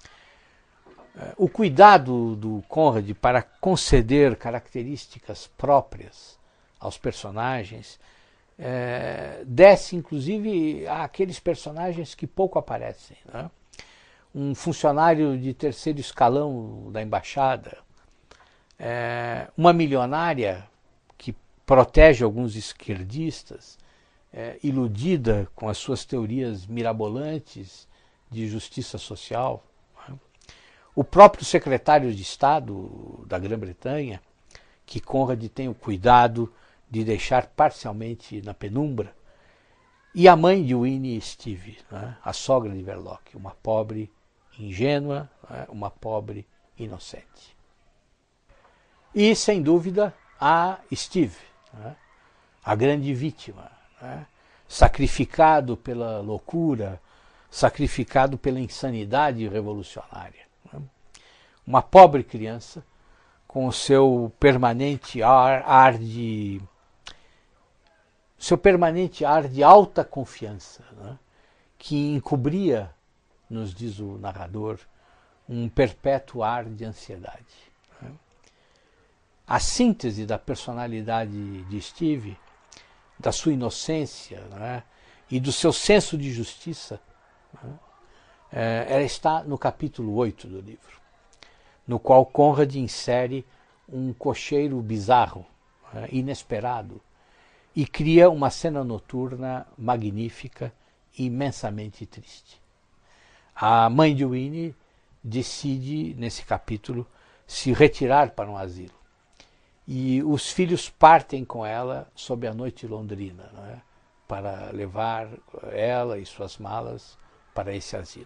[SPEAKER 1] O cuidado do Conrad para conceder características próprias aos personagens é, desce inclusive àqueles personagens que pouco aparecem. Né? Um funcionário de terceiro escalão da embaixada, é, uma milionária que protege alguns esquerdistas, é, iludida com as suas teorias mirabolantes de justiça social. Né? O próprio secretário de Estado da Grã-Bretanha, que Conrad tem o cuidado de deixar parcialmente na penumbra, e a mãe de Winnie Steve, né? A sogra de Verloc, uma pobre ingênua, né? Uma pobre inocente. E, sem dúvida, a Steve, né? A grande vítima, né? Sacrificado pela loucura, sacrificado pela insanidade revolucionária. Né? Uma pobre criança com o seu permanente ar, ar de seu permanente ar de alta confiança, né? Que encobria, nos diz o narrador, um perpétuo ar de ansiedade. Né? A síntese da personalidade de Steve, da sua inocência, né? E do seu senso de justiça, né? é, ela está no capítulo oito do livro, no qual Conrad insere um cocheiro bizarro, né? Inesperado, e cria uma cena noturna magnífica e imensamente triste. A mãe de Winnie decide, nesse capítulo, se retirar para um asilo. E os filhos partem com ela sob a noite londrina, né, para levar ela e suas malas para esse asilo.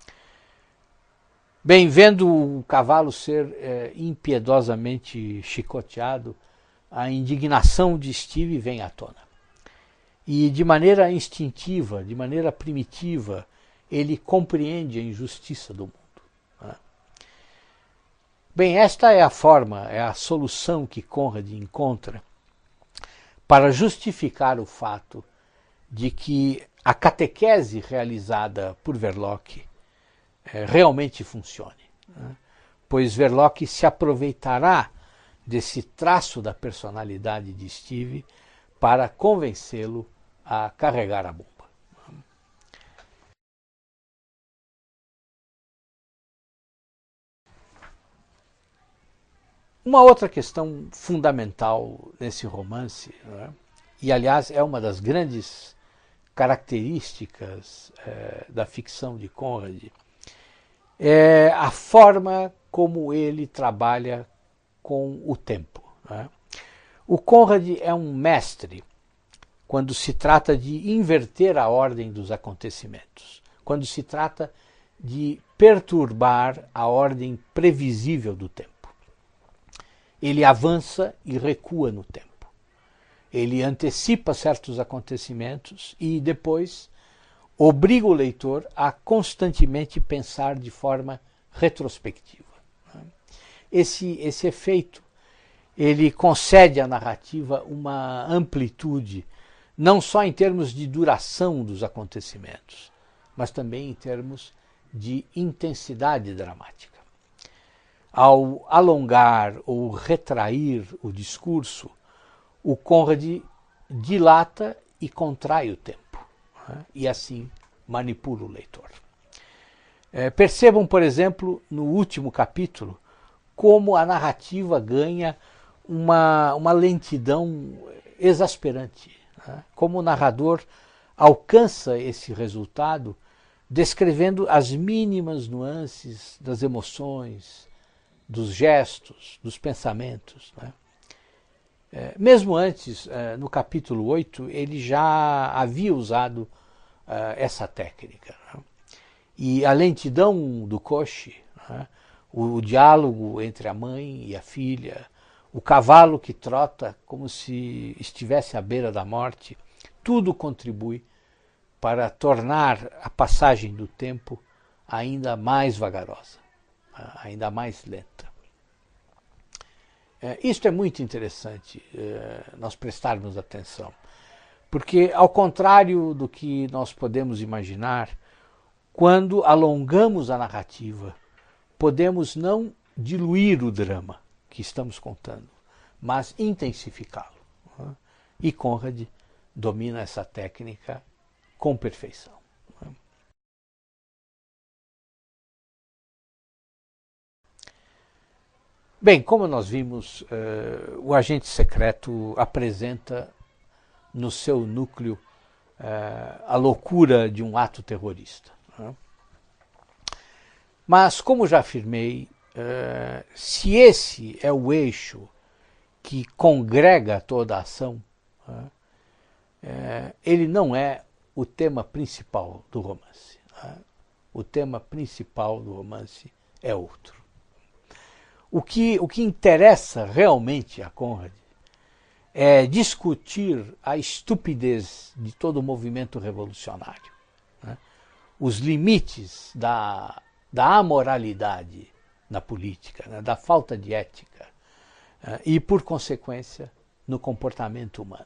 [SPEAKER 1] Bem, vendo o cavalo ser é, impiedosamente chicoteado, a indignação de Steve vem à tona. E de maneira instintiva, de maneira primitiva, ele compreende a injustiça do mundo. Né? Bem, esta é a forma, é a solução que Conrad encontra para justificar o fato de que a catequese realizada por Verloc é, realmente funcione. Né? Pois Verloc se aproveitará desse traço da personalidade de Steve para convencê-lo a carregar a bomba. Uma outra questão fundamental nesse romance, né, e aliás é uma das grandes características é, da ficção de Conrad, é a forma como ele trabalha com o tempo. Né? O Conrad é um mestre quando se trata de inverter a ordem dos acontecimentos, quando se trata de perturbar a ordem previsível do tempo. Ele avança e recua no tempo. Ele antecipa certos acontecimentos e depois obriga o leitor a constantemente pensar de forma retrospectiva. Esse, esse efeito ele concede à narrativa uma amplitude, não só em termos de duração dos acontecimentos, mas também em termos de intensidade dramática. Ao alongar ou retrair o discurso, o Conrad dilata e contrai o tempo, né? E assim manipula o leitor. É, percebam, por exemplo, no último capítulo, como a narrativa ganha uma, uma lentidão exasperante, né? Como o narrador alcança esse resultado descrevendo as mínimas nuances das emoções, dos gestos, dos pensamentos, né? É, mesmo antes, é, no capítulo oito, ele já havia usado é, essa técnica, né? E a lentidão do coche, né? o, o diálogo entre a mãe e a filha, o cavalo que trota como se estivesse à beira da morte, tudo contribui para tornar a passagem do tempo ainda mais vagarosa, ainda mais lenta. É, isto é muito interessante, é, nós prestarmos atenção, porque, ao contrário do que nós podemos imaginar, quando alongamos a narrativa, podemos não diluir o drama que estamos contando, mas intensificá-lo. Né? E Conrad domina essa técnica com perfeição. Né? Bem, como nós vimos, uh, o Agente Secreto apresenta no seu núcleo uh, a loucura de um ato terrorista. Né? Mas, como já afirmei, uh, se esse é o eixo que congrega toda a ação, uh, uh, ele não é o tema principal do romance. Uh, o tema principal do romance é outro. O que, o que interessa realmente a Conrad é discutir a estupidez de todo o movimento revolucionário, né? Os limites da, da amoralidade na política, né? Da falta de ética, né? E, por consequência, no comportamento humano.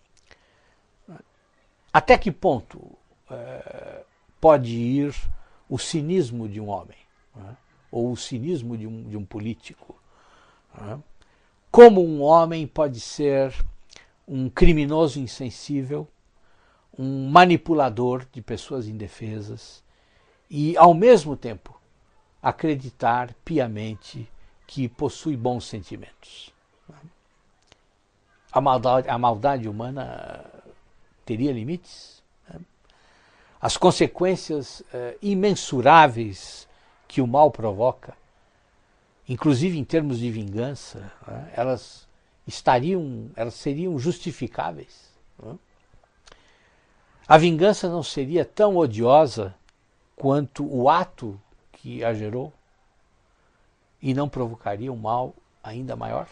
[SPEAKER 1] Até que ponto é, pode ir o cinismo de um homem, né? Ou o cinismo de um, de um político? Né? Como um homem pode ser um criminoso insensível, um manipulador de pessoas indefesas e, ao mesmo tempo, acreditar piamente que possui bons sentimentos? A maldade, a maldade humana teria limites? As consequências eh, imensuráveis que o mal provoca, inclusive em termos de vingança, né, elas estariam, elas seriam justificáveis. Né? A vingança não seria tão odiosa quanto o ato que a gerou e não provocaria um mal ainda maior?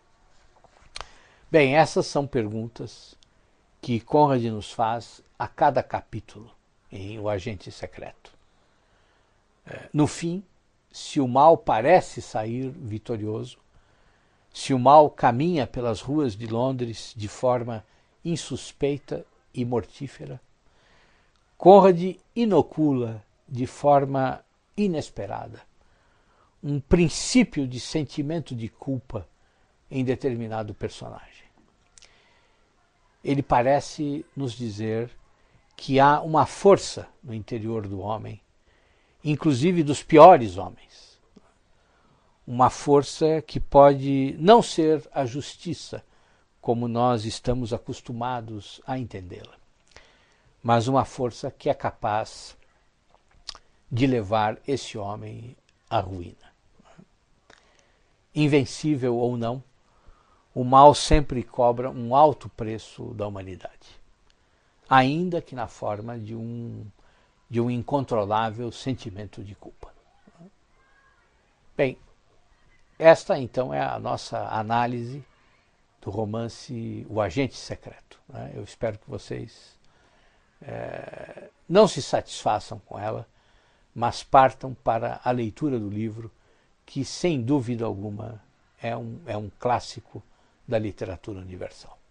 [SPEAKER 1] Bem, essas são perguntas que Conrad nos faz a cada capítulo em O Agente Secreto. No fim, se o mal parece sair vitorioso, se o mal caminha pelas ruas de Londres de forma insuspeita e mortífera, Conrad inocula de forma inesperada um princípio de sentimento de culpa em determinado personagem. Ele parece nos dizer que há uma força no interior do homem, inclusive dos piores homens. Uma força que pode não ser a justiça, como nós estamos acostumados a entendê-la, mas uma força que é capaz de levar esse homem à ruína. Invencível ou não, o mal sempre cobra um alto preço da humanidade, ainda que na forma de um de um incontrolável sentimento de culpa. Bem, esta então é a nossa análise do romance O Agente Secreto. Eu espero que vocês é, não se satisfaçam com ela, mas partam para a leitura do livro, que sem dúvida alguma é um, é um clássico da literatura universal.